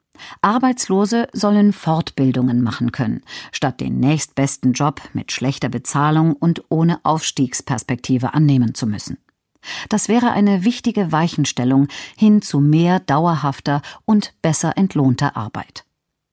Arbeitslose sollen Fortbildungen machen können, statt den nächstbesten Job mit schlechter Bezahlung und ohne Aufstiegsperspektive annehmen zu müssen. Das wäre eine wichtige Weichenstellung hin zu mehr dauerhafter und besser entlohnter Arbeit.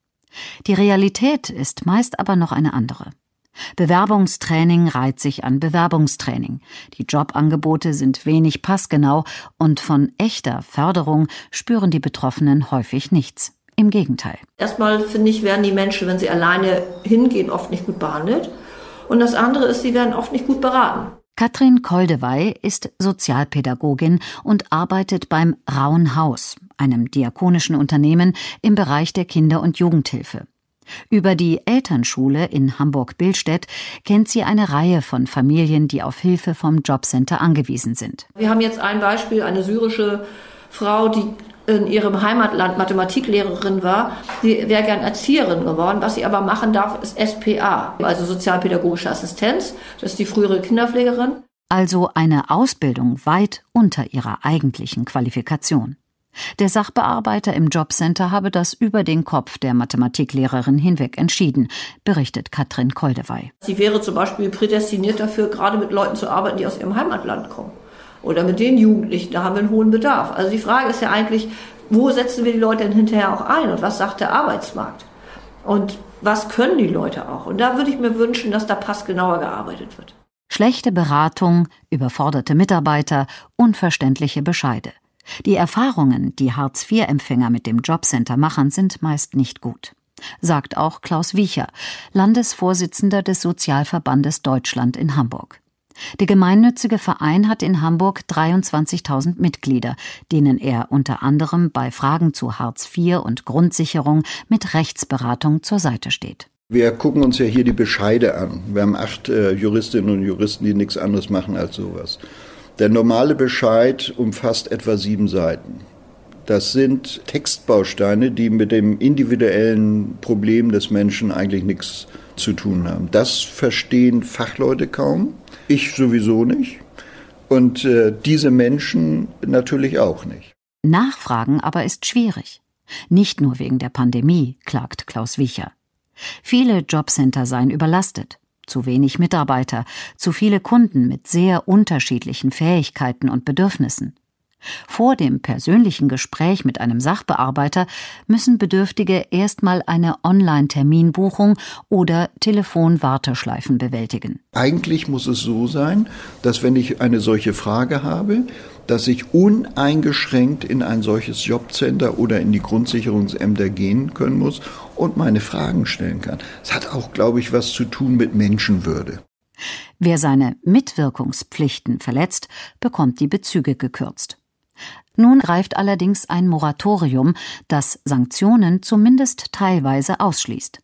Die Realität ist meist aber noch eine andere. Bewerbungstraining reiht sich an Bewerbungstraining. Die Jobangebote sind wenig passgenau und von echter Förderung spüren die Betroffenen häufig nichts. Im Gegenteil. Erstmal finde ich, werden die Menschen, wenn sie alleine hingehen, oft nicht gut behandelt. Und das andere ist, sie werden oft nicht gut beraten. Katrin Koldewey ist Sozialpädagogin und arbeitet beim Rauen Haus, einem diakonischen Unternehmen im Bereich der Kinder- und Jugendhilfe. Über die Elternschule in Hamburg-Billstedt kennt sie eine Reihe von Familien, die auf Hilfe vom Jobcenter angewiesen sind. Wir haben jetzt ein Beispiel, eine syrische Frau, die in ihrem Heimatland Mathematiklehrerin war. Sie wäre gern Erzieherin geworden. Was sie aber machen darf, ist SPA, also sozialpädagogische Assistenz. Das ist die frühere Kinderpflegerin. Also eine Ausbildung weit unter ihrer eigentlichen Qualifikation. Der Sachbearbeiter im Jobcenter habe das über den Kopf der Mathematiklehrerin hinweg entschieden, berichtet Katrin Koldewey. Sie wäre zum Beispiel prädestiniert dafür, gerade mit Leuten zu arbeiten, die aus ihrem Heimatland kommen. Oder mit den Jugendlichen, da haben wir einen hohen Bedarf. Also die Frage ist ja eigentlich, wo setzen wir die Leute denn hinterher auch ein und was sagt der Arbeitsmarkt? Und was können die Leute auch? Und da würde ich mir wünschen, dass da passgenauer gearbeitet wird. Schlechte Beratung, überforderte Mitarbeiter, unverständliche Bescheide. Die Erfahrungen, die Hartz-IV-Empfänger mit dem Jobcenter machen, sind meist nicht gut, sagt auch Klaus Wiecher, Landesvorsitzender des Sozialverbandes Deutschland in Hamburg. Der gemeinnützige Verein hat in Hamburg 23.000 Mitglieder, denen er unter anderem bei Fragen zu Hartz IV und Grundsicherung mit Rechtsberatung zur Seite steht. Wir gucken uns ja hier die Bescheide an. Wir haben 8 Juristinnen und Juristen, die nichts anderes machen als sowas. Der normale Bescheid umfasst etwa 7 Seiten. Das sind Textbausteine, die mit dem individuellen Problem des Menschen eigentlich nichts zu tun haben. Das verstehen Fachleute kaum, ich sowieso nicht und diese Menschen natürlich auch nicht. Nachfragen aber ist schwierig. Nicht nur wegen der Pandemie, klagt Klaus Wiecher. Viele Jobcenter seien überlastet. Zu wenig Mitarbeiter, zu viele Kunden mit sehr unterschiedlichen Fähigkeiten und Bedürfnissen. Vor dem persönlichen Gespräch mit einem Sachbearbeiter müssen Bedürftige erstmal eine Online-Terminbuchung oder Telefonwarteschleifen bewältigen. Eigentlich muss es so sein, dass wenn ich eine solche Frage habe, dass ich uneingeschränkt in ein solches Jobcenter oder in die Grundsicherungsämter gehen können muss und meine Fragen stellen kann. Das hat auch, glaube ich, was zu tun mit Menschenwürde. Wer seine Mitwirkungspflichten verletzt, bekommt die Bezüge gekürzt. Nun greift allerdings ein Moratorium, das Sanktionen zumindest teilweise ausschließt.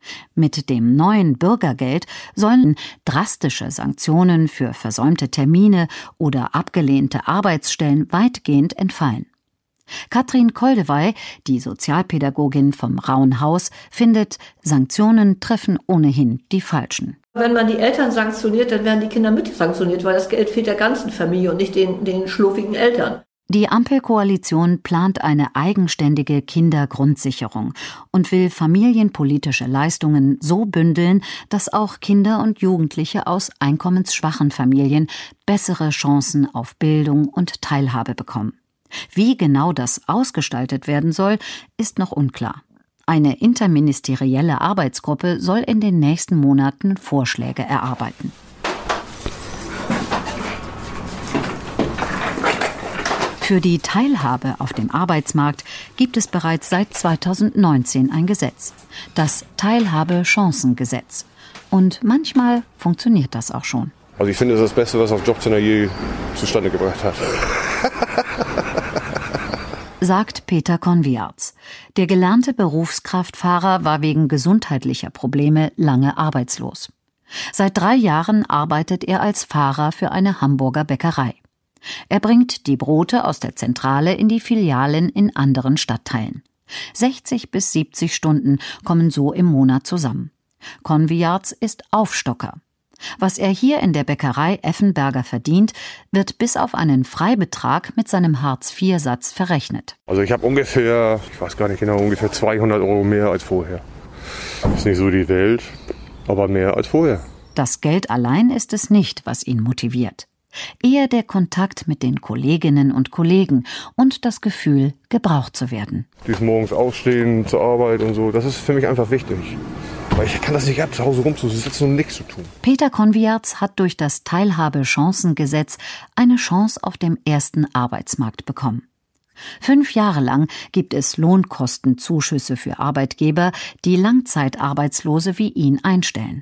Mit dem neuen Bürgergeld sollen drastische Sanktionen für versäumte Termine oder abgelehnte Arbeitsstellen weitgehend entfallen. Katrin Koldewey, die Sozialpädagogin vom Rauen Haus, findet, Sanktionen treffen ohnehin die Falschen. Wenn man die Eltern sanktioniert, dann werden die Kinder mit sanktioniert, weil das Geld fehlt der ganzen Familie und nicht den schluffigen Eltern. Die Ampelkoalition plant eine eigenständige Kindergrundsicherung und will familienpolitische Leistungen so bündeln, dass auch Kinder und Jugendliche aus einkommensschwachen Familien bessere Chancen auf Bildung und Teilhabe bekommen. Wie genau das ausgestaltet werden soll, ist noch unklar. Eine interministerielle Arbeitsgruppe soll in den nächsten Monaten Vorschläge erarbeiten. Für die Teilhabe auf dem Arbeitsmarkt gibt es bereits seit 2019 ein Gesetz, das Teilhabe-Chancengesetz. Und manchmal funktioniert das auch schon. Also ich finde, das ist das Beste, was auf Jobcenter je zustande gebracht hat. Sagt Peter Konviarz. Der gelernte Berufskraftfahrer war wegen gesundheitlicher Probleme lange arbeitslos. Seit 3 Jahren arbeitet er als Fahrer für eine Hamburger Bäckerei. Er bringt die Brote aus der Zentrale in die Filialen in anderen Stadtteilen. 60 bis 70 Stunden kommen so im Monat zusammen. Konviarz ist Aufstocker. Was er hier in der Bäckerei Effenberger verdient, wird bis auf einen Freibetrag mit seinem Hartz-IV-Satz verrechnet. Also ich habe ungefähr 200 € mehr als vorher. Ist nicht so die Welt, aber mehr als vorher. Das Geld allein ist es nicht, was ihn motiviert. Eher der Kontakt mit den Kolleginnen und Kollegen und das Gefühl, gebraucht zu werden. Dies morgens aufstehen, zur Arbeit und so, das ist für mich einfach wichtig. Weil ich kann das nicht ab, zu Hause rumzusitzen und nichts zu tun. Peter Konviatz hat durch das Teilhabechancengesetz eine Chance auf dem ersten Arbeitsmarkt bekommen. 5 Jahre lang gibt es Lohnkostenzuschüsse für Arbeitgeber, die Langzeitarbeitslose wie ihn einstellen.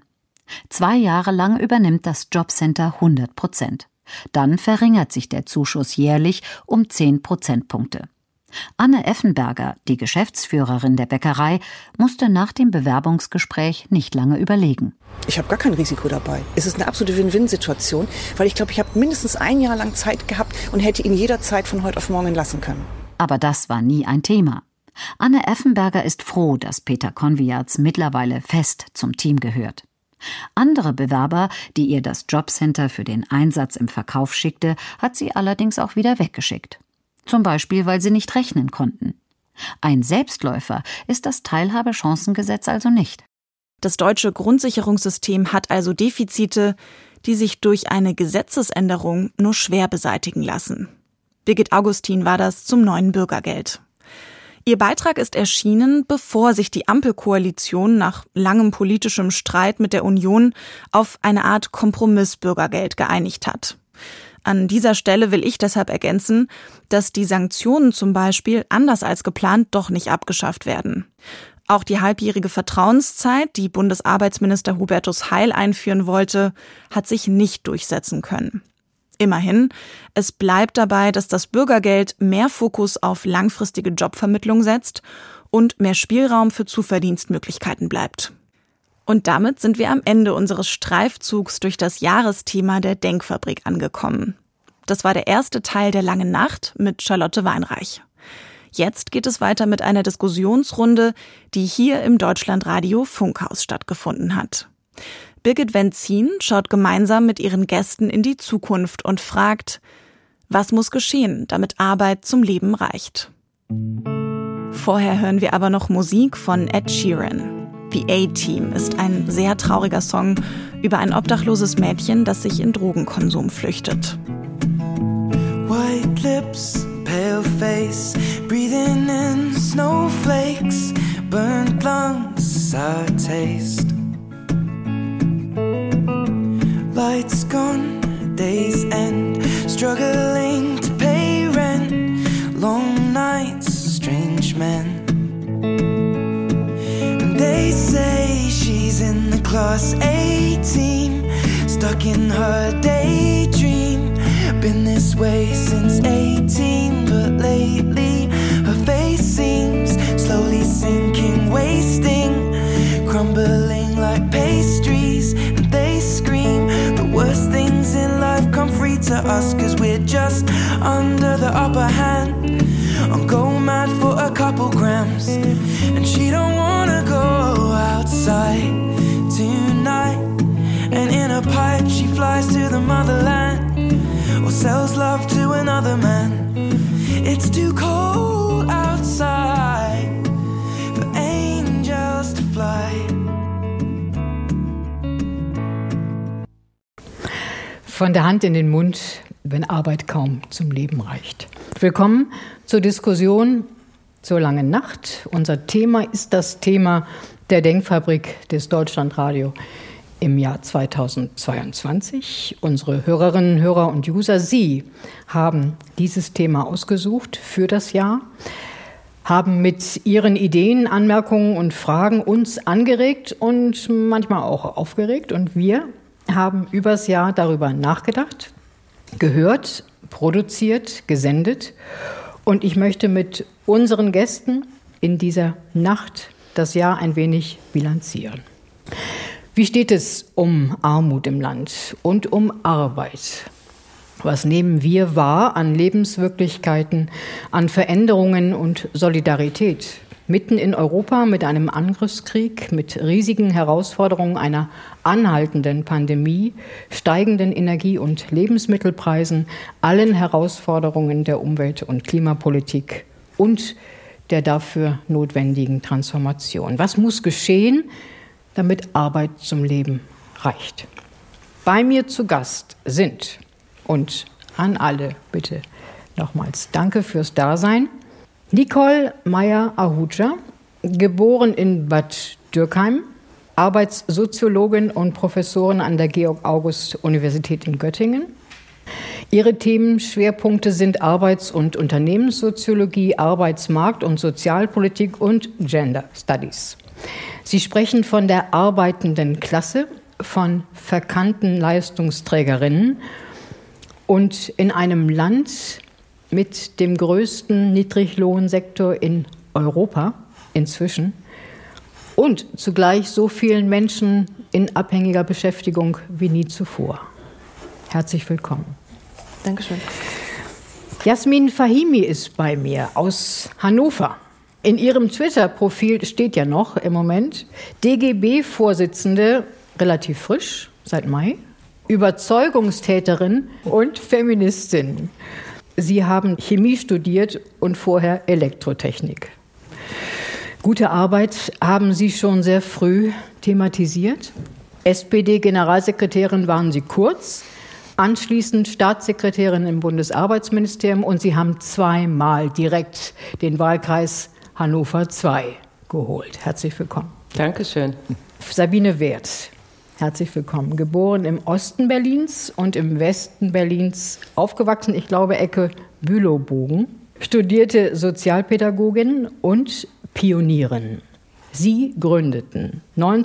2 Jahre lang übernimmt das Jobcenter 100%. Dann verringert sich der Zuschuss jährlich um 10 Prozentpunkte. Anne Effenberger, die Geschäftsführerin der Bäckerei, musste nach dem Bewerbungsgespräch nicht lange überlegen. Ich habe gar kein Risiko dabei. Es ist eine absolute Win-Win-Situation, weil ich glaube, ich habe mindestens 1 Jahr lang Zeit gehabt und hätte ihn jederzeit von heute auf morgen entlassen können. Aber das war nie ein Thema. Anne Effenberger ist froh, dass Peter Konviatz mittlerweile fest zum Team gehört. Andere Bewerber, die ihr das Jobcenter für den Einsatz im Verkauf schickte, hat sie allerdings auch wieder weggeschickt. Zum Beispiel, weil sie nicht rechnen konnten. Ein Selbstläufer ist das Teilhabechancengesetz also nicht. Das deutsche Grundsicherungssystem hat also Defizite, die sich durch eine Gesetzesänderung nur schwer beseitigen lassen. Birgit Augustin war das zum neuen Bürgergeld. Ihr Beitrag ist erschienen, bevor sich die Ampelkoalition nach langem politischem Streit mit der Union auf eine Art Kompromissbürgergeld geeinigt hat. An dieser Stelle will ich deshalb ergänzen, dass die Sanktionen zum Beispiel anders als geplant doch nicht abgeschafft werden. Auch die halbjährige Vertrauenszeit, die Bundesarbeitsminister Hubertus Heil einführen wollte, hat sich nicht durchsetzen können. Immerhin, es bleibt dabei, dass das Bürgergeld mehr Fokus auf langfristige Jobvermittlung setzt und mehr Spielraum für Zuverdienstmöglichkeiten bleibt. Und damit sind wir am Ende unseres Streifzugs durch das Jahresthema der Denkfabrik angekommen. Das war der erste Teil der Langen Nacht mit Charlotte Weinreich. Jetzt geht es weiter mit einer Diskussionsrunde, die hier im Deutschlandradio Funkhaus stattgefunden hat. Birgit Wenzin schaut gemeinsam mit ihren Gästen in die Zukunft und fragt, was muss geschehen, damit Arbeit zum Leben reicht? Vorher hören wir aber noch Musik von Ed Sheeran. The A-Team ist ein sehr trauriger Song über ein obdachloses Mädchen, das sich in Drogenkonsum flüchtet. White lips, pale face, breathing in snowflakes, burnt lungs, sour taste. Lights gone, days end, struggling to pay rent, long nights, strange men. And they say she's in the class A team, stuck in her daydream, been this way since 18, but lately her face seems slowly sinking, wasting, crumbling like pastries, and they scream the worst things in life come free to us, 'cause we're just under the upper hand, and go mad for a couple grams, and she don't wanna go outside tonight, and in a pipe she flies to the motherland, or sells love to another man. It's too cold outside for angels to fly. Von der Hand in den Mund, wenn Arbeit kaum zum Leben reicht. Willkommen zur Diskussion zur Langen Nacht. Unser Thema ist das Thema der Denkfabrik des Deutschlandradio im Jahr 2022. Unsere Hörerinnen, Hörer und User, Sie haben dieses Thema ausgesucht für das Jahr, haben mit Ihren Ideen, Anmerkungen und Fragen uns angeregt und manchmal auch aufgeregt. Und wir haben übers Jahr darüber nachgedacht, gehört, produziert, gesendet. Und ich möchte mit unseren Gästen in dieser Nacht das Jahr ein wenig bilanzieren. Wie steht es um Armut im Land und um Arbeit? Was nehmen wir wahr an Lebenswirklichkeiten, an Veränderungen und Solidarität? Mitten in Europa mit einem Angriffskrieg, mit riesigen Herausforderungen einer anhaltenden Pandemie, steigenden Energie- und Lebensmittelpreisen, allen Herausforderungen der Umwelt- und Klimapolitik und der dafür notwendigen Transformation. Was muss geschehen, damit Arbeit zum Leben reicht? Bei mir zu Gast sind, und an alle bitte nochmals danke fürs Dasein, Nicole Meyer-Ahuja, geboren in Bad Dürkheim, Arbeitssoziologin und Professorin an der Georg-August-Universität in Göttingen. Ihre Themenschwerpunkte sind Arbeits- und Unternehmenssoziologie, Arbeitsmarkt- und Sozialpolitik und Gender Studies. Sie sprechen von der arbeitenden Klasse, von verkannten Leistungsträgerinnen und in einem Land mit dem größten Niedriglohnsektor in Europa inzwischen und zugleich so vielen Menschen in abhängiger Beschäftigung wie nie zuvor. Herzlich willkommen. Dankeschön. Jasmin Fahimi ist bei mir aus Hannover. In ihrem Twitter-Profil steht ja noch im Moment DGB-Vorsitzende, relativ frisch, seit Mai, Überzeugungstäterin und Feministin. Sie haben Chemie studiert und vorher Elektrotechnik. Gute Arbeit haben Sie schon sehr früh thematisiert. SPD-Generalsekretärin waren Sie kurz, anschließend Staatssekretärin im Bundesarbeitsministerium und Sie haben zweimal direkt den Wahlkreis Hannover 2 geholt. Herzlich willkommen. Dankeschön. Sabine Werth. Herzlich willkommen. Geboren im Osten Berlins und im Westen Berlins aufgewachsen, ich glaube, Ecke Bülowbogen. Studierte Sozialpädagogin und Pionierin. Sie gründeten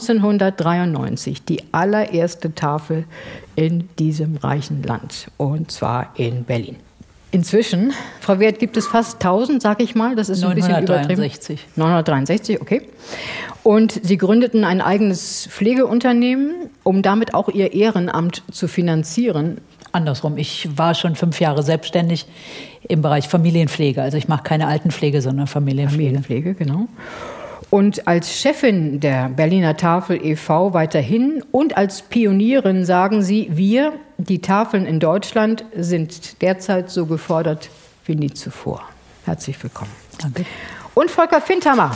1993 die allererste Tafel in diesem reichen Land, und zwar in Berlin. Inzwischen, Frau Werth, gibt es fast 1000, sag ich mal, das ist ein bisschen übertrieben. 963, okay. Und Sie gründeten ein eigenes Pflegeunternehmen, um damit auch Ihr Ehrenamt zu finanzieren. Andersrum, ich war schon 5 Jahre selbstständig im Bereich Familienpflege. Also ich mache keine Altenpflege, sondern Familienpflege. Familienpflege, genau. Und als Chefin der Berliner Tafel e.V. weiterhin und als Pionierin sagen Sie, wir, die Tafeln in Deutschland, sind derzeit so gefordert wie nie zuvor. Herzlich willkommen. Danke. Und Volker Findhammer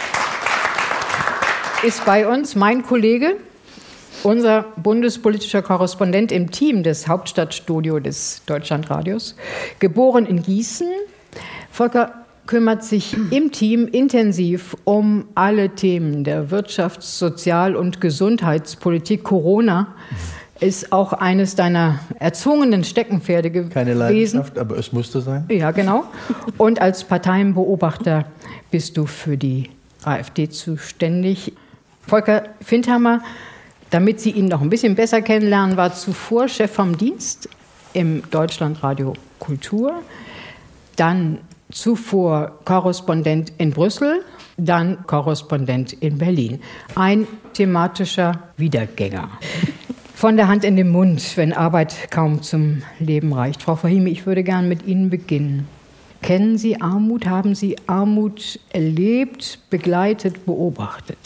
ist bei uns, mein Kollege, unser bundespolitischer Korrespondent im Team des Hauptstadtstudios des Deutschlandradios, geboren in Gießen. Volker kümmert sich im Team intensiv um alle Themen der Wirtschafts-, Sozial- und Gesundheitspolitik. Corona ist auch eines deiner erzwungenen Steckenpferde gewesen. Keine Leidenschaft, aber es musste sein. Ja, genau. Und als Parteienbeobachter bist du für die AfD zuständig. Volker Findhammer, damit Sie ihn noch ein bisschen besser kennenlernen, war zuvor Chef vom Dienst im Deutschlandradio Kultur, dann zuvor Korrespondent in Brüssel, dann Korrespondent in Berlin. Ein thematischer Wiedergänger. Von der Hand in den Mund, wenn Arbeit kaum zum Leben reicht. Frau Fahimi, ich würde gern mit Ihnen beginnen. Kennen Sie Armut? Haben Sie Armut erlebt, begleitet, beobachtet?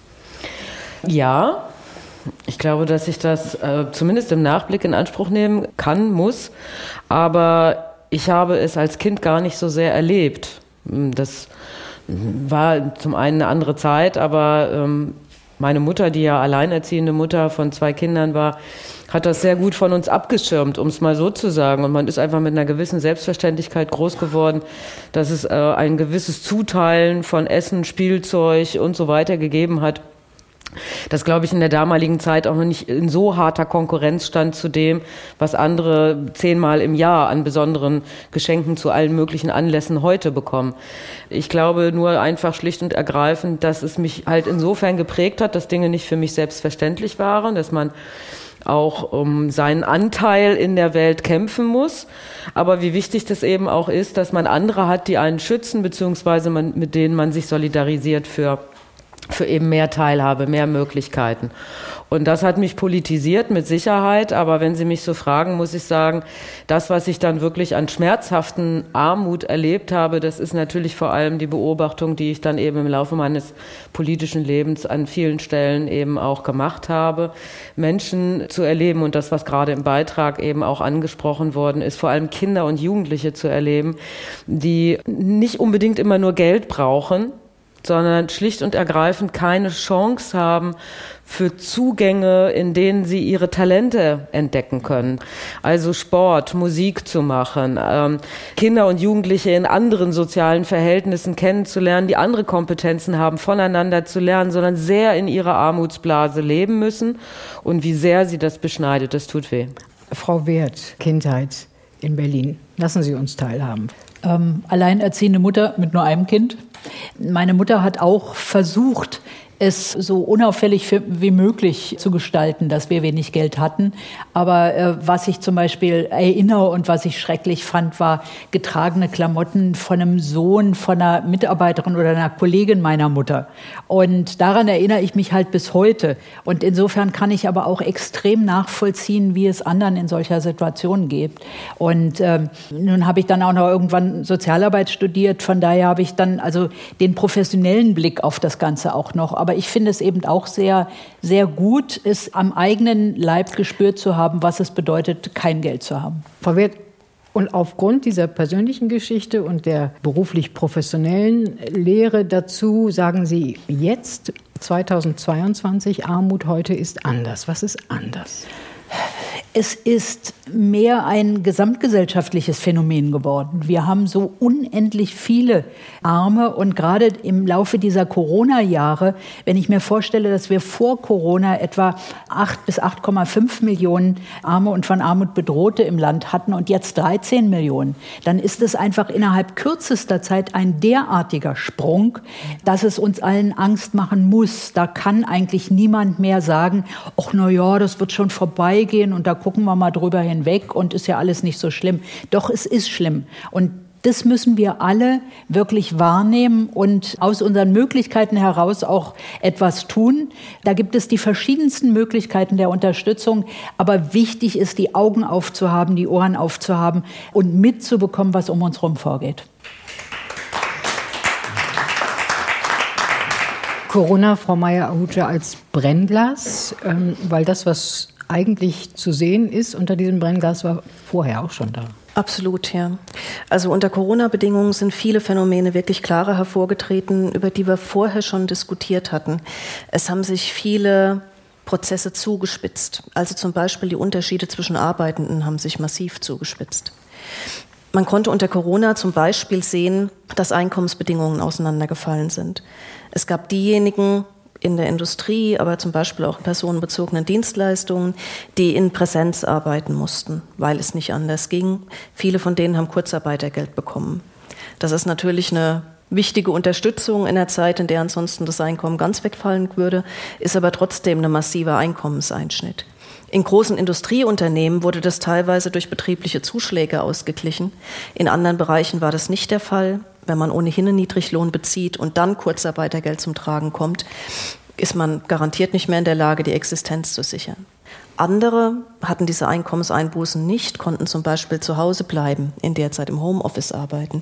Ja, ich glaube, dass ich das zumindest im Nachblick in Anspruch nehmen kann, muss. Aber ich habe es als Kind gar nicht so sehr erlebt. Das war zum einen eine andere Zeit, aber meine Mutter, die ja alleinerziehende Mutter von 2 Kindern war, hat das sehr gut von uns abgeschirmt, um es mal so zu sagen. Und man ist einfach mit einer gewissen Selbstverständlichkeit groß geworden, dass es ein gewisses Zuteilen von Essen, Spielzeug und so weiter gegeben hat. Das, glaube ich, in der damaligen Zeit auch noch nicht in so harter Konkurrenz stand zu dem, was andere 10-mal im Jahr an besonderen Geschenken zu allen möglichen Anlässen heute bekommen. Ich glaube nur einfach schlicht und ergreifend, dass es mich halt insofern geprägt hat, dass Dinge nicht für mich selbstverständlich waren, dass man auch um seinen Anteil in der Welt kämpfen muss. Aber wie wichtig das eben auch ist, dass man andere hat, die einen schützen, beziehungsweise mit denen man sich solidarisiert für eben mehr Teilhabe, mehr Möglichkeiten. Und das hat mich politisiert, mit Sicherheit. Aber wenn Sie mich so fragen, muss ich sagen, das, was ich dann wirklich an schmerzhaften Armut erlebt habe, das ist natürlich vor allem die Beobachtung, die ich dann eben im Laufe meines politischen Lebens an vielen Stellen eben auch gemacht habe. Menschen zu erleben und das, was gerade im Beitrag eben auch angesprochen worden ist, vor allem Kinder und Jugendliche zu erleben, die nicht unbedingt immer nur Geld brauchen, sondern schlicht und ergreifend keine Chance haben für Zugänge, in denen sie ihre Talente entdecken können. Also Sport, Musik zu machen, Kinder und Jugendliche in anderen sozialen Verhältnissen kennenzulernen, die andere Kompetenzen haben, voneinander zu lernen, sondern sehr in ihrer Armutsblase leben müssen. Und wie sehr sie das beschneidet, das tut weh. Frau Werth, Kindheit in Berlin. Lassen Sie uns teilhaben. Alleinerziehende Mutter mit nur einem Kind. Meine Mutter hat auch versucht, es so unauffällig wie möglich zu gestalten, dass wir wenig Geld hatten. Aber was ich zum Beispiel erinnere und was ich schrecklich fand, war getragene Klamotten von einem Sohn, von einer Mitarbeiterin oder einer Kollegin meiner Mutter. Und daran erinnere ich mich halt bis heute. Und insofern kann ich aber auch extrem nachvollziehen, wie es anderen in solcher Situation geht. Und nun habe ich dann auch noch irgendwann Sozialarbeit studiert. Von daher habe ich dann also den professionellen Blick auf das Ganze auch noch. Aber ich finde es eben auch sehr, sehr gut, es am eigenen Leib gespürt zu haben, was es bedeutet, kein Geld zu haben. Frau Werth, und aufgrund dieser persönlichen Geschichte und der beruflich-professionellen Lehre dazu sagen Sie jetzt, 2022, Armut heute ist anders. Was ist anders? Es ist mehr ein gesamtgesellschaftliches Phänomen geworden. Wir haben so unendlich viele Arme und gerade im Laufe dieser Corona-Jahre, wenn ich mir vorstelle, dass wir vor Corona etwa 8 bis 8,5 Millionen Arme und von Armut Bedrohte im Land hatten und jetzt 13 Millionen, dann ist es einfach innerhalb kürzester Zeit ein derartiger Sprung, dass es uns allen Angst machen muss. Da kann eigentlich niemand mehr sagen, ach na ja, das wird schon vorbeigehen und da gucken wir mal drüber hinweg und ist ja alles nicht so schlimm. Doch, es ist schlimm. Und das müssen wir alle wirklich wahrnehmen und aus unseren Möglichkeiten heraus auch etwas tun. Da gibt es die verschiedensten Möglichkeiten der Unterstützung. Aber wichtig ist, die Augen aufzuhaben, die Ohren aufzuhaben und mitzubekommen, was um uns herum vorgeht. Corona, Frau Meyer-Ahuja, als Brennglas, weil das, was eigentlich zu sehen ist unter diesem Brennglas, war vorher auch schon da. Absolut, ja. Also unter Corona-Bedingungen sind viele Phänomene wirklich klarer hervorgetreten, über die wir vorher schon diskutiert hatten. Es haben sich viele Prozesse zugespitzt. Also zum Beispiel die Unterschiede zwischen Arbeitenden haben sich massiv zugespitzt. Man konnte unter Corona zum Beispiel sehen, dass Einkommensbedingungen auseinandergefallen sind. Es gab diejenigen in der Industrie, aber zum Beispiel auch in personenbezogenen Dienstleistungen, die in Präsenz arbeiten mussten, weil es nicht anders ging. Viele von denen haben Kurzarbeitergeld bekommen. Das ist natürlich eine wichtige Unterstützung in der Zeit, in der ansonsten das Einkommen ganz wegfallen würde, ist aber trotzdem ein massiver Einkommenseinschnitt. In großen Industrieunternehmen wurde das teilweise durch betriebliche Zuschläge ausgeglichen. In anderen Bereichen war das nicht der Fall. Wenn man ohnehin einen Niedriglohn bezieht und dann Kurzarbeitergeld zum Tragen kommt, ist man garantiert nicht mehr in der Lage, die Existenz zu sichern. Andere hatten diese Einkommenseinbußen nicht, konnten zum Beispiel zu Hause bleiben, in der Zeit im Homeoffice arbeiten.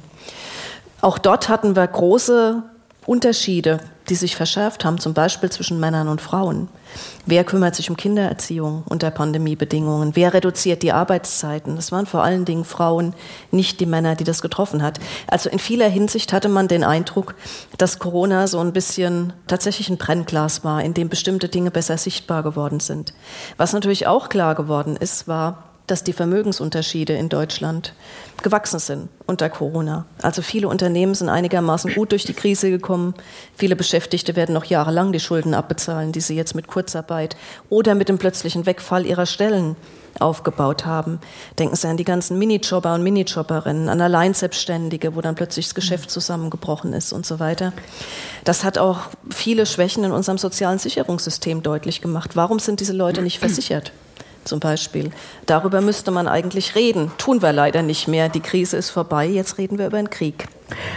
Auch dort hatten wir große Unterschiede, die sich verschärft haben, zum Beispiel zwischen Männern und Frauen. Wer kümmert sich um Kindererziehung unter Pandemiebedingungen? Wer reduziert die Arbeitszeiten? Das waren vor allen Dingen Frauen, nicht die Männer, die das getroffen hat. Also in vieler Hinsicht hatte man den Eindruck, dass Corona so ein bisschen tatsächlich ein Brennglas war, in dem bestimmte Dinge besser sichtbar geworden sind. Was natürlich auch klar geworden ist, war, dass die Vermögensunterschiede in Deutschland gewachsen sind unter Corona. Also viele Unternehmen sind einigermaßen gut durch die Krise gekommen. Viele Beschäftigte werden noch jahrelang die Schulden abbezahlen, die sie jetzt mit Kurzarbeit oder mit dem plötzlichen Wegfall ihrer Stellen aufgebaut haben. Denken Sie an die ganzen Minijobber und Minijobberinnen, an Alleinselbstständige, wo dann plötzlich das Geschäft zusammengebrochen ist und so weiter. Das hat auch viele Schwächen in unserem sozialen Sicherungssystem deutlich gemacht. Warum sind diese Leute nicht versichert? Zum Beispiel. Darüber müsste man eigentlich reden. Tun wir leider nicht mehr. Die Krise ist vorbei. Jetzt reden wir über einen Krieg.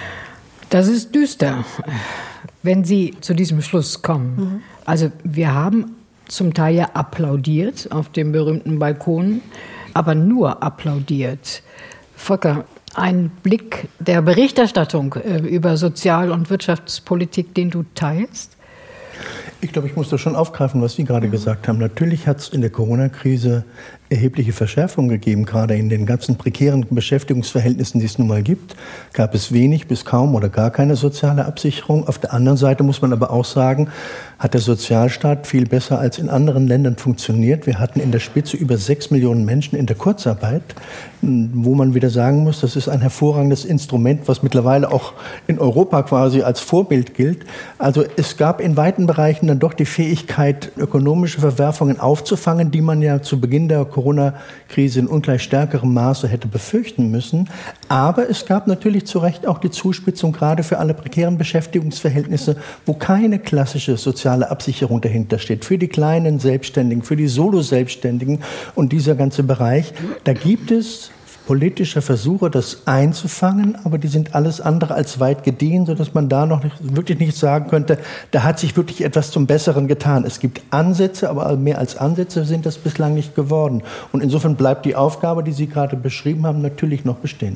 Das ist düster, wenn Sie zu diesem Schluss kommen. Also wir haben zum Teil ja applaudiert auf dem berühmten Balkon, aber nur applaudiert. Volker, ein Blick der Berichterstattung über Sozial- und Wirtschaftspolitik, den du teilst? Ich glaube, ich muss das schon aufgreifen, was Sie gerade gesagt haben. Natürlich hat es in der Corona-Krise erhebliche Verschärfungen gegeben, gerade in den ganzen prekären Beschäftigungsverhältnissen, die es nun mal gibt, gab es wenig bis kaum oder gar keine soziale Absicherung. Auf der anderen Seite muss man aber auch sagen, hat der Sozialstaat viel besser als in anderen Ländern funktioniert. Wir hatten in der Spitze über 6 Millionen Menschen in der Kurzarbeit, wo man wieder sagen muss, das ist ein hervorragendes Instrument, was mittlerweile auch in Europa quasi als Vorbild gilt. Also es gab in weiten Bereichen dann doch die Fähigkeit, ökonomische Verwerfungen aufzufangen, die man ja zu Beginn der Corona-Krise in ungleich stärkerem Maße hätte befürchten müssen. Aber es gab natürlich zu Recht auch die Zuspitzung, gerade für alle prekären Beschäftigungsverhältnisse, wo keine klassische soziale Absicherung dahinter steht. Für die kleinen Selbstständigen, für die Solo-Selbstständigen und dieser ganze Bereich. Da gibt es politische Versuche, das einzufangen, aber die sind alles andere als weit gediehen, sodass man da noch wirklich nicht sagen könnte, da hat sich wirklich etwas zum Besseren getan. Es gibt Ansätze, aber mehr als Ansätze sind das bislang nicht geworden. Und insofern bleibt die Aufgabe, die Sie gerade beschrieben haben, natürlich noch bestehen.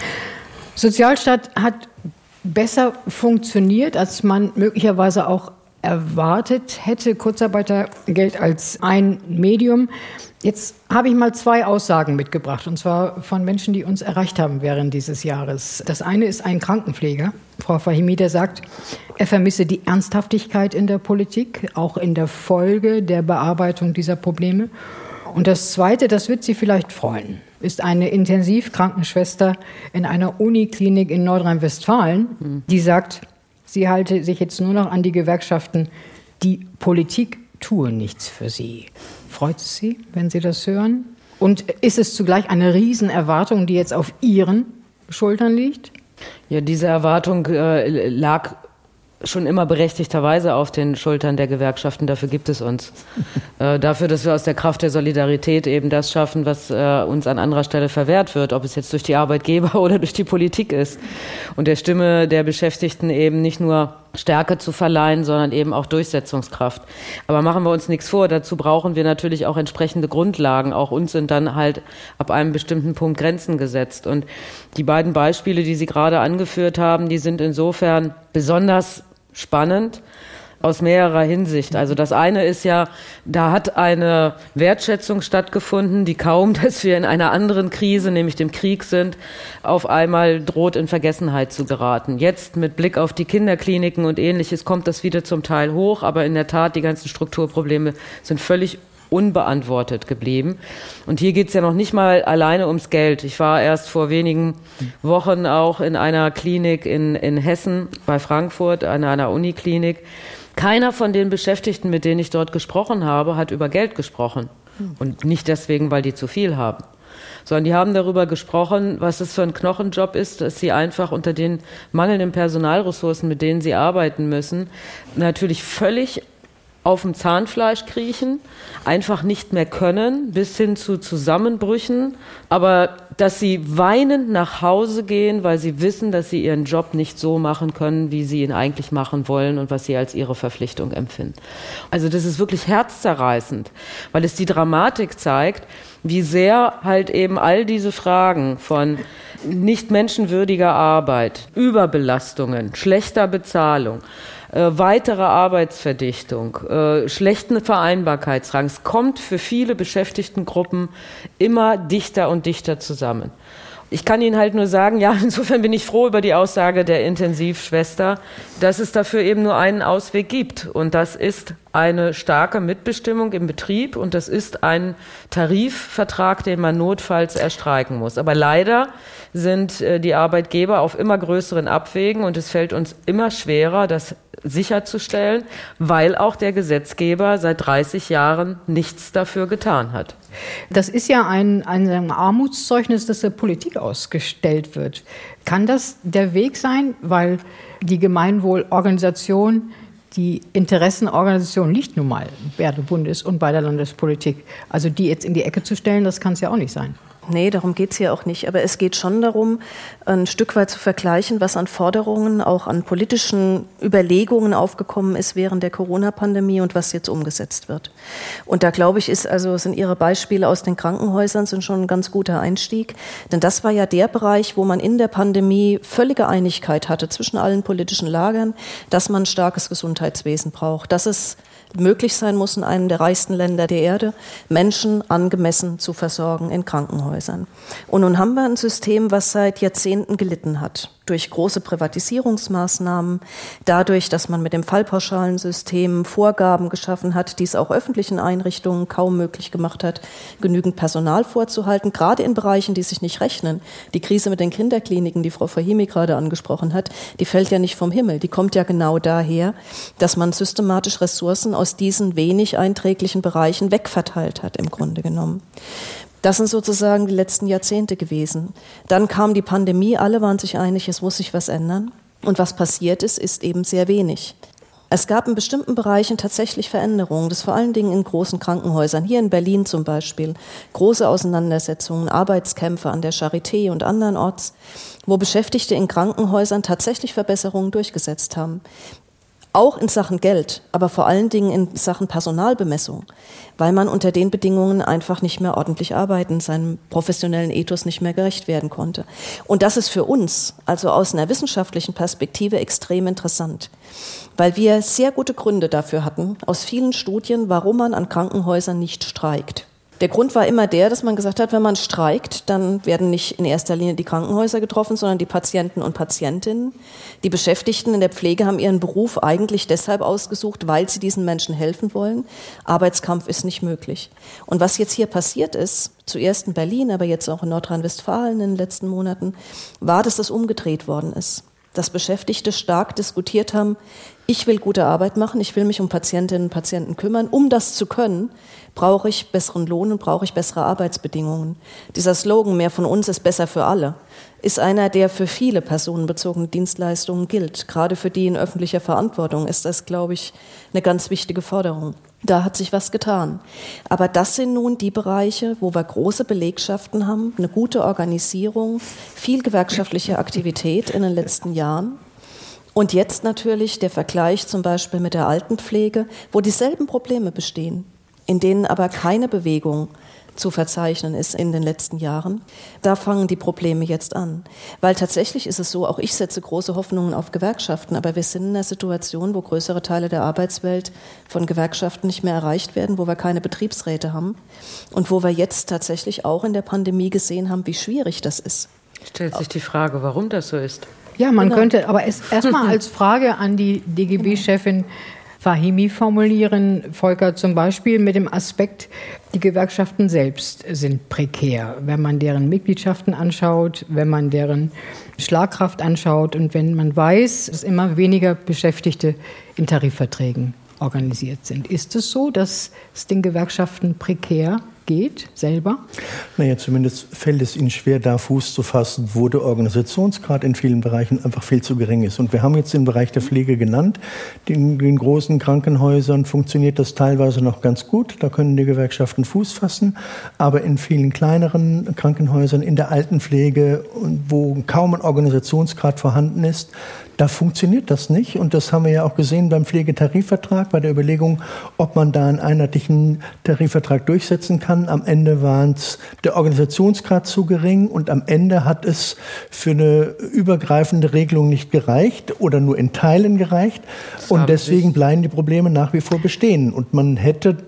Sozialstaat hat besser funktioniert, als man möglicherweise auch erwartet hätte. Kurzarbeitergeld als ein Medium. Jetzt habe ich mal 2 Aussagen mitgebracht, und zwar von Menschen, die uns erreicht haben während dieses Jahres. Das eine ist ein Krankenpfleger, Frau Fahimi, der sagt, er vermisse die Ernsthaftigkeit in der Politik, auch in der Folge der Bearbeitung dieser Probleme. Und das zweite, das wird Sie vielleicht freuen, ist eine Intensivkrankenschwester in einer Uniklinik in Nordrhein-Westfalen, die sagt, sie halte sich jetzt nur noch an die Gewerkschaften, die Politik tue nichts für sie. Freut es Sie, wenn Sie das hören? Und ist es zugleich eine Riesenerwartung, die jetzt auf Ihren Schultern liegt? Ja, diese Erwartung lag schon immer berechtigterweise auf den Schultern der Gewerkschaften. Dafür gibt es uns. Dafür, dass wir aus der Kraft der Solidarität eben das schaffen, was uns an anderer Stelle verwehrt wird, ob es jetzt durch die Arbeitgeber oder durch die Politik ist. Und der Stimme der Beschäftigten eben nicht nur Stärke zu verleihen, sondern eben auch Durchsetzungskraft. Aber machen wir uns nichts vor, dazu brauchen wir natürlich auch entsprechende Grundlagen. Auch uns sind dann halt ab einem bestimmten Punkt Grenzen gesetzt. Und die beiden Beispiele, die Sie gerade angeführt haben, die sind insofern besonders spannend aus mehrerer Hinsicht. Also das eine ist ja, da hat eine Wertschätzung stattgefunden, die kaum, dass wir in einer anderen Krise, nämlich dem Krieg sind, auf einmal droht in Vergessenheit zu geraten. Jetzt mit Blick auf die Kinderkliniken und Ähnliches kommt das wieder zum Teil hoch, aber in der Tat, die ganzen Strukturprobleme sind völlig unbeantwortet geblieben. Und hier geht es ja noch nicht mal alleine ums Geld. Ich war erst vor wenigen Wochen auch in einer Klinik in Hessen bei Frankfurt, an einer Uniklinik. Keiner von den Beschäftigten, mit denen ich dort gesprochen habe, hat über Geld gesprochen. Und nicht deswegen, weil die zu viel haben, sondern die haben darüber gesprochen, was es für ein Knochenjob ist, dass sie einfach unter den mangelnden Personalressourcen, mit denen sie arbeiten müssen, natürlich völlig auf dem Zahnfleisch kriechen, einfach nicht mehr können, bis hin zu Zusammenbrüchen, aber dass sie weinend nach Hause gehen, weil sie wissen, dass sie ihren Job nicht so machen können, wie sie ihn eigentlich machen wollen und was sie als ihre Verpflichtung empfinden. Also das ist wirklich herzzerreißend, weil es die Dramatik zeigt, wie sehr halt eben all diese Fragen von nicht menschenwürdiger Arbeit, Überbelastungen, schlechter Bezahlung, weitere Arbeitsverdichtung, schlechten Vereinbarkeitsrang. Es kommt für viele Beschäftigtengruppen immer dichter und dichter zusammen. Ich kann Ihnen halt nur sagen, ja, insofern bin ich froh über die Aussage der Intensivschwester, dass es dafür eben nur einen Ausweg gibt. Und das ist eine starke Mitbestimmung im Betrieb und das ist ein Tarifvertrag, den man notfalls erstreiken muss. Aber leider sind die Arbeitgeber auf immer größeren Abwägen und es fällt uns immer schwerer, das sicherzustellen, weil auch der Gesetzgeber seit 30 Jahren nichts dafür getan hat. Das ist ja ein Armutszeugnis, das der Politik ausgestellt wird. Kann das der Weg sein, weil die Gemeinwohlorganisation, die Interessenorganisation liegt nun mal bei der Bundes- und bei der Landespolitik. Also die jetzt in die Ecke zu stellen, das kann es ja auch nicht sein. Nee, darum geht es hier auch nicht. Aber es geht schon darum, ein Stück weit zu vergleichen, was an Forderungen, auch an politischen Überlegungen aufgekommen ist während der Corona-Pandemie und was jetzt umgesetzt wird. Und da glaube ich, sind Ihre Beispiele aus den Krankenhäusern sind schon ein ganz guter Einstieg. Denn das war ja der Bereich, wo man in der Pandemie völlige Einigkeit hatte zwischen allen politischen Lagern, dass man ein starkes Gesundheitswesen braucht, dass es möglich sein muss, in einem der reichsten Länder der Erde Menschen angemessen zu versorgen in Krankenhäusern. Und nun haben wir ein System, was seit Jahrzehnten gelitten hat. Durch große Privatisierungsmaßnahmen, dadurch, dass man mit dem Fallpauschalensystem Vorgaben geschaffen hat, die es auch öffentlichen Einrichtungen kaum möglich gemacht hat, genügend Personal vorzuhalten, gerade in Bereichen, die sich nicht rechnen. Die Krise mit den Kinderkliniken, die Frau Fahimi gerade angesprochen hat, die fällt ja nicht vom Himmel. Die kommt ja genau daher, dass man systematisch Ressourcen aus diesen wenig einträglichen Bereichen wegverteilt hat, im Grunde genommen. Das sind sozusagen die letzten Jahrzehnte gewesen. Dann kam die Pandemie, alle waren sich einig, es muss sich was ändern. Und was passiert ist, ist eben sehr wenig. Es gab in bestimmten Bereichen tatsächlich Veränderungen, das vor allen Dingen in großen Krankenhäusern, hier in Berlin zum Beispiel, große Auseinandersetzungen, Arbeitskämpfe an der Charité und andernorts, wo Beschäftigte in Krankenhäusern tatsächlich Verbesserungen durchgesetzt haben. Auch in Sachen Geld, aber vor allen Dingen in Sachen Personalbemessung, weil man unter den Bedingungen einfach nicht mehr ordentlich arbeiten, seinem professionellen Ethos nicht mehr gerecht werden konnte. Und das ist für uns, also aus einer wissenschaftlichen Perspektive, extrem interessant, weil wir sehr gute Gründe dafür hatten, aus vielen Studien, warum man an Krankenhäusern nicht streikt. Der Grund war immer der, dass man gesagt hat, wenn man streikt, dann werden nicht in erster Linie die Krankenhäuser getroffen, sondern die Patienten und Patientinnen. Die Beschäftigten in der Pflege haben ihren Beruf eigentlich deshalb ausgesucht, weil sie diesen Menschen helfen wollen. Arbeitskampf ist nicht möglich. Und was jetzt hier passiert ist, zuerst in Berlin, aber jetzt auch in Nordrhein-Westfalen in den letzten Monaten, war, dass das umgedreht worden ist. Dass Beschäftigte stark diskutiert haben, ich will gute Arbeit machen, ich will mich um Patientinnen und Patienten kümmern. Um das zu können, brauche ich besseren Lohn und brauche ich bessere Arbeitsbedingungen. Dieser Slogan, mehr von uns ist besser für alle, ist einer, der für viele personenbezogene Dienstleistungen gilt. Gerade für die in öffentlicher Verantwortung ist das, glaube ich, eine ganz wichtige Forderung. Da hat sich was getan. Aber das sind nun die Bereiche, wo wir große Belegschaften haben, eine gute Organisierung, viel gewerkschaftliche Aktivität in den letzten Jahren. Und jetzt natürlich der Vergleich zum Beispiel mit der Altenpflege, wo dieselben Probleme bestehen, in denen aber keine Bewegung zu verzeichnen ist in den letzten Jahren. Da fangen die Probleme jetzt an. Weil tatsächlich ist es so, auch ich setze große Hoffnungen auf Gewerkschaften, aber wir sind in einer Situation, wo größere Teile der Arbeitswelt von Gewerkschaften nicht mehr erreicht werden, wo wir keine Betriebsräte haben und wo wir jetzt tatsächlich auch in der Pandemie gesehen haben, wie schwierig das ist. Stellt sich die Frage, warum das so ist. Ja, man könnte aber erstmal als Frage an die DGB-Chefin Fahimi formulieren, Volker, zum Beispiel mit dem Aspekt, die Gewerkschaften selbst sind prekär. Wenn man deren Mitgliedschaften anschaut, wenn man deren Schlagkraft anschaut und wenn man weiß, dass immer weniger Beschäftigte in Tarifverträgen organisiert sind. Ist es so, dass es den Gewerkschaften prekär geht, selber? Naja, zumindest fällt es ihnen schwer, da Fuß zu fassen, wo der Organisationsgrad in vielen Bereichen einfach viel zu gering ist. Und wir haben jetzt den Bereich der Pflege genannt. In den großen Krankenhäusern funktioniert das teilweise noch ganz gut. Da können die Gewerkschaften Fuß fassen. Aber in vielen kleineren Krankenhäusern, in der Altenpflege, wo kaum ein Organisationsgrad vorhanden ist, da funktioniert das nicht. Und das haben wir ja auch gesehen beim Pflegetarifvertrag, bei der Überlegung, ob man da einen einheitlichen Tarifvertrag durchsetzen kann. Am Ende war der Organisationsgrad zu gering und am Ende hat es für eine übergreifende Regelung nicht gereicht oder nur in Teilen gereicht. Und deswegen bleiben die Probleme nach wie vor bestehen. Und man hätte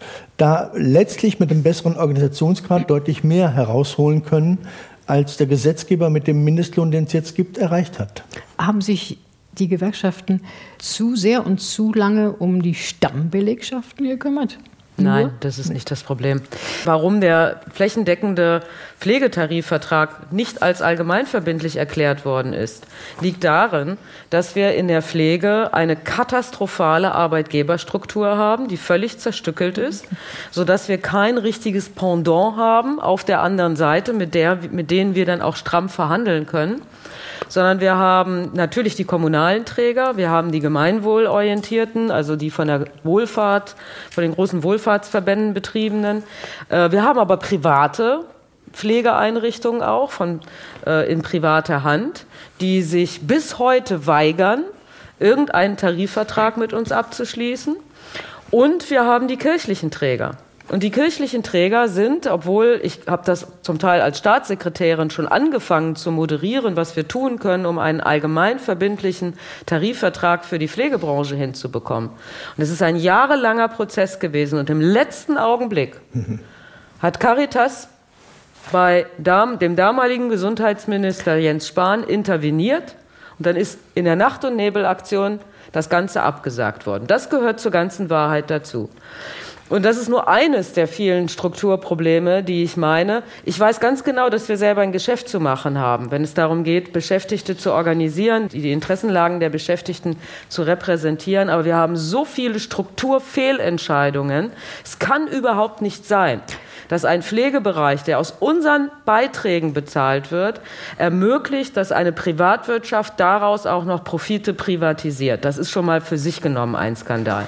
da letztlich mit einem besseren Organisationsgrad deutlich mehr herausholen können, als der Gesetzgeber mit dem Mindestlohn, den es jetzt gibt, erreicht hat. Haben sich die Gewerkschaften zu sehr und zu lange um die Stammbelegschaften gekümmert? Nein, das ist nicht das Problem. Warum der flächendeckende Pflegetarifvertrag nicht als allgemeinverbindlich erklärt worden ist, liegt darin, dass wir in der Pflege eine katastrophale Arbeitgeberstruktur haben, die völlig zerstückelt ist, sodass wir kein richtiges Pendant haben auf der anderen Seite, mit denen wir dann auch stramm verhandeln können. Sondern wir haben natürlich die kommunalen Träger, wir haben die gemeinwohlorientierten, also die von der Wohlfahrt, von den großen Wohlfahrtsverbänden betriebenen. Wir haben aber private Pflegeeinrichtungen auch in privater Hand, die sich bis heute weigern, irgendeinen Tarifvertrag mit uns abzuschließen. Und wir haben die kirchlichen Träger. Und die kirchlichen Träger sind, obwohl ich habe das zum Teil als Staatssekretärin schon angefangen zu moderieren, was wir tun können, um einen allgemein verbindlichen Tarifvertrag für die Pflegebranche hinzubekommen. Und es ist ein jahrelanger Prozess gewesen. Und im letzten Augenblick hat Caritas bei dem damaligen Gesundheitsminister Jens Spahn interveniert. Und dann ist in der Nacht- und Nebelaktion das Ganze abgesagt worden. Das gehört zur ganzen Wahrheit dazu. Und das ist nur eines der vielen Strukturprobleme, die ich meine. Ich weiß ganz genau, dass wir selber ein Geschäft zu machen haben, wenn es darum geht, Beschäftigte zu organisieren, die Interessenlagen der Beschäftigten zu repräsentieren. Aber wir haben so viele Strukturfehlentscheidungen. Es kann überhaupt nicht sein, dass ein Pflegebereich, der aus unseren Beiträgen bezahlt wird, ermöglicht, dass eine Privatwirtschaft daraus auch noch Profite privatisiert. Das ist schon mal für sich genommen ein Skandal.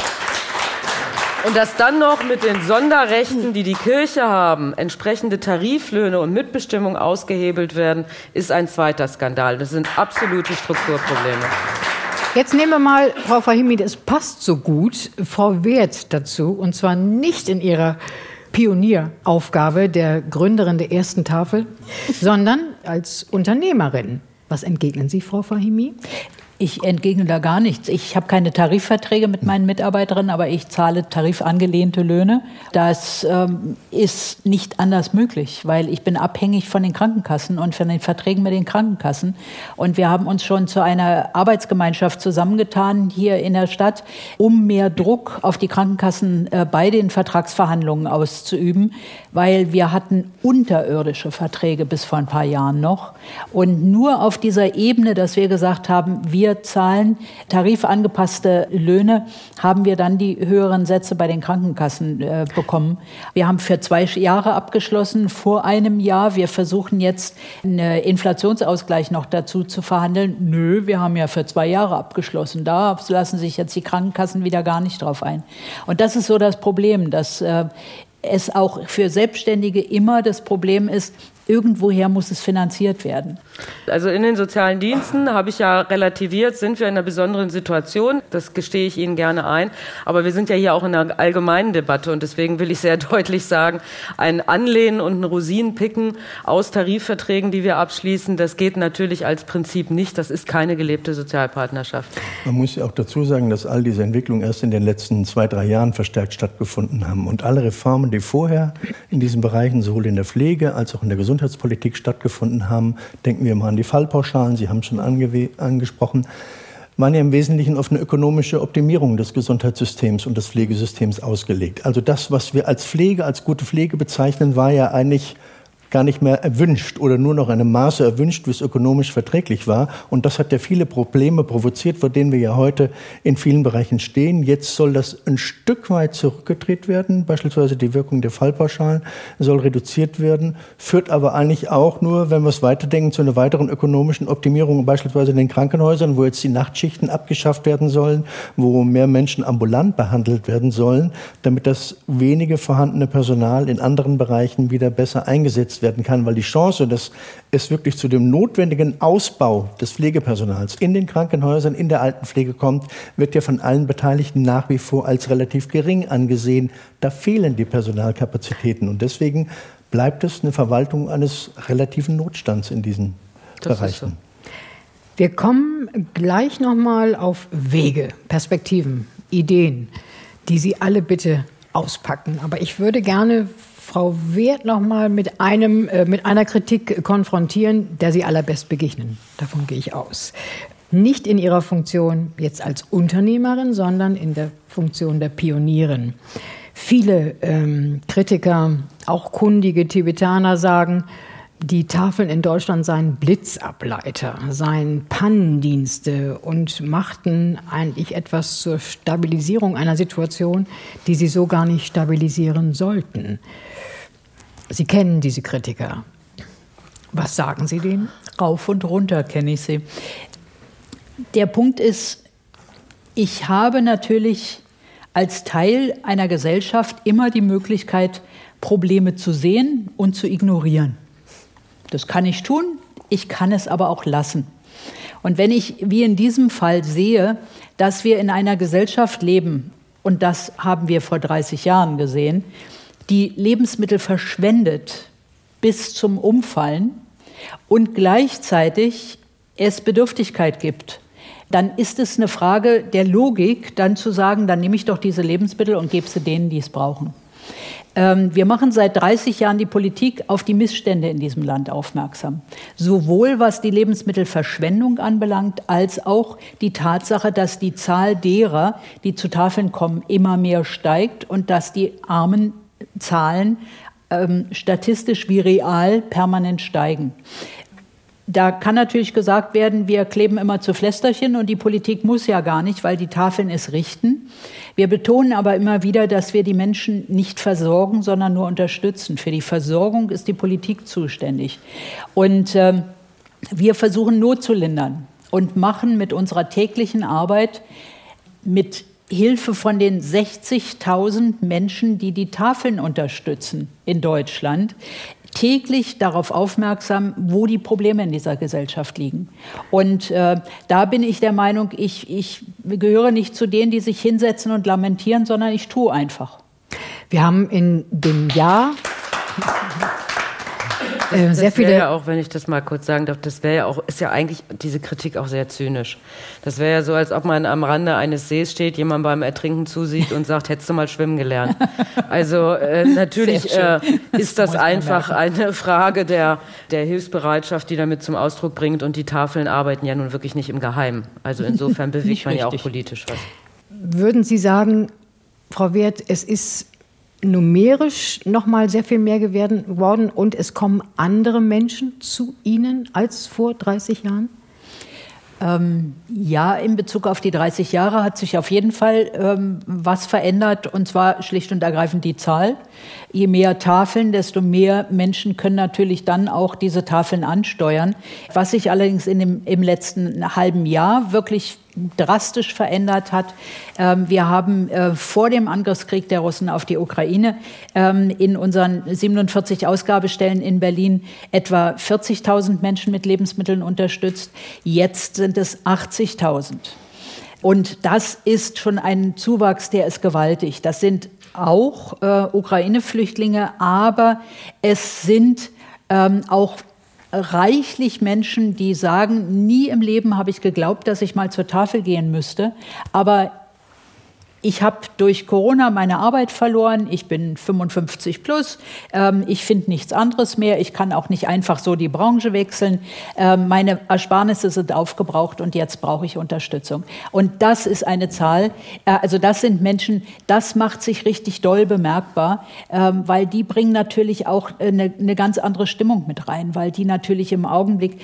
Und dass dann noch mit den Sonderrechten, die die Kirche haben, entsprechende Tariflöhne und Mitbestimmung ausgehebelt werden, ist ein zweiter Skandal. Das sind absolute Strukturprobleme. Jetzt nehmen wir mal, Frau Fahimi, es passt so gut, Frau Werth dazu, und zwar nicht in ihrer Pionieraufgabe der Gründerin der ersten Tafel, sondern als Unternehmerin. Was entgegnen Sie, Frau Fahimi? Ich entgegne da gar nichts. Ich habe keine Tarifverträge mit meinen Mitarbeiterinnen, aber ich zahle tarifangelehnte Löhne. Das ist nicht anders möglich, weil ich bin abhängig von den Krankenkassen und von den Verträgen mit den Krankenkassen. Und wir haben uns schon zu einer Arbeitsgemeinschaft zusammengetan hier in der Stadt, um mehr Druck auf die Krankenkassen bei den Vertragsverhandlungen auszuüben, weil wir hatten unterirdische Verträge bis vor ein paar Jahren noch. Und nur auf dieser Ebene, dass wir gesagt haben, wir zahlen tarifangepasste Löhne, haben wir dann die höheren Sätze bei den Krankenkassen bekommen. Wir haben für 2 Jahre abgeschlossen, vor einem Jahr. Wir versuchen jetzt einen Inflationsausgleich noch dazu zu verhandeln. Nö, wir haben ja für 2 Jahre abgeschlossen. Da lassen sich jetzt die Krankenkassen wieder gar nicht drauf ein. Und das ist so das Problem, dass es auch für Selbstständige immer das Problem ist, irgendwoher muss es finanziert werden. Also in den sozialen Diensten, habe ich ja relativiert, sind wir in einer besonderen Situation. Das gestehe ich Ihnen gerne ein. Aber wir sind ja hier auch in einer allgemeinen Debatte. Und deswegen will ich sehr deutlich sagen, ein Anlehnen und ein Rosinenpicken aus Tarifverträgen, die wir abschließen, das geht natürlich als Prinzip nicht. Das ist keine gelebte Sozialpartnerschaft. Man muss ja auch dazu sagen, dass all diese Entwicklungen erst in den letzten 2-3 Jahren verstärkt stattgefunden haben. Und alle Reformen, die vorher in diesen Bereichen sowohl in der Pflege als auch in der Gesundheitspolitik stattgefunden haben, denken wir mal an die Fallpauschalen, Sie haben es schon angesprochen, waren ja im Wesentlichen auf eine ökonomische Optimierung des Gesundheitssystems und des Pflegesystems ausgelegt. Also das, was wir als Pflege, als gute Pflege bezeichnen, war ja eigentlich gar nicht mehr erwünscht oder nur noch in einem Maße erwünscht, wie es ökonomisch verträglich war. Und das hat ja viele Probleme provoziert, vor denen wir ja heute in vielen Bereichen stehen. Jetzt soll das ein Stück weit zurückgedreht werden. Beispielsweise die Wirkung der Fallpauschalen soll reduziert werden, führt aber eigentlich auch nur, wenn wir es weiterdenken, zu einer weiteren ökonomischen Optimierung, beispielsweise in den Krankenhäusern, wo jetzt die Nachtschichten abgeschafft werden sollen, wo mehr Menschen ambulant behandelt werden sollen, damit das wenige vorhandene Personal in anderen Bereichen wieder besser eingesetzt werden kann, weil die Chance, dass es wirklich zu dem notwendigen Ausbau des Pflegepersonals in den Krankenhäusern, in der Altenpflege kommt, wird ja von allen Beteiligten nach wie vor als relativ gering angesehen. Da fehlen die Personalkapazitäten und deswegen bleibt es eine Verwaltung eines relativen Notstands in diesen Bereichen. Wir kommen gleich nochmal auf Wege, Perspektiven, Ideen, die Sie alle bitte auspacken. Aber ich würde gerne Frau Werth noch mal mit einer Kritik konfrontieren, der Sie allerbest begegnen. Davon gehe ich aus. Nicht in Ihrer Funktion jetzt als Unternehmerin, sondern in der Funktion der Pionierin. Viele Kritiker, auch kundige Tibetaner sagen, die Tafeln in Deutschland seien Blitzableiter, seien Pannendienste und machten eigentlich etwas zur Stabilisierung einer Situation, die sie so gar nicht stabilisieren sollten. Sie kennen diese Kritiker. Was sagen Sie denen? Rauf und runter kenne ich sie. Der Punkt ist, ich habe natürlich als Teil einer Gesellschaft immer die Möglichkeit, Probleme zu sehen und zu ignorieren. Das kann ich tun, ich kann es aber auch lassen. Und wenn ich, wie in diesem Fall, sehe, dass wir in einer Gesellschaft leben, und das haben wir vor 30 Jahren gesehen, die Lebensmittel verschwendet bis zum Umfallen und gleichzeitig es Bedürftigkeit gibt, dann ist es eine Frage der Logik, dann zu sagen, dann nehme ich doch diese Lebensmittel und gebe sie denen, die es brauchen. Wir machen seit 30 Jahren die Politik auf die Missstände in diesem Land aufmerksam. Sowohl was die Lebensmittelverschwendung anbelangt, als auch die Tatsache, dass die Zahl derer, die zu Tafeln kommen, immer mehr steigt und dass die armen Zahlen statistisch wie real permanent steigen. Da kann natürlich gesagt werden, wir kleben immer zu Pflästerchen und die Politik muss ja gar nicht, weil die Tafeln es richten. Wir betonen aber immer wieder, dass wir die Menschen nicht versorgen, sondern nur unterstützen. Für die Versorgung ist die Politik zuständig. Und wir versuchen Not zu lindern und machen mit unserer täglichen Arbeit mit Hilfe von den 60.000 Menschen, die die Tafeln unterstützen in Deutschland, täglich darauf aufmerksam, wo die Probleme in dieser Gesellschaft liegen. Und da bin ich der Meinung, ich gehöre nicht zu denen, die sich hinsetzen und lamentieren, sondern ich tue einfach. Wir haben in dem Jahr sehr viele. Ja auch, wenn ich das mal kurz sagen darf, das wäre ja auch, ist ja eigentlich diese Kritik auch sehr zynisch. Das wäre ja so, als ob man am Rande eines Sees steht, jemand beim Ertrinken zusieht und sagt, hättest du mal schwimmen gelernt. Also natürlich ist das einfach eine Frage der Hilfsbereitschaft, die damit zum Ausdruck bringt, und die Tafeln arbeiten ja nun wirklich nicht im Geheimen. Also insofern bewegt man ja auch politisch was. Würden Sie sagen, Frau Werth, es ist numerisch noch mal sehr viel mehr geworden und es kommen andere Menschen zu Ihnen als vor 30 Jahren? Ja, in Bezug auf die 30 Jahre hat sich auf jeden Fall was verändert, und zwar schlicht und ergreifend die Zahl. Je mehr Tafeln, desto mehr Menschen können natürlich dann auch diese Tafeln ansteuern. Was sich allerdings im letzten halben Jahr wirklich drastisch verändert hat. Wir haben vor dem Angriffskrieg der Russen auf die Ukraine in unseren 47 Ausgabestellen in Berlin etwa 40.000 Menschen mit Lebensmitteln unterstützt. Jetzt sind es 80.000. Und das ist schon ein Zuwachs, der ist gewaltig. Das sind auch Ukraine-Flüchtlinge, aber es sind auch reichlich Menschen, die sagen, nie im Leben habe ich geglaubt, dass ich mal zur Tafel gehen müsste. Aber ich habe durch Corona meine Arbeit verloren, ich bin 55 plus, ich finde nichts anderes mehr, ich kann auch nicht einfach so die Branche wechseln, meine Ersparnisse sind aufgebraucht und jetzt brauche ich Unterstützung. Und das ist eine Zahl, also das sind Menschen, das macht sich richtig doll bemerkbar, weil die bringen natürlich auch eine ganz andere Stimmung mit rein, weil die natürlich im Augenblick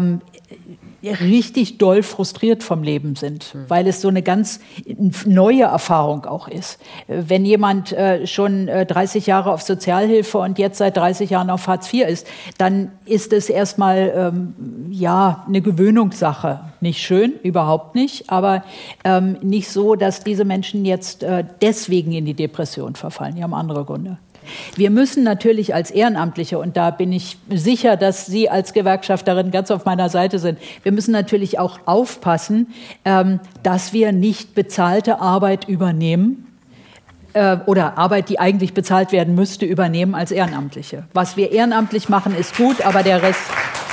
richtig doll frustriert vom Leben sind, weil es so eine ganz neue Erfahrung auch ist. Wenn jemand schon 30 Jahre auf Sozialhilfe und jetzt seit 30 Jahren auf Hartz IV ist, dann ist es erstmal eine Gewöhnungssache. Nicht schön, überhaupt nicht, aber nicht so, dass diese Menschen jetzt deswegen in die Depression verfallen. Die haben andere Gründe. Wir müssen natürlich als Ehrenamtliche, und da bin ich sicher, dass Sie als Gewerkschafterin ganz auf meiner Seite sind, wir müssen natürlich auch aufpassen, dass wir nicht bezahlte Arbeit übernehmen oder Arbeit, die eigentlich bezahlt werden müsste, übernehmen als Ehrenamtliche. Was wir ehrenamtlich machen, ist gut, aber der Rest...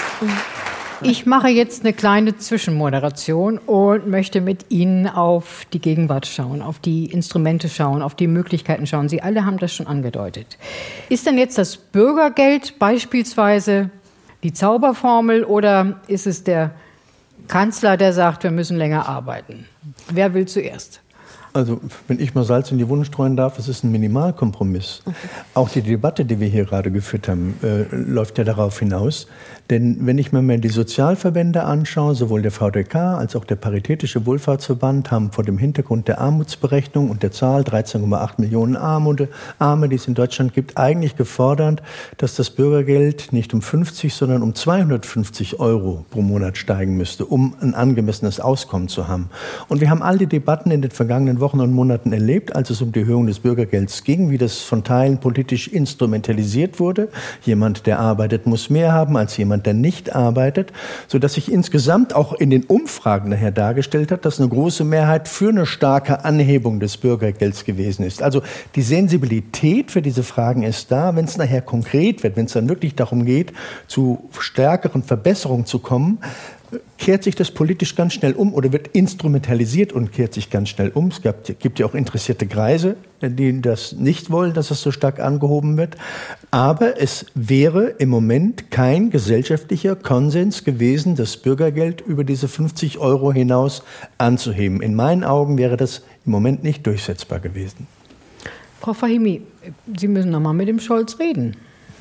Ich mache jetzt eine kleine Zwischenmoderation und möchte mit Ihnen auf die Gegenwart schauen, auf die Instrumente schauen, auf die Möglichkeiten schauen. Sie alle haben das schon angedeutet. Ist denn jetzt das Bürgergeld beispielsweise die Zauberformel oder ist es der Kanzler, der sagt, wir müssen länger arbeiten? Wer will zuerst? Also, wenn ich mal Salz in die Wunde streuen darf, es ist ein Minimalkompromiss. Auch die Debatte, die wir hier gerade geführt haben, läuft ja darauf hinaus. Denn wenn ich mir mal die Sozialverbände anschaue, sowohl der VDK als auch der Paritätische Wohlfahrtsverband haben vor dem Hintergrund der Armutsberechnung und der Zahl 13,8 Millionen Arme, die es in Deutschland gibt, eigentlich gefordert, dass das Bürgergeld nicht um 50, sondern um 250 Euro pro Monat steigen müsste, um ein angemessenes Auskommen zu haben. Und wir haben all die Debatten in den vergangenen vergangenen Wochen und Monaten erlebt, als es um die Erhöhung des Bürgergelds ging, wie das von Teilen politisch instrumentalisiert wurde. Jemand, der arbeitet, muss mehr haben als jemand, der nicht arbeitet, sodass sich insgesamt auch in den Umfragen nachher dargestellt hat, dass eine große Mehrheit für eine starke Anhebung des Bürgergelds gewesen ist. Also die Sensibilität für diese Fragen ist da. Wenn es nachher konkret wird, wenn es dann wirklich darum geht, zu stärkeren Verbesserungen zu kommen, kehrt sich das politisch ganz schnell um oder wird instrumentalisiert und kehrt sich ganz schnell um. Es gibt ja auch interessierte Kreise, die das nicht wollen, dass es so stark angehoben wird. Aber es wäre im Moment kein gesellschaftlicher Konsens gewesen, das Bürgergeld über diese 50 € hinaus anzuheben. In meinen Augen wäre das im Moment nicht durchsetzbar gewesen. Frau Fahimi, Sie müssen noch mal mit dem Scholz reden.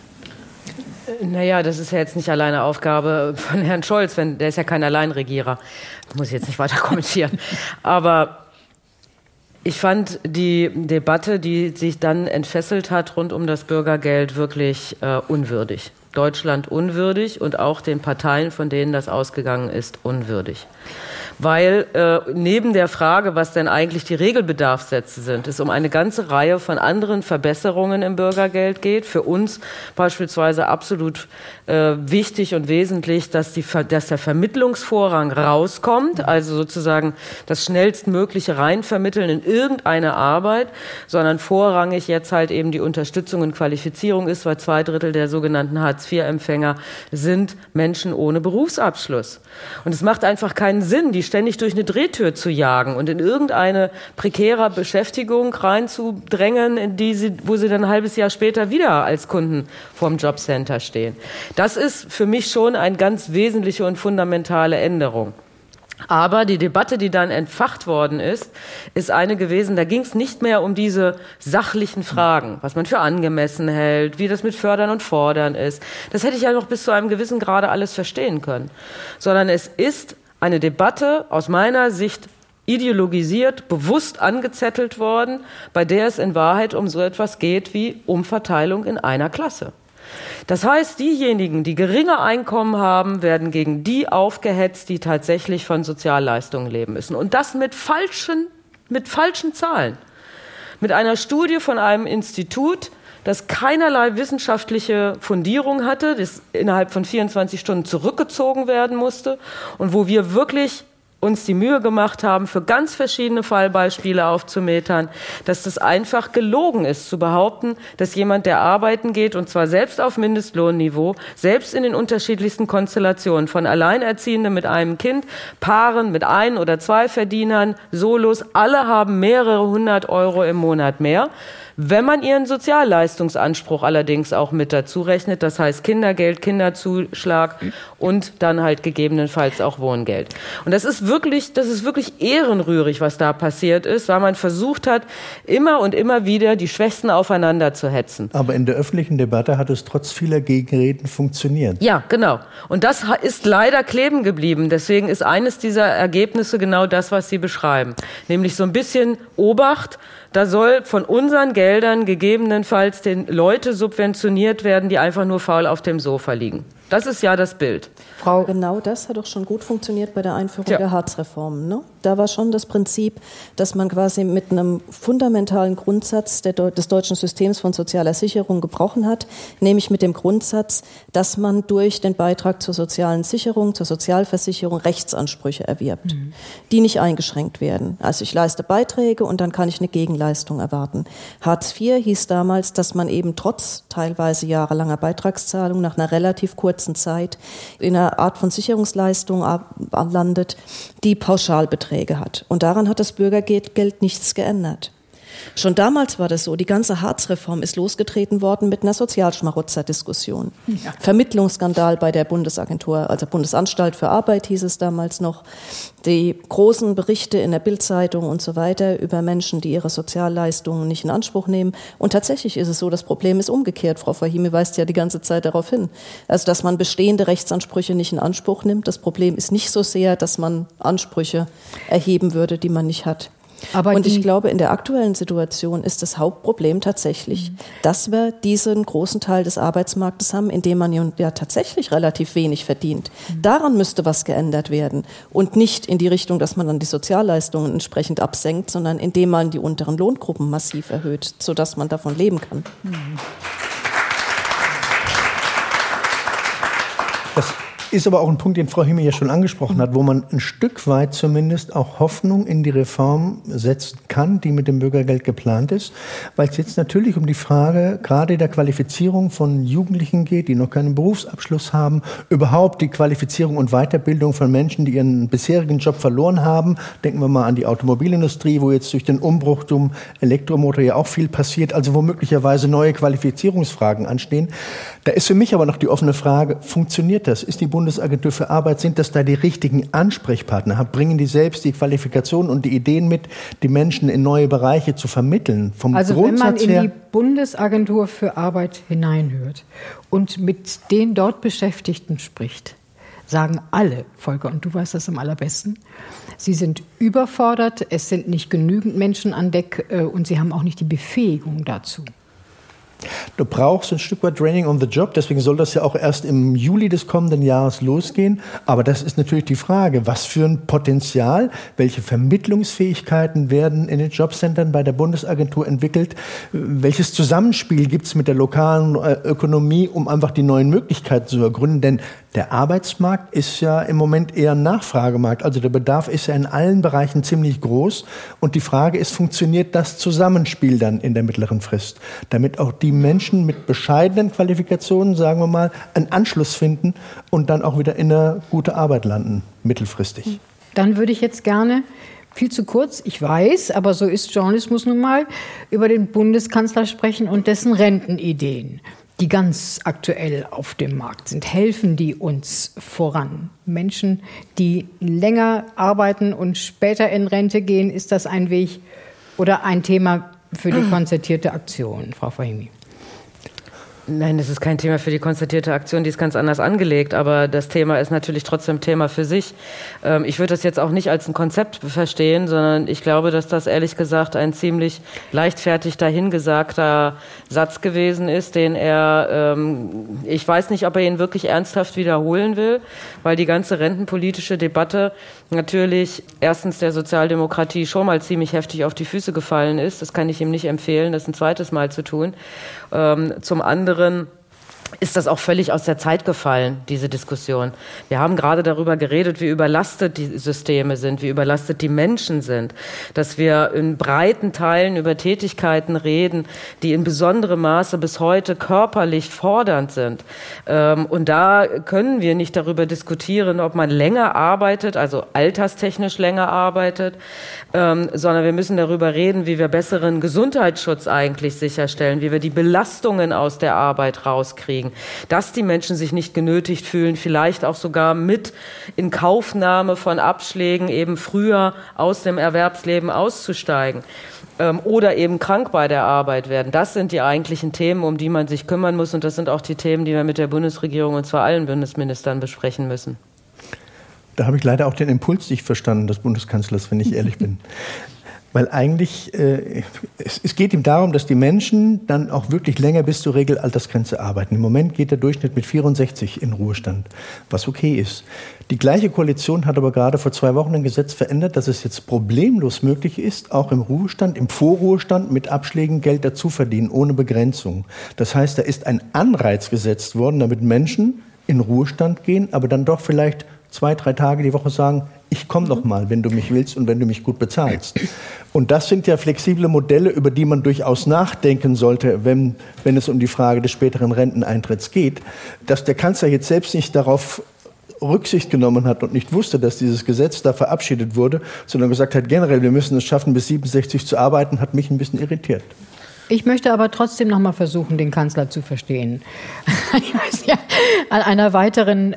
Naja, das ist ja jetzt nicht alleine Aufgabe von Herrn Scholz, der ist ja kein Alleinregierer. Muss ich jetzt nicht weiter kommentieren. Aber ich fand die Debatte, die sich dann entfesselt hat rund um das Bürgergeld, wirklich unwürdig. Deutschland unwürdig und auch den Parteien, von denen das ausgegangen ist, unwürdig. Weil neben der Frage, was denn eigentlich die Regelbedarfssätze sind, es um eine ganze Reihe von anderen Verbesserungen im Bürgergeld geht. Für uns beispielsweise absolut wichtig und wesentlich, dass der Vermittlungsvorrang rauskommt, also sozusagen das schnellstmögliche Reinvermitteln in irgendeine Arbeit, sondern vorrangig jetzt halt eben die Unterstützung und Qualifizierung ist, weil 2/3 der sogenannten Hartz-IV-Empfänger sind Menschen ohne Berufsabschluss. Und es macht einfach keinen Sinn, die ständig durch eine Drehtür zu jagen und in irgendeine prekäre Beschäftigung reinzudrängen, wo sie dann ein halbes Jahr später wieder als Kunden vorm Jobcenter stehen. Das ist für mich schon eine ganz wesentliche und fundamentale Änderung. Aber die Debatte, die dann entfacht worden ist eine gewesen, da ging es nicht mehr um diese sachlichen Fragen, was man für angemessen hält, wie das mit Fördern und Fordern ist. Das hätte ich ja noch bis zu einem gewissen Grade alles verstehen können. Sondern es ist eine Debatte aus meiner Sicht ideologisiert, bewusst angezettelt worden, bei der es in Wahrheit um so etwas geht wie Umverteilung in einer Klasse. Das heißt, diejenigen, die geringe Einkommen haben, werden gegen die aufgehetzt, die tatsächlich von Sozialleistungen leben müssen. Und das mit falschen Zahlen. Mit einer Studie von einem Institut, das keinerlei wissenschaftliche Fundierung hatte, das innerhalb von 24 Stunden zurückgezogen werden musste und wo wir wirklich uns die Mühe gemacht haben, für ganz verschiedene Fallbeispiele aufzumetern, dass das einfach gelogen ist, zu behaupten, dass jemand, der arbeiten geht, und zwar selbst auf Mindestlohnniveau, selbst in den unterschiedlichsten Konstellationen, von Alleinerziehenden mit einem Kind, Paaren mit 1 oder 2 Verdienern, Solos, alle haben mehrere 100 € im Monat mehr. Wenn man ihren Sozialleistungsanspruch allerdings auch mit dazu rechnet, das heißt Kindergeld, Kinderzuschlag und dann halt gegebenenfalls auch Wohngeld. Und das ist wirklich ehrenrührig, was da passiert ist, weil man versucht hat, immer und immer wieder die Schwächsten aufeinander zu hetzen. Aber in der öffentlichen Debatte hat es trotz vieler Gegenreden funktioniert. Ja, genau. Und das ist leider kleben geblieben. Deswegen ist eines dieser Ergebnisse genau das, was Sie beschreiben. Nämlich so ein bisschen Obacht. Da soll von unseren Geldern gegebenenfalls den Leute subventioniert werden, die einfach nur faul auf dem Sofa liegen. Das ist ja das Bild. Frau, genau das hat doch schon gut funktioniert bei der Einführung der Hartz-Reformen. Ne? Da war schon das Prinzip, dass man quasi mit einem fundamentalen Grundsatz des deutschen Systems von sozialer Sicherung gebrochen hat, nämlich mit dem Grundsatz, dass man durch den Beitrag zur sozialen Sicherung, zur Sozialversicherung Rechtsansprüche erwirbt, die nicht eingeschränkt werden. Also ich leiste Beiträge und dann kann ich eine Gegenleistung erwarten. Hartz IV hieß damals, dass man eben trotz teilweise jahrelanger Beitragszahlung nach einer relativ kurzen Zeit in einer Art von Sicherungsleistung landet, die Pauschalbeträge hat. Und daran hat das Bürgergeld nichts geändert. Schon damals war das so, die ganze Hartz-Reform ist losgetreten worden mit einer Sozialschmarotzer-Diskussion. Ja. Vermittlungsskandal bei der Bundesagentur, also Bundesanstalt für Arbeit hieß es damals noch. Die großen Berichte in der Bild-Zeitung und so weiter über Menschen, die ihre Sozialleistungen nicht in Anspruch nehmen. Und tatsächlich ist es so, das Problem ist umgekehrt. Frau Fahimi weist ja die ganze Zeit darauf hin. Also, dass man bestehende Rechtsansprüche nicht in Anspruch nimmt. Das Problem ist nicht so sehr, dass man Ansprüche erheben würde, die man nicht hat. Und ich glaube, in der aktuellen Situation ist das Hauptproblem tatsächlich, dass wir diesen großen Teil des Arbeitsmarktes haben, in dem man ja tatsächlich relativ wenig verdient. Daran müsste was geändert werden und nicht in die Richtung, dass man dann die Sozialleistungen entsprechend absenkt, sondern indem man die unteren Lohngruppen massiv erhöht, sodass man davon leben kann. Das ist aber auch ein Punkt, den Frau Himmel ja schon angesprochen hat, wo man ein Stück weit zumindest auch Hoffnung in die Reform setzen kann, die mit dem Bürgergeld geplant ist, weil es jetzt natürlich um die Frage gerade der Qualifizierung von Jugendlichen geht, die noch keinen Berufsabschluss haben, überhaupt die Qualifizierung und Weiterbildung von Menschen, die ihren bisherigen Job verloren haben. Denken wir mal an die Automobilindustrie, wo jetzt durch den Umbruch zum Elektromotor ja auch viel passiert, also wo möglicherweise neue Qualifizierungsfragen anstehen. Da ist für mich aber noch die offene Frage, funktioniert das? Ist die Bundesagentur für Arbeit, sind das da die richtigen Ansprechpartner? Bringen die selbst die Qualifikationen und die Ideen mit, die Menschen in neue Bereiche zu vermitteln? Vom also Grundsatz wenn man in her, die Bundesagentur für Arbeit hineinhört und mit den dort Beschäftigten spricht, sagen alle, Volker, und du weißt das am allerbesten, sie sind überfordert, es sind nicht genügend Menschen an Deck und sie haben auch nicht die Befähigung dazu. Du brauchst ein Stück weit Training on the Job, deswegen soll das ja auch erst im Juli des kommenden Jahres losgehen. Aber das ist natürlich die Frage, was für ein Potenzial, welche Vermittlungsfähigkeiten werden in den Jobcentern bei der Bundesagentur entwickelt, welches Zusammenspiel gibt es mit der lokalen Ökonomie, um einfach die neuen Möglichkeiten zu ergründen. Denn der Arbeitsmarkt ist ja im Moment eher ein Nachfragemarkt. Also der Bedarf ist ja in allen Bereichen ziemlich groß. Und die Frage ist, funktioniert das Zusammenspiel dann in der mittleren Frist? Damit auch die Menschen mit bescheidenen Qualifikationen, sagen wir mal, einen Anschluss finden und dann auch wieder in eine gute Arbeit landen, mittelfristig. Dann würde ich jetzt gerne, viel zu kurz, ich weiß, aber so ist Journalismus nun mal, über den Bundeskanzler sprechen und dessen Rentenideen, die ganz aktuell auf dem Markt sind. Helfen die uns voran? Menschen, die länger arbeiten und später in Rente gehen, ist das ein Weg oder ein Thema für die konzertierte Aktion, Frau Fahimi? Nein, das ist kein Thema für die konstatierte Aktion, die ist ganz anders angelegt, aber das Thema ist natürlich trotzdem Thema für sich. Ich würde das jetzt auch nicht als ein Konzept verstehen, sondern ich glaube, dass das ehrlich gesagt ein ziemlich leichtfertig dahingesagter Satz gewesen ist, den er, ich weiß nicht, ob er ihn wirklich ernsthaft wiederholen will, weil die ganze rentenpolitische Debatte natürlich erstens der Sozialdemokratie schon mal ziemlich heftig auf die Füße gefallen ist. Das kann ich ihm nicht empfehlen, das ein zweites Mal zu tun. Zum anderen ist das auch völlig aus der Zeit gefallen, diese Diskussion. Wir haben gerade darüber geredet, wie überlastet die Systeme sind, wie überlastet die Menschen sind, dass wir in breiten Teilen über Tätigkeiten reden, die in besonderem Maße bis heute körperlich fordernd sind. Und da können wir nicht darüber diskutieren, ob man länger arbeitet, also alterstechnisch länger arbeitet, sondern wir müssen darüber reden, wie wir besseren Gesundheitsschutz eigentlich sicherstellen, wie wir die Belastungen aus der Arbeit rauskriegen, dass die Menschen sich nicht genötigt fühlen, vielleicht auch sogar mit in Kaufnahme von Abschlägen eben früher aus dem Erwerbsleben auszusteigen oder eben krank bei der Arbeit werden. Das sind die eigentlichen Themen, um die man sich kümmern muss, und das sind auch die Themen, die wir mit der Bundesregierung und zwar allen Bundesministern besprechen müssen. Da habe ich leider auch den Impuls nicht verstanden des Bundeskanzlers, wenn ich ehrlich bin. Weil eigentlich, es geht ihm darum, dass die Menschen dann auch wirklich länger bis zur Regelaltersgrenze arbeiten. Im Moment geht der Durchschnitt mit 64 in Ruhestand, was okay ist. Die gleiche Koalition hat aber gerade vor 2 Wochen ein Gesetz verändert, dass es jetzt problemlos möglich ist, auch im Ruhestand, im Vorruhestand mit Abschlägen Geld dazu verdienen, ohne Begrenzung. Das heißt, da ist ein Anreiz gesetzt worden, damit Menschen in Ruhestand gehen, aber dann doch vielleicht 2-3 Tage die Woche sagen, ich komme doch mal, wenn du mich willst und wenn du mich gut bezahlst. Und das sind ja flexible Modelle, über die man durchaus nachdenken sollte, wenn es um die Frage des späteren Renteneintritts geht. Dass der Kanzler jetzt selbst nicht darauf Rücksicht genommen hat und nicht wusste, dass dieses Gesetz da verabschiedet wurde, sondern gesagt hat, generell, wir müssen es schaffen, bis 67 zu arbeiten, hat mich ein bisschen irritiert. Ich möchte aber trotzdem noch mal versuchen, den Kanzler zu verstehen. Ich weiß ja, an einer weiteren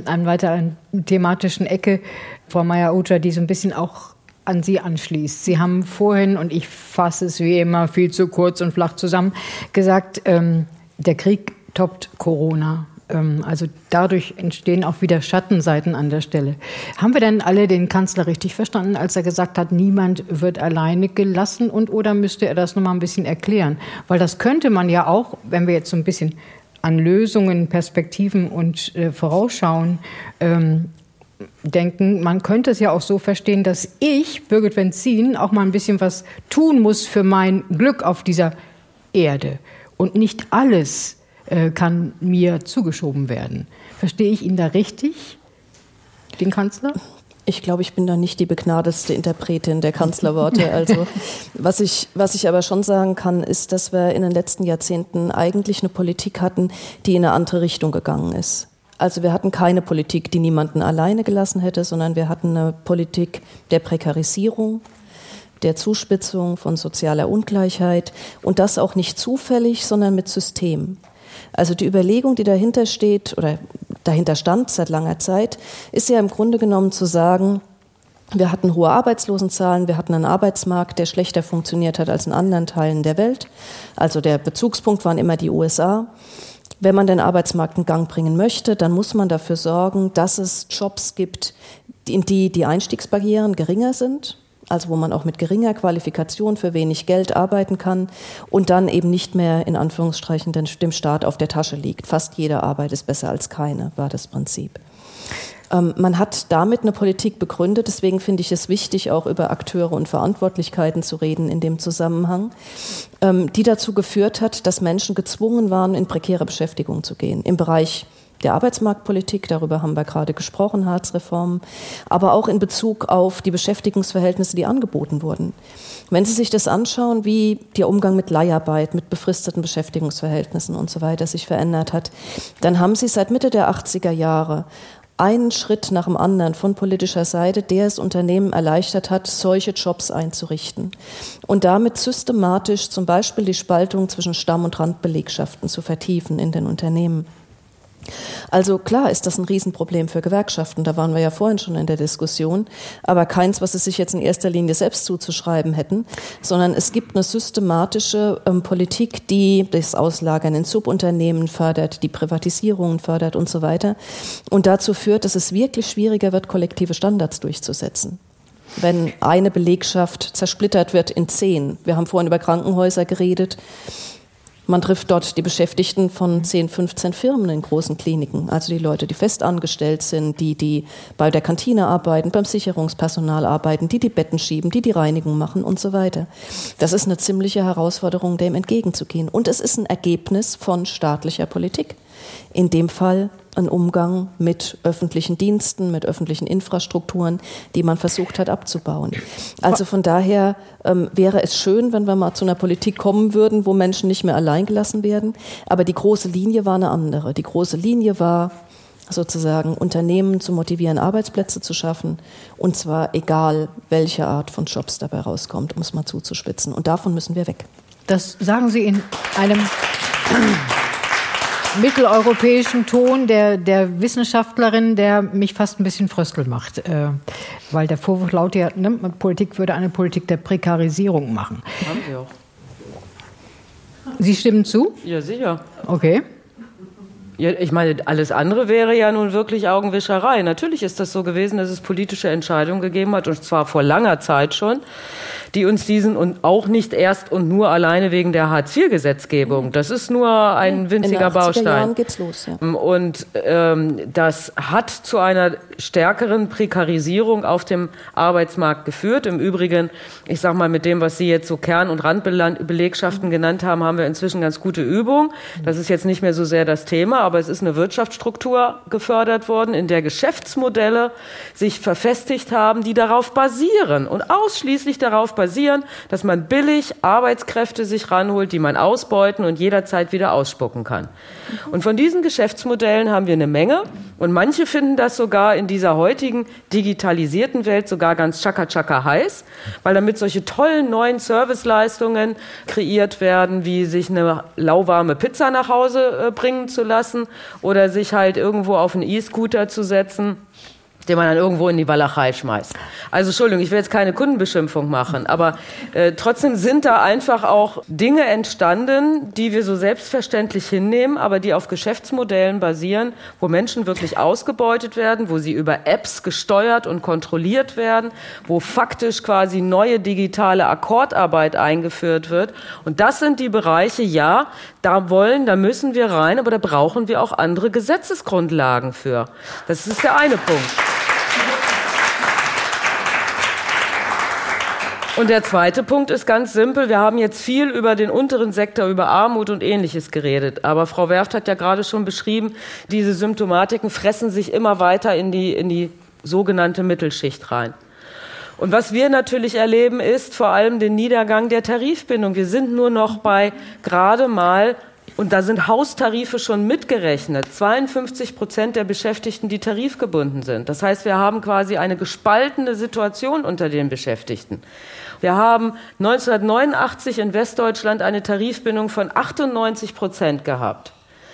thematischen Ecke, Frau Mayer-Utra, die so ein bisschen auch an Sie anschließt. Sie haben vorhin, und ich fasse es wie immer viel zu kurz und flach zusammen, gesagt, der Krieg toppt Corona. Also dadurch entstehen auch wieder Schattenseiten an der Stelle. Haben wir denn alle den Kanzler richtig verstanden, als er gesagt hat, niemand wird alleine gelassen oder müsste er das nochmal ein bisschen erklären? Weil das könnte man ja auch, wenn wir jetzt so ein bisschen an Lösungen, Perspektiven und Vorausschauen denken, man könnte es ja auch so verstehen, dass ich, Birgit Wenzin, auch mal ein bisschen was tun muss für mein Glück auf dieser Erde. Und nicht alles kann mir zugeschoben werden. Verstehe ich ihn da richtig, den Kanzler? Ich glaube, ich bin da nicht die begnadetste Interpretin der Kanzlerworte. Also was ich aber schon sagen kann, ist, dass wir in den letzten Jahrzehnten eigentlich eine Politik hatten, die in eine andere Richtung gegangen ist. Also wir hatten keine Politik, die niemanden alleine gelassen hätte, sondern wir hatten eine Politik der Prekarisierung, der Zuspitzung von sozialer Ungleichheit und das auch nicht zufällig, sondern mit System. Also die Überlegung, die dahinter steht oder dahinter stand seit langer Zeit, ist ja im Grunde genommen zu sagen, wir hatten hohe Arbeitslosenzahlen, wir hatten einen Arbeitsmarkt, der schlechter funktioniert hat als in anderen Teilen der Welt. Also der Bezugspunkt waren immer die USA. Wenn man den Arbeitsmarkt in Gang bringen möchte, dann muss man dafür sorgen, dass es Jobs gibt, in die Einstiegsbarrieren geringer sind. Also wo man auch mit geringer Qualifikation für wenig Geld arbeiten kann und dann eben nicht mehr in Anführungsstrichen dem Staat auf der Tasche liegt. Fast jede Arbeit ist besser als keine, war das Prinzip. Man hat damit eine Politik begründet, deswegen finde ich es wichtig, auch über Akteure und Verantwortlichkeiten zu reden in dem Zusammenhang, die dazu geführt hat, dass Menschen gezwungen waren, in prekäre Beschäftigung zu gehen. Im Bereich der Arbeitsmarktpolitik, darüber haben wir gerade gesprochen, Hartz-Reformen, aber auch in Bezug auf die Beschäftigungsverhältnisse, die angeboten wurden. Wenn Sie sich das anschauen, wie der Umgang mit Leiharbeit, mit befristeten Beschäftigungsverhältnissen und so weiter sich verändert hat, dann haben Sie seit Mitte der 80er Jahre einen Schritt nach dem anderen von politischer Seite, der es Unternehmen erleichtert hat, solche Jobs einzurichten und damit systematisch zum Beispiel die Spaltung zwischen Stamm- und Randbelegschaften zu vertiefen in den Unternehmen. Also klar ist das ein Riesenproblem für Gewerkschaften, da waren wir ja vorhin schon in der Diskussion, aber keins, was sie sich jetzt in erster Linie selbst zuzuschreiben hätten, sondern es gibt eine systematische Politik, die das Auslagern in Subunternehmen fördert, die Privatisierungen fördert und so weiter und dazu führt, dass es wirklich schwieriger wird, kollektive Standards durchzusetzen. Wenn eine Belegschaft zersplittert wird in 10, wir haben vorhin über Krankenhäuser geredet, man trifft dort die Beschäftigten von 10, 15 Firmen in großen Kliniken. Also die Leute, die fest angestellt sind, die bei der Kantine arbeiten, beim Sicherungspersonal arbeiten, die Betten schieben, die Reinigung machen und so weiter. Das ist eine ziemliche Herausforderung, dem entgegenzugehen. Und es ist ein Ergebnis von staatlicher Politik. In dem Fall ein Umgang mit öffentlichen Diensten, mit öffentlichen Infrastrukturen, die man versucht hat abzubauen. Also von daher wäre es schön, wenn wir mal zu einer Politik kommen würden, wo Menschen nicht mehr allein gelassen werden. Aber die große Linie war eine andere. Die große Linie war sozusagen Unternehmen zu motivieren, Arbeitsplätze zu schaffen. Und zwar egal, welche Art von Jobs dabei rauskommt, um es mal zuzuspitzen. Und davon müssen wir weg. Das sagen Sie in einem mitteleuropäischen Ton der Wissenschaftlerin, der mich fast ein bisschen fröstel macht. Weil der Vorwurf lautet ja, Politik würde eine Politik der Prekarisierung machen. Haben Sie auch. Sie stimmen zu? Ja, sicher. Okay. Ja, ich meine, alles andere wäre ja nun wirklich Augenwischerei. Natürlich ist das so gewesen, dass es politische Entscheidungen gegeben hat, und zwar vor langer Zeit schon, die uns diesen und auch nicht erst und nur alleine wegen der Hartz-IV-Gesetzgebung. Das ist nur ein winziger Baustein. In den 80er Jahren geht's los, ja. Und das hat zu einer stärkeren Prekarisierung auf dem Arbeitsmarkt geführt. Im Übrigen, ich sag mal, mit dem, was Sie jetzt so Kern- und Randbelegschaften genannt haben, haben wir inzwischen ganz gute Übung. Das ist jetzt nicht mehr so sehr das Thema, aber es ist eine Wirtschaftsstruktur gefördert worden, in der Geschäftsmodelle sich verfestigt haben, die darauf basieren und ausschließlich darauf basieren, dass man billig Arbeitskräfte sich ranholt, die man ausbeuten und jederzeit wieder ausspucken kann. Und von diesen Geschäftsmodellen haben wir eine Menge, und manche finden das sogar in dieser heutigen digitalisierten Welt sogar ganz tschakka heiß, weil damit solche tollen neuen Serviceleistungen kreiert werden, wie sich eine lauwarme Pizza nach Hause bringen zu lassen oder sich halt irgendwo auf einen E-Scooter zu setzen den man dann irgendwo in die Walachei schmeißt. Also Entschuldigung, ich will jetzt keine Kundenbeschimpfung machen, aber trotzdem sind da einfach auch Dinge entstanden, die wir so selbstverständlich hinnehmen, aber die auf Geschäftsmodellen basieren, wo Menschen wirklich ausgebeutet werden, wo sie über Apps gesteuert und kontrolliert werden, wo faktisch quasi neue digitale Akkordarbeit eingeführt wird. Und das sind die Bereiche, ja, da müssen wir rein, aber da brauchen wir auch andere Gesetzesgrundlagen für. Das ist der eine Punkt. Und der zweite Punkt ist ganz simpel. Wir haben jetzt viel über den unteren Sektor, über Armut und Ähnliches geredet. Aber Frau Werft hat ja gerade schon beschrieben, diese Symptomatiken fressen sich immer weiter in die sogenannte Mittelschicht rein. Und was wir natürlich erleben, ist vor allem den Niedergang der Tarifbindung. Wir sind nur noch bei gerade mal, und da sind Haustarife schon mitgerechnet, 52% der Beschäftigten, die tarifgebunden sind. Das heißt, wir haben quasi eine gespaltene Situation unter den Beschäftigten. Wir haben 1989 in Westdeutschland eine Tarifbindung von 98% gehabt.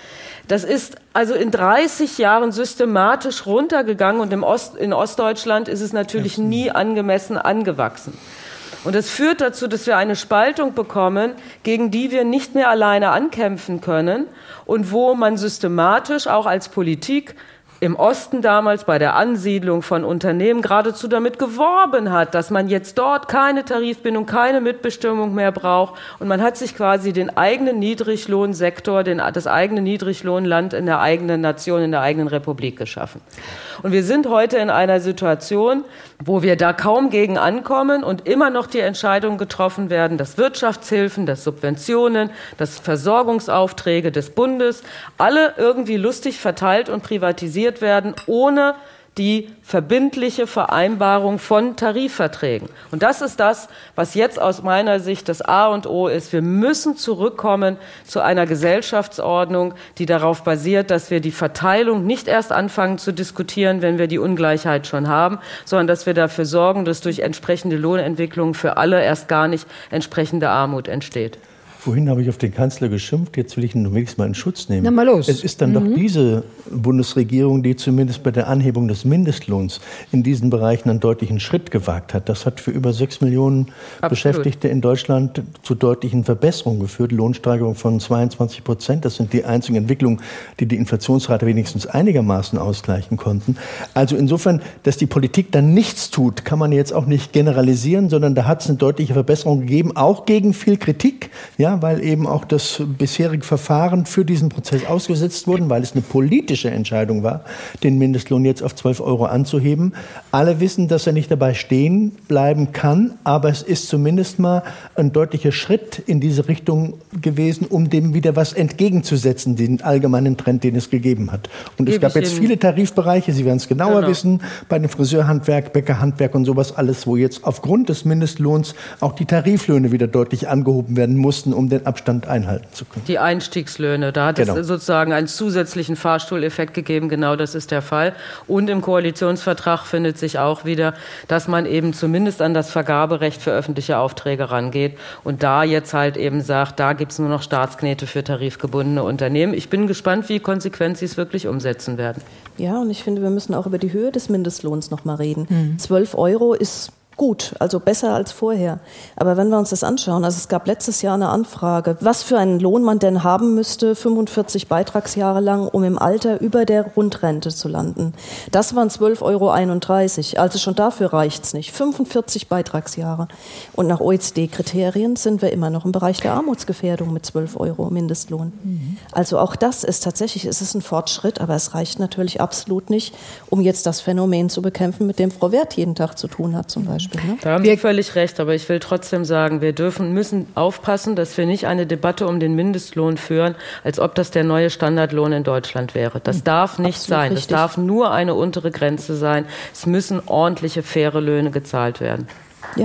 Das ist also in 30 Jahren systematisch runtergegangen und in Ostdeutschland ist es natürlich nie angemessen angewachsen. Und das führt dazu, dass wir eine Spaltung bekommen, gegen die wir nicht mehr alleine ankämpfen können und wo man systematisch auch als Politik im Osten damals bei der Ansiedlung von Unternehmen geradezu damit geworben hat, dass man jetzt dort keine Tarifbindung, keine Mitbestimmung mehr braucht. Und man hat sich quasi den eigenen Niedriglohnsektor, das eigene Niedriglohnland in der eigenen Nation, in der eigenen Republik geschaffen. Und wir sind heute in einer Situation, wo wir da kaum gegen ankommen und immer noch die Entscheidungen getroffen werden, dass Wirtschaftshilfen, dass Subventionen, dass Versorgungsaufträge des Bundes alle irgendwie lustig verteilt und privatisiert werden, ohne die verbindliche Vereinbarung von Tarifverträgen. Und das ist das, was jetzt aus meiner Sicht das A und O ist. Wir müssen zurückkommen zu einer Gesellschaftsordnung, die darauf basiert, dass wir die Verteilung nicht erst anfangen zu diskutieren, wenn wir die Ungleichheit schon haben, sondern dass wir dafür sorgen, dass durch entsprechende Lohnentwicklung für alle erst gar nicht entsprechende Armut entsteht. Vorhin habe ich auf den Kanzler geschimpft, jetzt will ich ihn wenigstens mal in Schutz nehmen. Na mal los. Es ist dann doch diese Bundesregierung, die zumindest bei der Anhebung des Mindestlohns in diesen Bereichen einen deutlichen Schritt gewagt hat. Das hat für über 6 Millionen Beschäftigte in Deutschland zu deutlichen Verbesserungen geführt. Lohnsteigerung von 22%. Das sind die einzigen Entwicklungen, die die Inflationsrate wenigstens einigermaßen ausgleichen konnten. Also insofern, dass die Politik dann nichts tut, kann man jetzt auch nicht generalisieren, sondern da hat es eine deutliche Verbesserung gegeben, auch gegen viel Kritik, ja, weil eben auch das bisherige Verfahren für diesen Prozess ausgesetzt wurden, weil es eine politische Entscheidung war, den Mindestlohn jetzt auf 12 € anzuheben. Alle wissen, dass er nicht dabei stehen bleiben kann, aber es ist zumindest mal ein deutlicher Schritt in diese Richtung gewesen, um dem wieder was entgegenzusetzen, den allgemeinen Trend, den es gegeben hat. Und es gab jetzt viele Tarifbereiche, Sie werden es genauer wissen, bei dem Friseurhandwerk, Bäckerhandwerk und sowas alles, wo jetzt aufgrund des Mindestlohns auch die Tariflöhne wieder deutlich angehoben werden mussten, um den Abstand einhalten zu können. Die Einstiegslöhne, da hat es sozusagen einen zusätzlichen Fahrstuhleffekt gegeben, genau das ist der Fall. Und im Koalitionsvertrag findet sich auch wieder, dass man eben zumindest an das Vergaberecht für öffentliche Aufträge rangeht und da jetzt halt eben sagt, da gibt es nur noch Staatsknete für tarifgebundene Unternehmen. Ich bin gespannt, wie konsequent Sie es wirklich umsetzen werden. Ja, und ich finde, wir müssen auch über die Höhe des Mindestlohns noch mal reden. 12 € ist gut, also besser als vorher. Aber wenn wir uns das anschauen, also es gab letztes Jahr eine Anfrage, was für einen Lohn man denn haben müsste, 45 Beitragsjahre lang, um im Alter über der Grundrente zu landen. Das waren 12,31 €. Also schon dafür reicht's nicht. 45 Beitragsjahre. Und nach OECD-Kriterien sind wir immer noch im Bereich der Armutsgefährdung mit 12 € Mindestlohn. Also auch das ist tatsächlich, es ist ein Fortschritt, aber es reicht natürlich absolut nicht, um jetzt das Phänomen zu bekämpfen, mit dem Frau Werth jeden Tag zu tun hat zum Beispiel. Da haben Sie völlig recht, aber ich will trotzdem sagen, wir müssen aufpassen, dass wir nicht eine Debatte um den Mindestlohn führen, als ob das der neue Standardlohn in Deutschland wäre. Das darf nicht sein. Es darf nur eine untere Grenze sein. Es müssen ordentliche, faire Löhne gezahlt werden. Ja.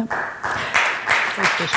Richtig.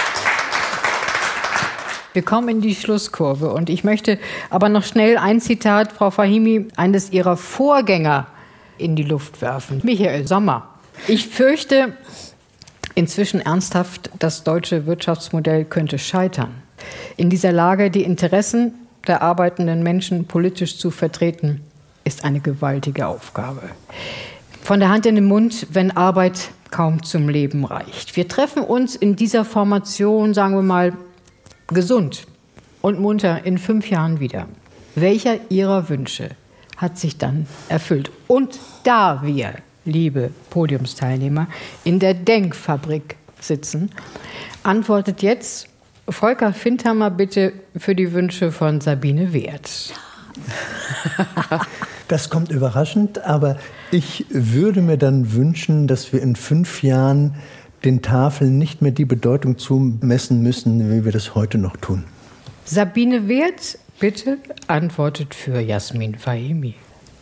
Wir kommen in die Schlusskurve und ich möchte aber noch schnell ein Zitat, Frau Fahimi, eines Ihrer Vorgänger in die Luft werfen. Michael Sommer. Ich fürchte inzwischen ernsthaft, das deutsche Wirtschaftsmodell könnte scheitern. In dieser Lage die Interessen der arbeitenden Menschen politisch zu vertreten, ist eine gewaltige Aufgabe. Von der Hand in den Mund, wenn Arbeit kaum zum Leben reicht. Wir treffen uns in dieser Formation, sagen wir mal, gesund und munter in 5 Jahren wieder. Welcher Ihrer Wünsche hat sich dann erfüllt? Und da wir, liebe Podiumsteilnehmer, in der Denkfabrik sitzen, antwortet jetzt Volker Findhammer bitte für die Wünsche von Sabine Wert. Das kommt überraschend, aber ich würde mir dann wünschen, dass wir in 5 Jahren den Tafeln nicht mehr die Bedeutung zumessen müssen, wie wir das heute noch tun. Sabine Wert, bitte antwortet für Jasmin Fahimi.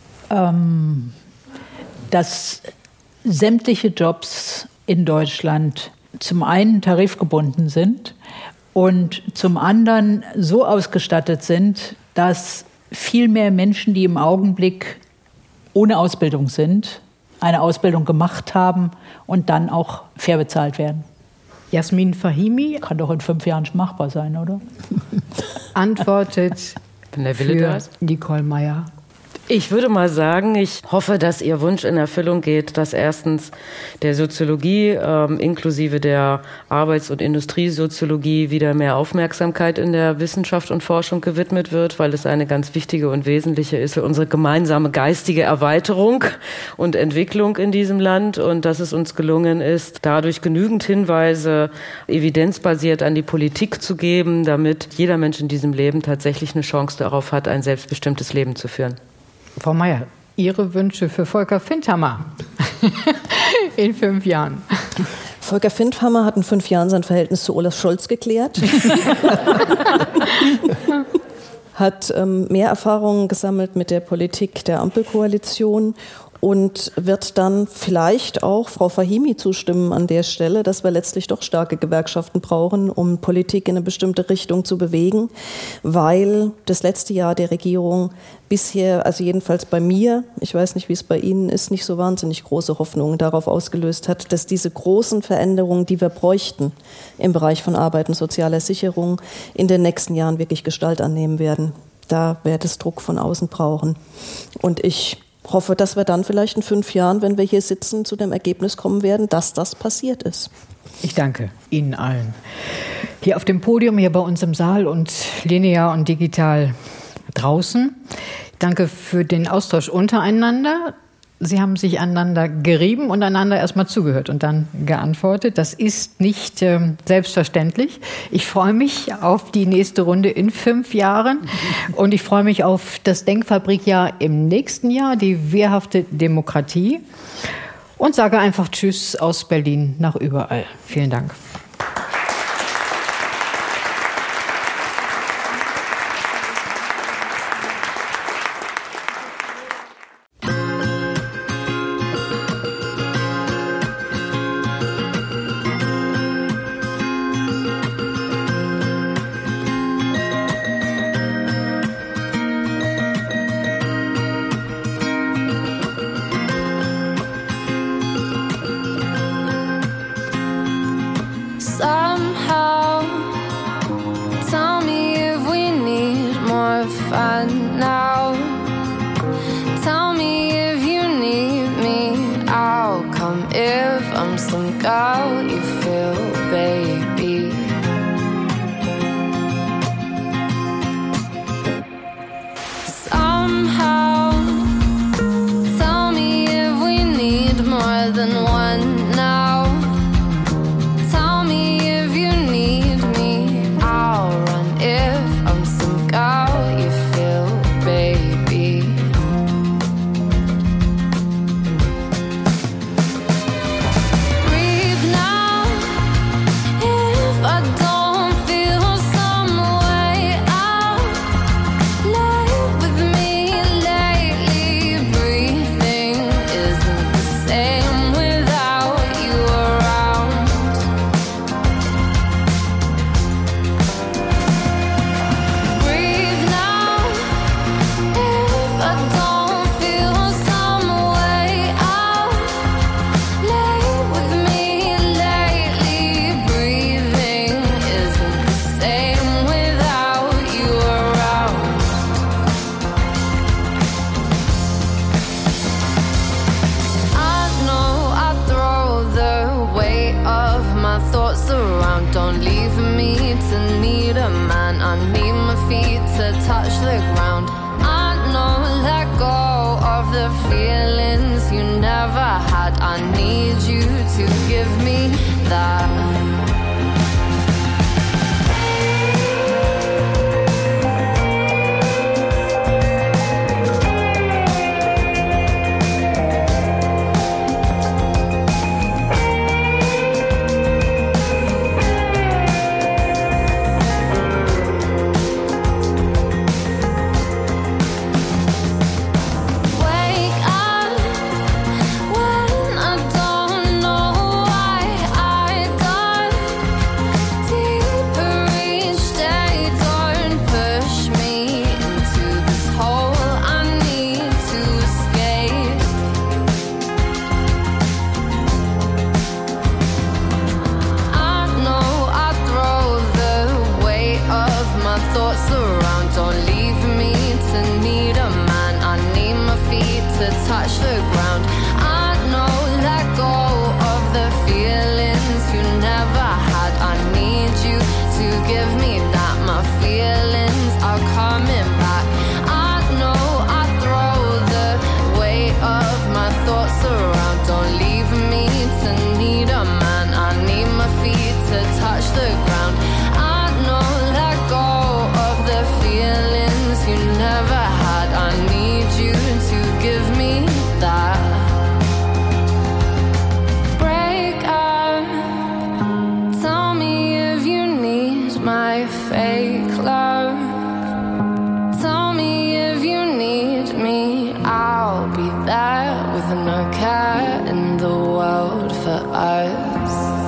Dass sämtliche Jobs in Deutschland zum einen tarifgebunden sind und zum anderen so ausgestattet sind, dass viel mehr Menschen, die im Augenblick ohne Ausbildung sind, eine Ausbildung gemacht haben und dann auch fair bezahlt werden. Jasmin Fahimi. Kann doch in 5 Jahren machbar sein, oder? Antwortet wenn der Wille da ist. Nicole Meyer. Ich würde mal sagen, ich hoffe, dass Ihr Wunsch in Erfüllung geht, dass erstens der Soziologie inklusive der Arbeits- und Industriesoziologie wieder mehr Aufmerksamkeit in der Wissenschaft und Forschung gewidmet wird, weil es eine ganz wichtige und wesentliche ist für unsere gemeinsame geistige Erweiterung und Entwicklung in diesem Land und dass es uns gelungen ist, dadurch genügend Hinweise evidenzbasiert an die Politik zu geben, damit jeder Mensch in diesem Leben tatsächlich eine Chance darauf hat, ein selbstbestimmtes Leben zu führen. Frau Meyer, Ihre Wünsche für Volker Findhammer in 5 Jahren? Volker Findhammer hat in 5 Jahren sein Verhältnis zu Olaf Scholz geklärt. Hat mehr Erfahrungen gesammelt mit der Politik der Ampelkoalition und wird dann vielleicht auch Frau Fahimi zustimmen an der Stelle, dass wir letztlich doch starke Gewerkschaften brauchen, um Politik in eine bestimmte Richtung zu bewegen, weil das letzte Jahr der Regierung bisher, also jedenfalls bei mir, ich weiß nicht, wie es bei Ihnen ist, nicht so wahnsinnig große Hoffnungen darauf ausgelöst hat, dass diese großen Veränderungen, die wir bräuchten im Bereich von Arbeit und sozialer Sicherung, in den nächsten Jahren wirklich Gestalt annehmen werden. Da wird es Druck von außen brauchen. Und ich hoffe, dass wir dann vielleicht in 5 Jahren, wenn wir hier sitzen, zu dem Ergebnis kommen werden, dass das passiert ist. Ich danke Ihnen allen. Hier auf dem Podium, hier bei uns im Saal und linear und digital draußen. Danke für den Austausch untereinander. Sie haben sich aneinander gerieben und einander erstmal zugehört und dann geantwortet. Das ist nicht selbstverständlich. Ich freue mich auf die nächste Runde in 5 Jahren und ich freue mich auf das Denkfabrikjahr im nächsten Jahr, die wehrhafte Demokratie und sage einfach Tschüss aus Berlin nach überall. Vielen Dank. If thoughts around. Don't leave me to need a man. I need my feet to touch the ground. I know, let go of the feelings you never had. I need you to give me that. No care in the world for us.